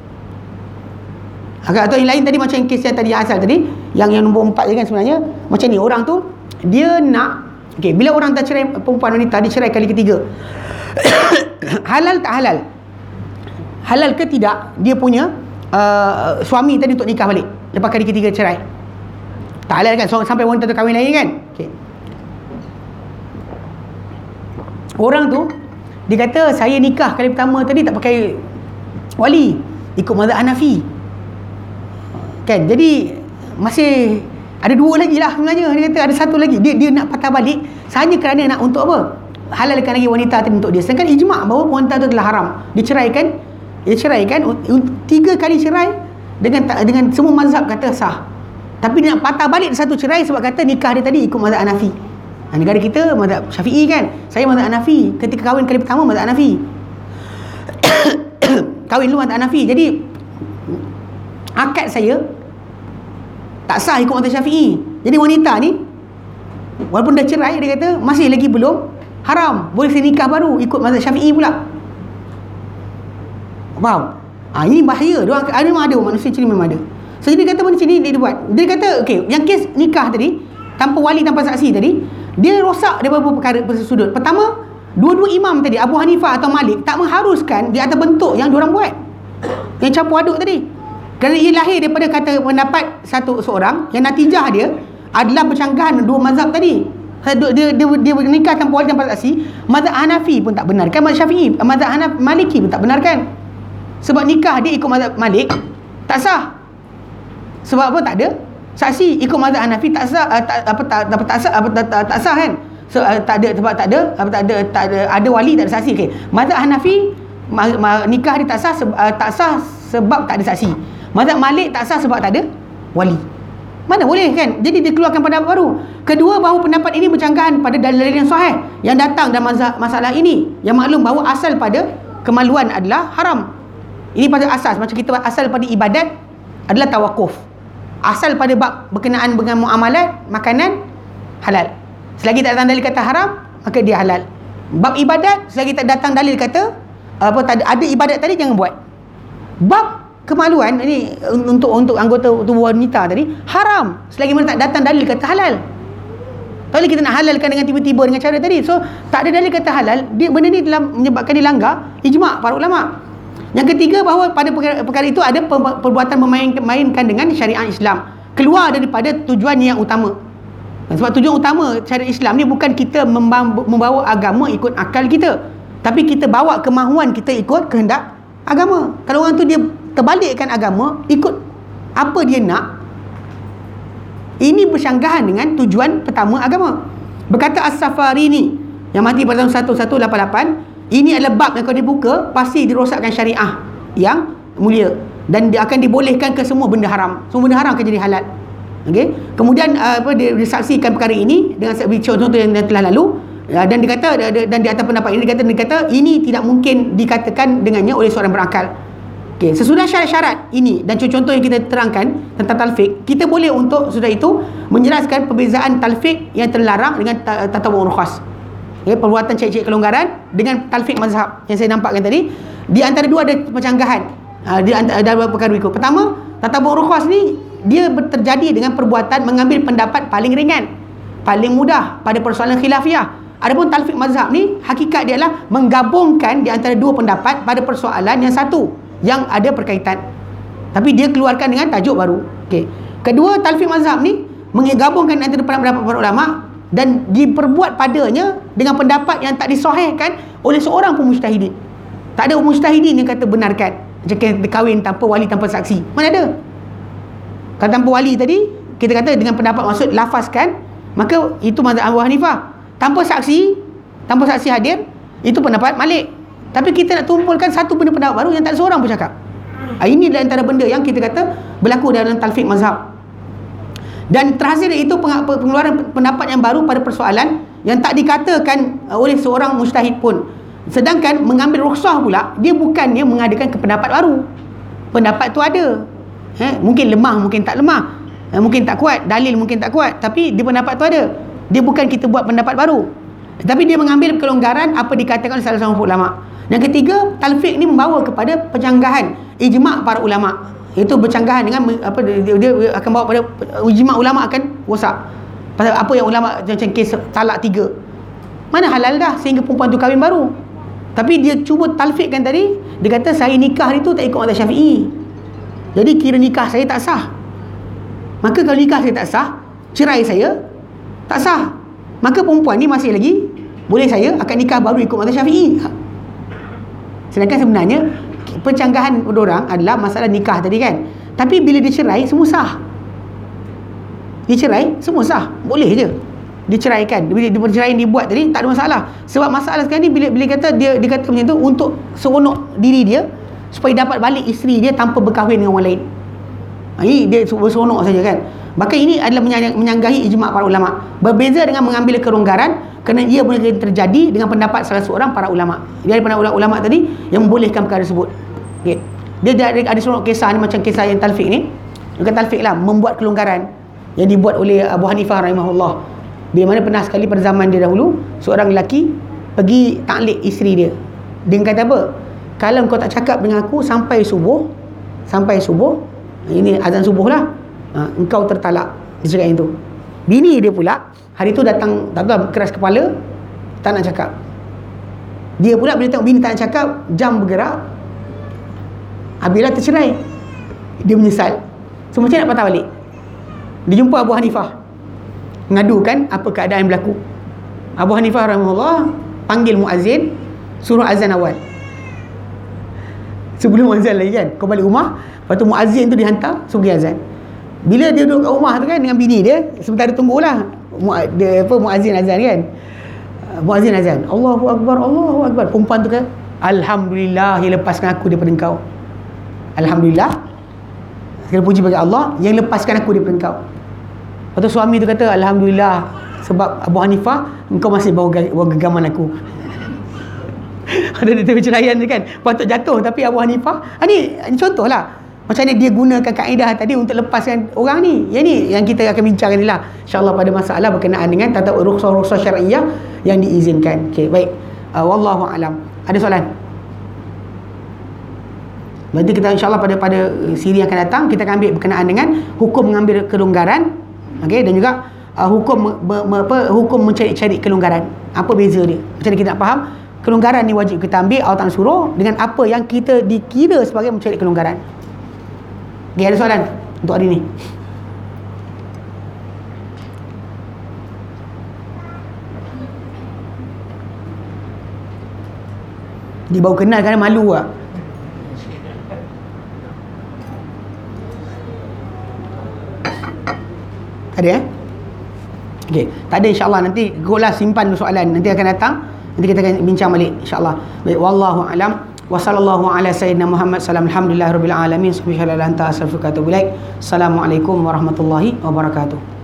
Akad atau yang lain tadi macam kes yang tadi yang asal tadi, yang yang nombor empat je kan sebenarnya. Macam ni, orang tu dia nak, okey, bila orang dah cerai, perempuan wanita dia cerai kali ketiga. Halal tak halal? Halal ke tidak dia punya uh, suami tadi untuk nikah balik lepas kali ketiga cerai? Tak halal kan, so, sampai wanita tu kahwin lagi kan. Okay. Orang tu dia kata saya nikah kali pertama tadi tak pakai wali, ikut mazhab Hanafi kan. Jadi masih ada dua lagi lah sebenarnya. Dia kata ada satu lagi, dia dia nak patah balik hanya kerana nak untuk apa? Halalkan lagi wanita tadi untuk dia. Sedangkan ijma' bahawa wanita tu telah haram, diceraikan, dia ceraikan tiga kali cerai dengan dengan semua mazhab kata sah. Tapi dia nak patah balik satu cerai sebab kata nikah dia tadi ikut mazhab Hanafi. Ha, negara kita mazhab Syafi'i kan. Saya mazhab Hanafi. Ketika kahwin kali pertama mazhab Hanafi. Kahwin dulu mazhab Hanafi. Jadi akad saya tak sah ikut mazhab Syafi'i. Jadi wanita ni walaupun dah cerai, dia kata masih lagi belum haram, boleh saya nikah baru ikut mazhab Syafi'i pula. Faham? Ha, ini bahaya. Dia ada memang ada manusia sini memang ada. So dia kata macam ni dia buat. Dia kata okey, yang kes nikah tadi tanpa wali, tanpa saksi tadi, dia rosak daripada beberapa perkara bersudut. Pertama, dua-dua imam tadi, Abu Hanifah atau Malik, tak mengharuskan di atas bentuk yang diorang buat, yang campur aduk tadi. Kerana ia lahir daripada kata pendapat satu seorang yang natijah dia adalah bercanggahan dua mazhab tadi. Dia dia dia, dia bernikah tanpa wali, tanpa saksi. Mazhab Hanafi pun tak benarkan, mazhab Syafi'i, mazhab Hanaf Maliki pun tak benarkan. Sebab nikah dia ikut mazhab Malik tak sah. Sebab apa? Tak ada saksi. Ikut mazhab Hanafi tak sah, uh, tak apa tak apa tak sah, apa tak, tak, tak sah kan. So uh, tak ada sebab tak ada apa tak ada tak ada ada wali, tak ada saksi. Okey. Mazhab Hanafi ma, ma, nikah dia tak sah uh, tak sah sebab tak ada saksi. Mazhab Malik tak sah sebab tak ada wali. Mana boleh kan? Jadi dia keluarkan pendapat baru. Kedua, bahawa pendapat ini bercanggahan pada dalil-dalil yang sahih yang datang dalam mazhab masalah ini, yang maklum bahawa asal pada kemaluan adalah haram. Ini pada asas, macam kita asal pada ibadat adalah tawakuf. Asal pada bab berkenaan dengan muamalat, makanan halal. Selagi tak datang dalil kata haram, maka dia halal. Bab ibadat, selagi tak datang dalil kata apa tak ada, ada ibadat tadi, jangan buat. Bab kemaluan ini untuk untuk anggota tubuh wanita tadi haram selagi mana tak datang dalil kata halal. Tak boleh kita nak halalkan dengan tiba-tiba dengan cara tadi. So tak ada dalil kata halal, dia benda ni telah menyebabkan dilanggar ijma' para ulama. Yang ketiga, bahawa pada perkara, perkara itu ada perbuatan memainkan dengan syariat Islam, keluar daripada tujuan yang utama. Sebab tujuan utama syariat Islam ni bukan kita membawa agama ikut akal kita, tapi kita bawa kemahuan kita ikut kehendak agama. Kalau orang tu dia terbalikkan agama ikut apa dia nak, ini bersanggahan dengan tujuan pertama agama. Berkata As-Safarini, yang mati pada tahun seribu seratus lapan puluh lapan, ini adalah bab yang kalau dibuka pasti dirosakkan syariah yang mulia, dan dia akan dibolehkan ke semua benda haram. Semua benda haram akan jadi halal. Okey. Kemudian uh, apa dia disaksikan perkara ini dengan contoh yang telah lalu, uh, dan dia kata dan di atas pendapat ini dia kata dia kata ini tidak mungkin dikatakan dengannya oleh seorang berakal. Okey, sesudah syarat-syarat ini dan contoh yang kita terangkan tentang talfiq, kita boleh untuk sudah itu menjelaskan perbezaan talfiq yang terlarang dengan tatawwu' rukhas. Okay, perbuatan cek-cek kelonggaran dengan talfiq mazhab yang saya nampakkan tadi. Di antara dua ada percanggahan. Uh, di antara ada beberapa perkara berikut. Pertama, tatawwu' rukhas ni dia terjadi dengan perbuatan mengambil pendapat paling ringan, paling mudah pada persoalan khilafiyah. Adapun talfiq mazhab ni hakikat dia adalah menggabungkan di antara dua pendapat pada persoalan yang satu yang ada perkaitan, tapi dia keluarkan dengan tajuk baru. Okey. Kedua, talfiq mazhab ni menggabungkan antara pendapat para ulama dan diperbuat padanya dengan pendapat yang tak disahihkan oleh seorang pun mujtahidin. Tak ada mujtahidin yang kata benarkan. Macam kita kahwin tanpa wali, tanpa saksi. Mana ada? Kalau tanpa wali tadi, kita kata dengan pendapat maksud lafazkan, maka itu mazhab Abu Hanifah. Tanpa saksi, tanpa saksi hadir, itu pendapat Malik. Tapi kita nak tumpulkan satu benda pendapat baru yang tak ada seorang pun cakap. Ini adalah antara benda yang kita kata berlaku dalam talfiq mazhab. Dan terhasil itu pengeluaran pendapat yang baru pada persoalan yang tak dikatakan oleh seorang mujtahid pun. Sedangkan mengambil rukhsah pula, dia bukannya mengadakan pendapat baru. Pendapat tu ada. Eh, mungkin lemah, mungkin tak lemah. Eh, mungkin tak kuat, dalil mungkin tak kuat, tapi dia pendapat tu ada. Dia bukan kita buat pendapat baru. Tapi dia mengambil kelonggaran apa dikatakan oleh salah seorang ulama. Yang ketiga, talfiq ni membawa kepada pencanggahan ijma' para ulama. Itu bercanggahan dengan apa dia, dia akan bawa pada ijma' ulama akan rosak. Pasal apa yang ulama macam kes talak tiga. Mana halal dah sehingga perempuan tu kahwin baru. Tapi dia cuba talfiqkan tadi, dia kata saya nikah hari tu tak ikut mazhab Syafi'i. Jadi kira nikah saya tak sah. Maka kalau nikah saya tak sah, cerai saya tak sah. Maka perempuan ni masih lagi boleh saya akan nikah baru ikut mazhab Syafi'i. Sedangkan sebenarnya pencanggahan orang adalah masalah nikah tadi kan. Tapi bila dia cerai, semua sah. Dia cerai, semua sah. Boleh je diceraikan. Bila perceraian dibuat tadi, tak ada masalah. Sebab masalah sekarang ni bila bila kata dia dia kata macam tu untuk seronok diri dia supaya dapat balik isteri dia tanpa berkahwin dengan orang lain. Ha, ini dia berseronok saja kan. Maka ini adalah menyanggahi ijma' para ulama. Berbeza dengan mengambil keronggaran kerana ia boleh terjadi dengan pendapat salah seorang para ulama. Dia ada pendapat ulama tadi yang membolehkan perkara tersebut. Okay. Dia ada, ada seorang kisah ni macam kisah yang talfiq ni. Bukan talfiq lah, membuat kelonggaran yang dibuat oleh Abu Hanifah rahimahullah. Bila mana pernah sekali pada zaman dia dahulu, seorang lelaki pergi taklid isteri dia. Dia kata apa? Kalau kau tak cakap dengan aku sampai subuh, sampai subuh, ini azan subuh lah, ha, engkau tertalak. Dia cakap itu. Bini dia pula hari tu datang, tak tahu keras kepala, tak nak cakap. Dia pula bila tengok bini tak nak cakap, jam bergerak, habislah tercerai. Dia menyesal. So macam nak patah balik. Dia jumpa Abu Hanifah, mengadukan apa keadaan yang berlaku. Abu Hanifah rahimahullah panggil muazzin, suruh azan awal. Sebelum azan lagi kan, kau balik rumah, lepas tu muazzin tu dihantar, suruh pergi azan. Bila dia duduk kat rumah tu kan dengan bini dia, sebentar dia tunggulah dia apa muazzin azan kan. Muazzin azan, Allahu akbar, Allahu akbar. Perempuan tu kan, alhamdulillah yang lepaskan aku daripada engkau. Alhamdulillah, segala puji bagi Allah yang lepaskan aku daripada engkau. Lepas tu suami tu kata, alhamdulillah sebab Abu Hanifah engkau masih bawa, bawa genggaman aku. Ada dia perceraian dia kan, patut jatuh tapi Abu Hanifah, ha, ni, ni contohlah macam mana dia gunakan kaedah tadi untuk lepaskan orang ni. Yang ni yang kita akan bincangkan ni lah, insyaAllah pada masalah berkenaan dengan tata rukhsah-rukhsah syar'iyah yang diizinkan. Okey, baik. Uh, wallahu alam. Ada soalan? Nanti kita insyaAllah pada pada siri yang akan datang kita akan ambil berkenaan dengan hukum mengambil kelonggaran, okey, dan juga uh, hukum me, me, apa, hukum mencari-cari kelonggaran. Apa beza dia? Macam mana kita nak faham kelonggaran ni wajib kita ambil, Allah tak suruh, dengan apa yang kita dikira sebagai mencari kelonggaran. Okay, ada soalan untuk hari ni? Dia baru kenal kerana malu lah. Ada eh? Okey, tak ada insya-Allah, nanti goklah simpan soalan, nanti akan datang, nanti kita akan bincang balik insya-Allah. Baik, wallahu alam. Wa sallallahu ala sayyidina Muhammad sallam alhamdulillahirabbil alamin subhanallahi wa bihamdihi astaghfiruka wa atubu ilaik. Assalamualaikum warahmatullahi wabarakatuh.